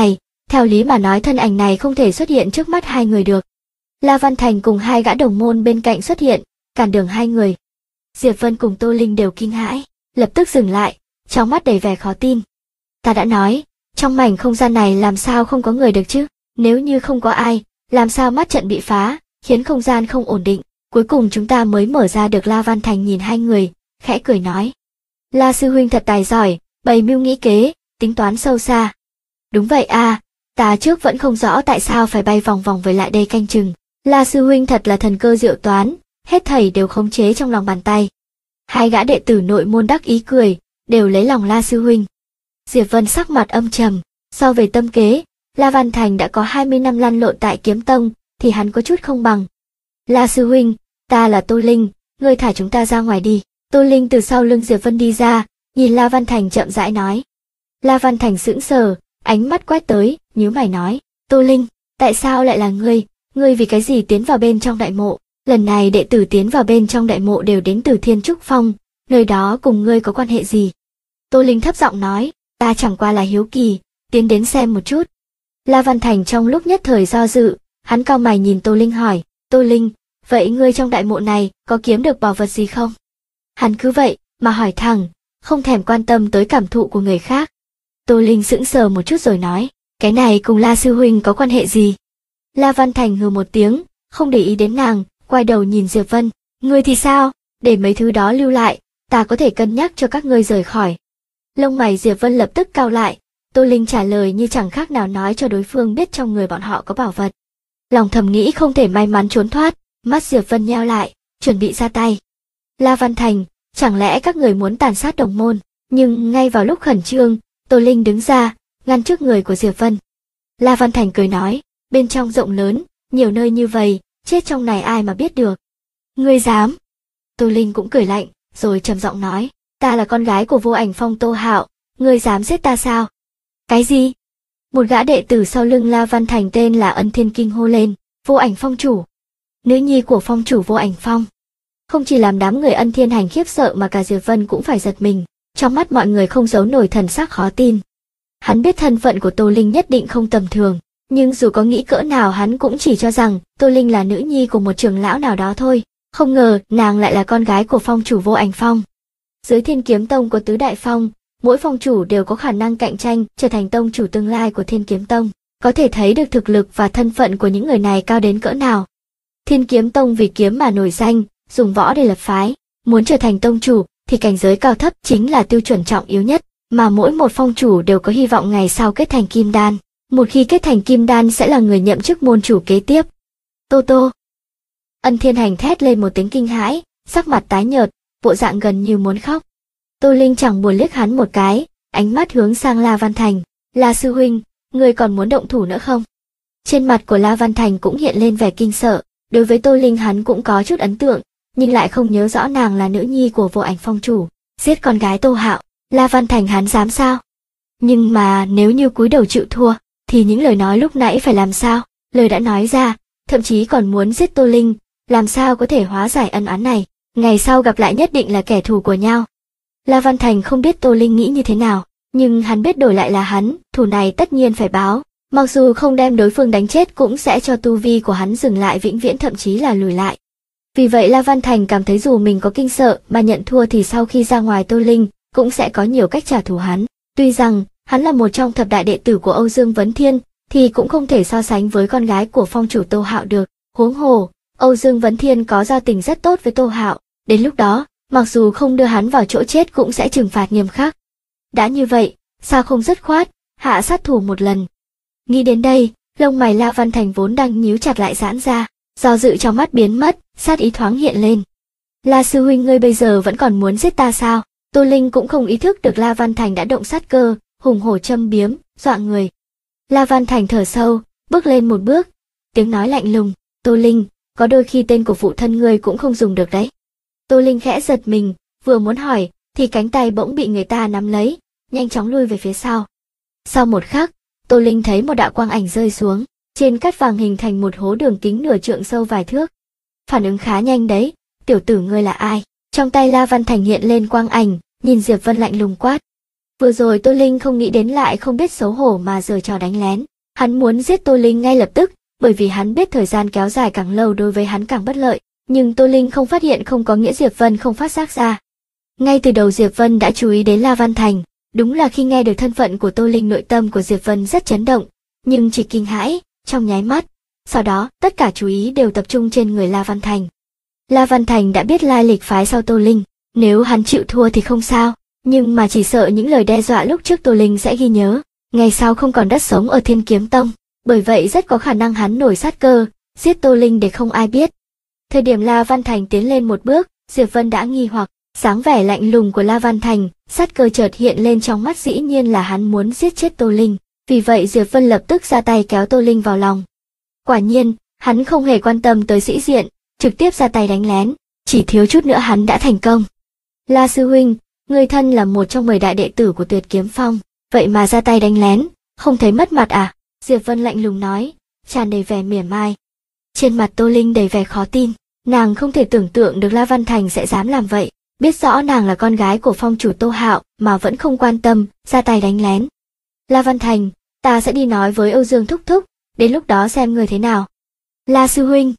Speaker 1: Theo lý mà nói thân ảnh này không thể xuất hiện trước mắt hai người được. La Văn Thành cùng hai gã đồng môn bên cạnh xuất hiện, cản đường hai người. Diệp Vân cùng Tô Linh đều kinh hãi, lập tức dừng lại, trong mắt đầy vẻ khó tin. Ta đã nói, trong mảnh không gian này làm sao không có người được chứ? Nếu như không có ai, làm sao mắt trận bị phá, khiến không gian không ổn định. Cuối cùng chúng ta mới mở ra được. La Văn Thành nhìn hai người, khẽ cười nói. La sư huynh thật tài giỏi, bày mưu nghĩ kế, tính toán sâu xa. Đúng vậy à, ta trước vẫn không rõ tại sao phải bay vòng vòng về lại đây canh chừng. La sư huynh thật là thần cơ diệu toán, hết thảy đều khống chế trong lòng bàn tay. Hai gã đệ tử nội môn đắc ý cười, đều lấy lòng La sư huynh. Diệp Vân sắc mặt âm trầm, so về tâm kế, La Văn Thành đã có 20 năm lăn lộn tại kiếm tông, thì hắn có chút không bằng. La sư huynh, ta là Tô Linh, ngươi thả chúng ta ra ngoài đi. Tô Linh từ sau lưng Diệp Vân đi ra, nhìn La Văn Thành chậm rãi nói. La Văn Thành sững sờ, ánh mắt quét tới, nhíu mày nói, Tô Linh, tại sao lại là ngươi vì cái gì tiến vào bên trong đại mộ? Lần này đệ tử tiến vào bên trong đại mộ đều đến từ Thiên Trúc Phong, nơi đó cùng ngươi có quan hệ gì? Tô Linh thấp giọng nói, ta chẳng qua là hiếu kỳ, tiến đến xem một chút. La Văn Thành trong lúc nhất thời do dự, hắn cau mày nhìn Tô Linh hỏi, Tô Linh, vậy ngươi trong đại mộ này có kiếm được bảo vật gì không? Hắn cứ vậy mà hỏi thẳng, không thèm quan tâm tới cảm thụ của người khác. Tô Linh sững sờ một chút rồi nói, cái này cùng La sư huynh có quan hệ gì? La Văn Thành hừ một tiếng, không để ý đến nàng, quay đầu nhìn Diệp Vân, ngươi thì sao? Để mấy thứ đó lưu lại, ta có thể cân nhắc cho các ngươi rời khỏi. Lông mày Diệp Vân lập tức cau lại, Tô Linh trả lời như chẳng khác nào nói cho đối phương biết trong người bọn họ có bảo vật. Lòng thầm nghĩ không thể may mắn trốn thoát, mắt Diệp Vân nheo lại, chuẩn bị ra tay. La Văn Thành, chẳng lẽ các người muốn tàn sát đồng môn? Nhưng ngay vào lúc khẩn trương, Tô Linh đứng ra, ngăn trước người của Diệp Vân. La Văn Thành cười nói, bên trong rộng lớn, nhiều nơi như vậy, chết trong này ai mà biết được. Ngươi dám? Tô Linh cũng cười lạnh, rồi trầm giọng nói, ta là con gái của Vô Ảnh Phong Tô Hạo, ngươi dám giết ta sao? Cái gì? Một gã đệ tử sau lưng La Văn Thành tên là Ân Thiên kinh hô lên, Vô Ảnh Phong chủ, nữ nhi của phong chủ Vô Ảnh Phong. Không chỉ làm đám người Ân Thiên Hành khiếp sợ mà cả Diệp Vân cũng phải giật mình, trong mắt mọi người không giấu nổi thần sắc khó tin. Hắn biết thân phận của Tô Linh nhất định không tầm thường, nhưng dù có nghĩ cỡ nào hắn cũng chỉ cho rằng Tô Linh là nữ nhi của một trưởng lão nào đó thôi, không ngờ nàng lại là con gái của phong chủ Vô Ảnh Phong. Dưới Thiên Kiếm Tông có tứ đại phong, mỗi phong chủ đều có khả năng cạnh tranh trở thành tông chủ tương lai của Thiên Kiếm Tông, có thể thấy được thực lực và thân phận của những người này cao đến cỡ nào. Thiên Kiếm Tông vì kiếm mà nổi danh, dùng võ để lập phái, muốn trở thành tông chủ thì cảnh giới cao thấp chính là tiêu chuẩn trọng yếu nhất, mà mỗi một phong chủ đều có hy vọng ngày sau kết thành kim đan. Một khi kết thành kim đan sẽ là người nhậm chức môn chủ kế tiếp. Tô Tô. Ân Thiên Hành thét lên một tiếng kinh hãi, sắc mặt tái nhợt, bộ dạng gần như muốn khóc. Tô Linh chẳng buồn liếc hắn một cái, ánh mắt hướng sang La Văn Thành, La sư huynh, ngươi còn muốn động thủ nữa không? Trên mặt của La Văn Thành cũng hiện lên vẻ kinh sợ, đối với Tô Linh hắn cũng có chút ấn tượng, nhưng lại không nhớ rõ nàng là nữ nhi của Vô Ảnh Phong chủ, giết con gái Tô Hạo, La Văn Thành hắn dám sao? Nhưng mà nếu như cúi đầu chịu thua, thì những lời nói lúc nãy phải làm sao? Lời đã nói ra, thậm chí còn muốn giết Tô Linh, làm sao có thể hóa giải ân oán này, ngày sau gặp lại nhất định là kẻ thù của nhau. La Văn Thành không biết Tô Linh nghĩ như thế nào, nhưng hắn biết đổi lại là hắn, thù này tất nhiên phải báo, mặc dù không đem đối phương đánh chết cũng sẽ cho tu vi của hắn dừng lại vĩnh viễn thậm chí là lùi lại. Vì vậy La Văn Thành cảm thấy dù mình có kinh sợ mà nhận thua thì sau khi ra ngoài Tô Linh cũng sẽ có nhiều cách trả thù hắn. Tuy rằng hắn là một trong thập đại đệ tử của Âu Dương Vấn Thiên thì cũng không thể so sánh với con gái của phong chủ Tô Hạo được. Huống hồ, Âu Dương Vấn Thiên có giao tình rất tốt với Tô Hạo, đến lúc đó, mặc dù không đưa hắn vào chỗ chết cũng sẽ trừng phạt nghiêm khắc. Đã như vậy, sao không dứt khoát, hạ sát thủ một lần. Nghĩ đến đây, lông mày La Văn Thành vốn đang nhíu chặt lại giãn ra, do dự trong mắt biến mất, sát ý thoáng hiện lên. La sư huynh ngươi bây giờ vẫn còn muốn giết ta sao? Tô Linh cũng không ý thức được La Văn Thành đã động sát cơ, hùng hổ châm biếm, dọa người. La Văn Thành thở sâu, bước lên một bước, tiếng nói lạnh lùng, Tô Linh, có đôi khi tên của phụ thân ngươi cũng không dùng được đấy. Tô Linh khẽ giật mình, vừa muốn hỏi, thì cánh tay bỗng bị người ta nắm lấy, nhanh chóng lui về phía sau. Sau một khắc, Tô Linh thấy một đạo quang ảnh rơi xuống, trên cát vàng hình thành một hố đường kính nửa trượng sâu vài thước. Phản ứng khá nhanh đấy, tiểu tử ngươi là ai? Trong tay La Văn Thành hiện lên quang ảnh, nhìn Diệp Vân lạnh lùng quát. Vừa rồi Tô Linh không nghĩ đến lại không biết xấu hổ mà giở trò đánh lén. Hắn muốn giết Tô Linh ngay lập tức, bởi vì hắn biết thời gian kéo dài càng lâu đối với hắn càng bất lợi. Nhưng Tô Linh không phát hiện không có nghĩa Diệp Vân không phát giác ra. Ngay từ đầu Diệp Vân đã chú ý đến La Văn Thành, đúng là khi nghe được thân phận của Tô Linh nội tâm của Diệp Vân rất chấn động, nhưng chỉ kinh hãi, trong nháy mắt. Sau đó, tất cả chú ý đều tập trung trên người La Văn Thành. La Văn Thành đã biết lai lịch phái sau Tô Linh, nếu hắn chịu thua thì không sao, nhưng mà chỉ sợ những lời đe dọa lúc trước Tô Linh sẽ ghi nhớ, ngày sau không còn đất sống ở Thiên Kiếm Tông, bởi vậy rất có khả năng hắn nổi sát cơ, giết Tô Linh để không ai biết. Thời điểm La Văn Thành tiến lên một bước, Diệp Vân đã nghi hoặc, dáng vẻ lạnh lùng của La Văn Thành, sát cơ chợt hiện lên trong mắt, dĩ nhiên là hắn muốn giết chết Tô Linh, vì vậy Diệp Vân lập tức ra tay kéo Tô Linh vào lòng. Quả nhiên, hắn không hề quan tâm tới sĩ diện, trực tiếp ra tay đánh lén, chỉ thiếu chút nữa hắn đã thành công. La sư huynh, người thân là một trong 10 đại đệ tử của Tuyệt Kiếm Phong, vậy mà ra tay đánh lén, không thấy mất mặt à? Diệp Vân lạnh lùng nói, tràn đầy vẻ mỉa mai. Trên mặt Tô Linh đầy vẻ khó tin, nàng không thể tưởng tượng được La Văn Thành sẽ dám làm vậy, biết rõ nàng là con gái của phong chủ Tô Hạo mà vẫn không quan tâm, ra tay đánh lén. La Văn Thành, ta sẽ đi nói với Âu Dương thúc thúc, đến lúc đó xem người thế nào. La sư huynh.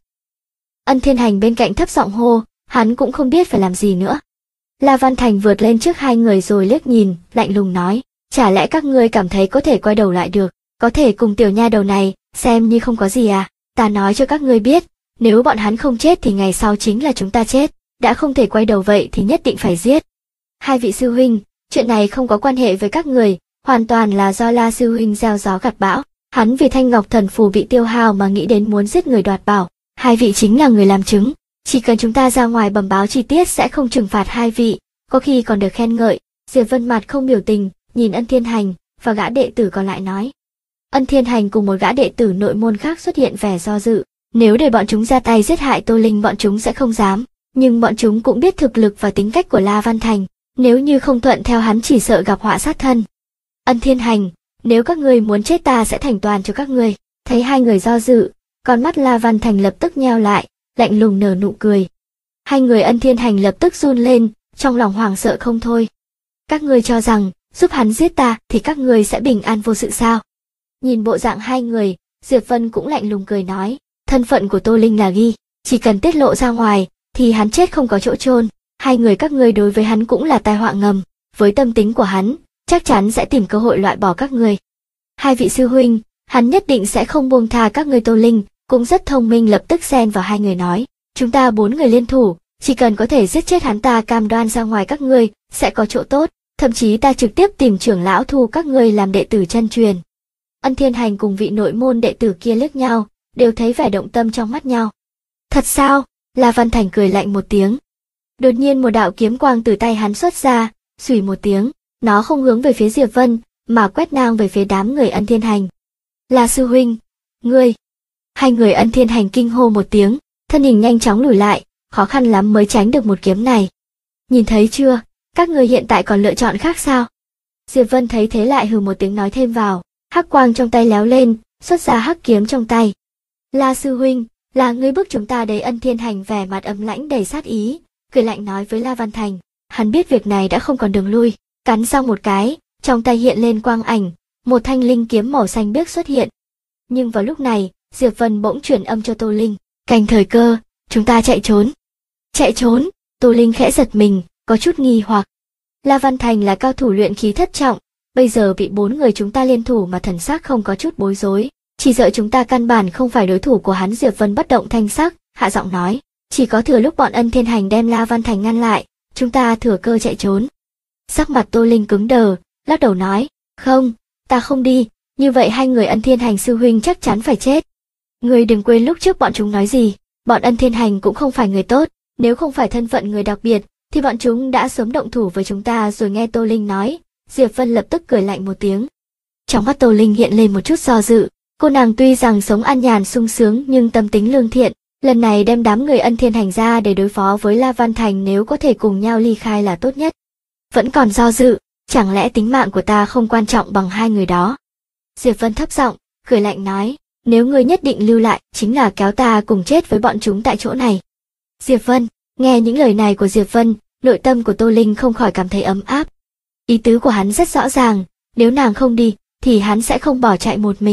Speaker 1: Ân Thiên Hành bên cạnh thấp giọng hô, hắn cũng không biết phải làm gì nữa. La Văn Thành vượt lên trước hai người rồi liếc nhìn, lạnh lùng nói, chả lẽ các ngươi cảm thấy có thể quay đầu lại được, có thể cùng tiểu nha đầu này, xem như không có gì à? Ta nói cho các ngươi biết, nếu bọn hắn không chết thì ngày sau chính là chúng ta chết, đã không thể quay đầu vậy thì nhất định phải giết. Hai vị sư huynh, chuyện này không có quan hệ với các người, hoàn toàn là do La sư huynh gieo gió gặt bão, hắn vì Thanh Ngọc Thần Phù bị tiêu hao mà nghĩ đến muốn giết người đoạt bảo, hai vị chính là người làm chứng, chỉ cần chúng ta ra ngoài bẩm báo chi tiết sẽ không trừng phạt hai vị, có khi còn được khen ngợi. Diệp Vân mặt không biểu tình, nhìn Ân Thiên Hành và gã đệ tử còn lại nói. Ân Thiên Hành cùng một gã đệ tử nội môn khác xuất hiện vẻ do dự, nếu để bọn chúng ra tay giết hại Tô Linh bọn chúng sẽ không dám, nhưng bọn chúng cũng biết thực lực và tính cách của La Văn Thành, nếu như không thuận theo hắn chỉ sợ gặp họa sát thân. Ân Thiên Hành, nếu các ngươi muốn chết ta sẽ thành toàn cho các ngươi. Thấy hai người do dự, con mắt La Văn Thành lập tức nheo lại, lạnh lùng nở nụ cười. Hai người Ân Thiên Hành lập tức run lên, trong lòng hoảng sợ không thôi. Các ngươi cho rằng, giúp hắn giết ta thì các ngươi sẽ bình an vô sự sao? Nhìn bộ dạng hai người, Diệp Vân cũng lạnh lùng cười nói, thân phận của Tô Linh là ghi, chỉ cần tiết lộ ra ngoài, thì hắn chết không có chỗ chôn. Hai người các ngươi đối với hắn cũng là tai họa ngầm, với tâm tính của hắn, chắc chắn sẽ tìm cơ hội loại bỏ các ngươi. Hai vị sư huynh, hắn nhất định sẽ không buông tha các ngươi. Tô Linh cũng rất thông minh, lập tức xen vào hai người nói, chúng ta 4 người liên thủ, chỉ cần có thể giết chết hắn ta cam đoan ra ngoài các ngươi sẽ có chỗ tốt, thậm chí ta trực tiếp tìm trưởng lão thu các ngươi làm đệ tử chân truyền. Ân Thiên Hành cùng vị nội môn đệ tử kia liếc nhau, đều thấy vẻ động tâm trong mắt nhau. Thật sao? La Văn Thành cười lạnh một tiếng. Đột nhiên một đạo kiếm quang từ tay hắn xuất ra, xùy một tiếng, nó không hướng về phía Diệp Vân, mà quét ngang về phía đám người Ân Thiên Hành. La sư huynh, ngươi! Hai người Ân Thiên Hành kinh hô một tiếng, thân hình nhanh chóng lùi lại, khó khăn lắm mới tránh được một kiếm này. Nhìn thấy chưa, các ngươi hiện tại còn lựa chọn khác sao? Diệp Vân thấy thế lại hừ một tiếng nói thêm vào, hắc quang trong tay léo lên, xuất ra hắc kiếm trong tay. La sư huynh, là ngươi bức chúng ta đấy. Ân Thiên Hành vẻ mặt ấm lãnh đầy sát ý, cười lạnh nói với La Văn Thành. Hắn biết việc này đã không còn đường lui, cắn xong một cái, trong tay hiện lên quang ảnh, một thanh linh kiếm màu xanh biếc xuất hiện. Nhưng vào lúc này, Diệp Vân bỗng chuyển âm cho Tô Linh, canh thời cơ, chúng ta chạy trốn. Chạy trốn? Tô Linh khẽ giật mình, có chút nghi hoặc. La Văn Thành là cao thủ luyện khí thất trọng, bây giờ bị 4 người chúng ta liên thủ mà thần sắc không có chút bối rối, chỉ sợ chúng ta căn bản không phải đối thủ của hắn. Diệp Vân bất động thanh sắc, hạ giọng nói, chỉ có thừa lúc bọn Ân Thiên Hành đem La Văn Thành ngăn lại, chúng ta thừa cơ chạy trốn. Sắc mặt Tô Linh cứng đờ, lắc đầu nói, không, ta không đi, như vậy hai người Ân Thiên Hành sư huynh chắc chắn phải chết. Ngươi đừng quên lúc trước bọn chúng nói gì, bọn Ân Thiên Hành cũng không phải người tốt, nếu không phải thân phận người đặc biệt, thì bọn chúng đã sớm động thủ với chúng ta rồi. Nghe Tô Linh nói, Diệp Vân lập tức cười lạnh một tiếng. Trong mắt Tô Linh hiện lên một chút do dự, cô nàng tuy rằng sống an nhàn sung sướng nhưng tâm tính lương thiện, lần này đem đám người Ân Thiên Hành ra để đối phó với La Văn Thành, nếu có thể cùng nhau ly khai là tốt nhất. Vẫn còn do dự, chẳng lẽ tính mạng của ta không quan trọng bằng hai người đó? Diệp Vân thấp giọng, cười lạnh nói, nếu ngươi nhất định lưu lại, chính là kéo ta cùng chết với bọn chúng tại chỗ này. Diệp Vân, nghe những lời này của Diệp Vân, nội tâm của Tô Linh không khỏi cảm thấy ấm áp. Ý tứ của hắn rất rõ ràng, nếu nàng không đi, thì hắn sẽ không bỏ chạy một mình.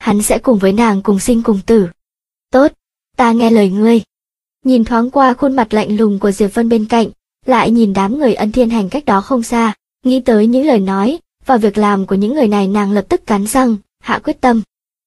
Speaker 1: hắn sẽ cùng với nàng cùng sinh cùng tử. Tốt, ta nghe lời ngươi. Nhìn thoáng qua khuôn mặt lạnh lùng của Diệp Vân bên cạnh, lại nhìn đám người Ân Thiên Hành cách đó không xa, nghĩ tới những lời nói và việc làm của những người này, nàng lập tức cắn răng, hạ quyết tâm.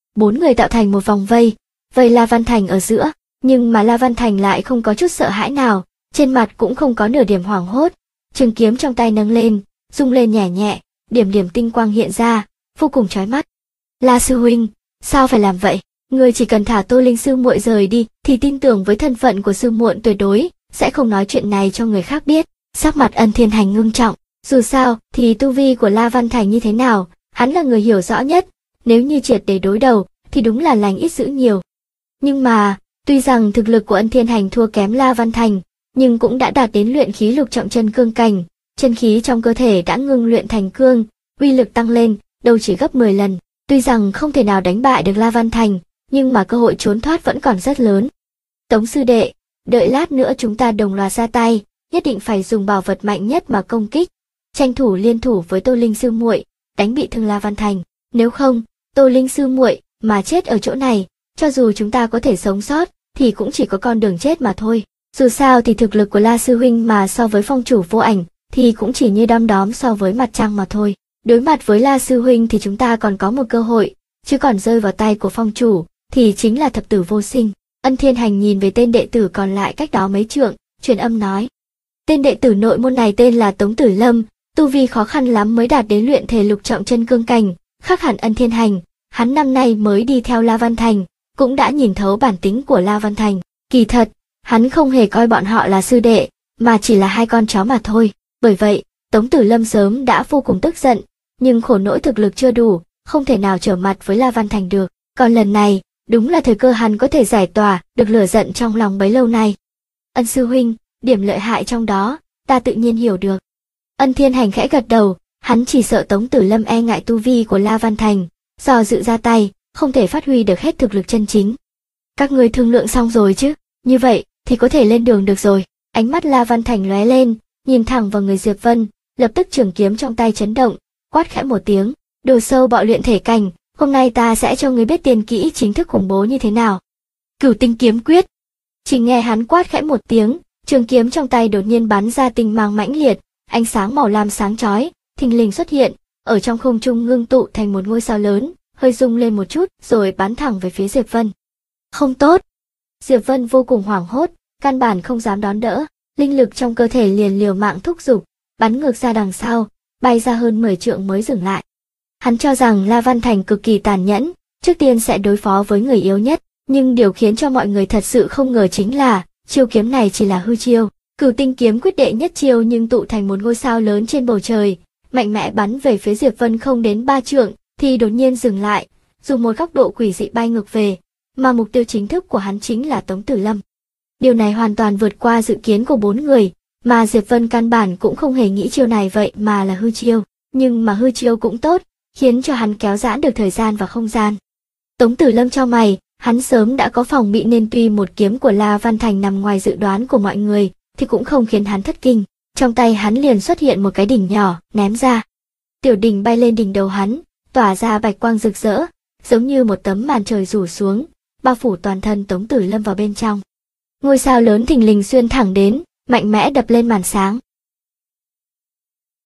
Speaker 1: 4 người tạo thành một vòng vây, vây La Văn Thành ở giữa, nhưng mà La Văn Thành lại không có chút sợ hãi nào, trên mặt cũng không có nửa điểm hoảng hốt, trường kiếm trong tay nâng lên, rung lên nhẹ nhẹ, điểm điểm tinh quang hiện ra, vô cùng chói mắt. La sư huynh, sao phải làm vậy? Ngươi chỉ cần thả Tô Linh sư muội rời đi, thì tin tưởng với thân phận của sư muội tuyệt đối sẽ không nói chuyện này cho người khác biết. Sắc mặt Ân Thiên Hành ngưng trọng, dù sao thì tu vi của La Văn Thành như thế nào, hắn là người hiểu rõ nhất, nếu như triệt để đối đầu thì đúng là lành ít dữ nhiều. Nhưng mà, tuy rằng thực lực của Ân Thiên Hành thua kém La Văn Thành, nhưng cũng đã đạt đến luyện khí lục trọng chân cương cảnh, chân khí trong cơ thể đã ngưng luyện thành cương, uy lực tăng lên, đâu chỉ gấp 10 lần. Tuy rằng không thể nào đánh bại được La Văn Thành, nhưng mà cơ hội trốn thoát vẫn còn rất lớn. Tống sư đệ, đợi lát nữa chúng ta đồng loạt ra tay, nhất định phải dùng bảo vật mạnh nhất mà công kích, tranh thủ liên thủ với Tô Linh sư muội, đánh bị thương La Văn Thành. Nếu không, Tô Linh sư muội mà chết ở chỗ này, cho dù chúng ta có thể sống sót, thì cũng chỉ có con đường chết mà thôi. Dù sao thì thực lực của La sư huynh mà so với phong chủ Vô Ảnh, thì cũng chỉ như đom đóm so với mặt trăng mà thôi. Đối mặt với La sư huynh thì chúng ta còn có một cơ hội, chứ còn rơi vào tay của phong chủ, thì chính là thập tử vô sinh. Ân Thiên Hành nhìn về tên đệ tử còn lại cách đó mấy trượng, truyền âm nói. Tên đệ tử nội môn này tên là Tống Tử Lâm, tu vi khó khăn lắm mới đạt đến luyện thể lục trọng chân cương cảnh, khác hẳn Ân Thiên Hành, hắn năm nay mới đi theo La Văn Thành, cũng đã nhìn thấu bản tính của La Văn Thành. Kỳ thật, hắn không hề coi bọn họ là sư đệ, mà chỉ là hai con chó mà thôi. Bởi vậy, Tống Tử Lâm sớm đã vô cùng tức giận, nhưng khổ nỗi thực lực chưa đủ, không thể nào trở mặt với La Văn Thành được. Còn lần này, đúng là thời cơ hắn có thể giải tỏa được lửa giận trong lòng bấy lâu nay. Ân sư huynh, điểm lợi hại trong đó, ta tự nhiên hiểu được. Ân Thiên Hành khẽ gật đầu, hắn chỉ sợ Tống Tử Lâm e ngại tu vi của La Văn Thành, do dự ra tay, không thể phát huy được hết thực lực chân chính. Các ngươi thương lượng xong rồi chứ, như vậy thì có thể lên đường được rồi. Ánh mắt La Văn Thành lóe lên, nhìn thẳng vào người Diệp Vân, lập tức trường kiếm trong tay chấn động, quát khẽ một tiếng, đồ sâu bọ luyện thể cảnh, hôm nay ta sẽ cho ngươi biết tiền kỹ chính thức khủng bố như thế nào. Cửu tinh kiếm quyết. Chỉ nghe hắn quát khẽ một tiếng, trường kiếm trong tay đột nhiên bắn ra tinh mang mãnh liệt, ánh sáng màu lam sáng chói, thình lình xuất hiện, ở trong không trung ngưng tụ thành một ngôi sao lớn, hơi rung lên một chút rồi bắn thẳng về phía Diệp Vân. Không tốt. Diệp Vân vô cùng hoảng hốt, căn bản không dám đón đỡ, linh lực trong cơ thể liền liều mạng thúc giục, bắn ngược ra đằng sau, bay ra hơn 10 trượng mới dừng lại. Hắn cho rằng La Văn Thành cực kỳ tàn nhẫn, trước tiên sẽ đối phó với người yếu nhất, nhưng điều khiến cho mọi người thật sự không ngờ chính là, chiêu kiếm này chỉ là hư chiêu. Cửu tinh kiếm quyết đệ nhất chiêu nhưng tụ thành một ngôi sao lớn trên bầu trời, mạnh mẽ bắn về phía Diệp Vân không đến 3 trượng, thì đột nhiên dừng lại, dùng một góc độ quỷ dị bay ngược về, mà mục tiêu chính thức của hắn chính là Tống Tử Lâm. Điều này hoàn toàn vượt qua dự kiến của 4 người, mà Diệp Vân căn bản cũng không hề nghĩ chiêu này vậy mà là hư chiêu, nhưng mà hư chiêu cũng tốt, khiến cho hắn kéo giãn được thời gian và không gian. Tống Tử Lâm chau mày, hắn sớm đã có phòng bị nên tuy một kiếm của La Văn Thành nằm ngoài dự đoán của mọi người, thì cũng không khiến hắn thất kinh. Trong tay hắn liền xuất hiện một cái đỉnh nhỏ, ném ra. Tiểu đỉnh bay lên đỉnh đầu hắn, tỏa ra bạch quang rực rỡ, giống như một tấm màn trời rủ xuống, bao phủ toàn thân Tống Tử Lâm vào bên trong. Ngôi sao lớn thình lình xuyên thẳng đến, mạnh mẽ đập lên màn sáng.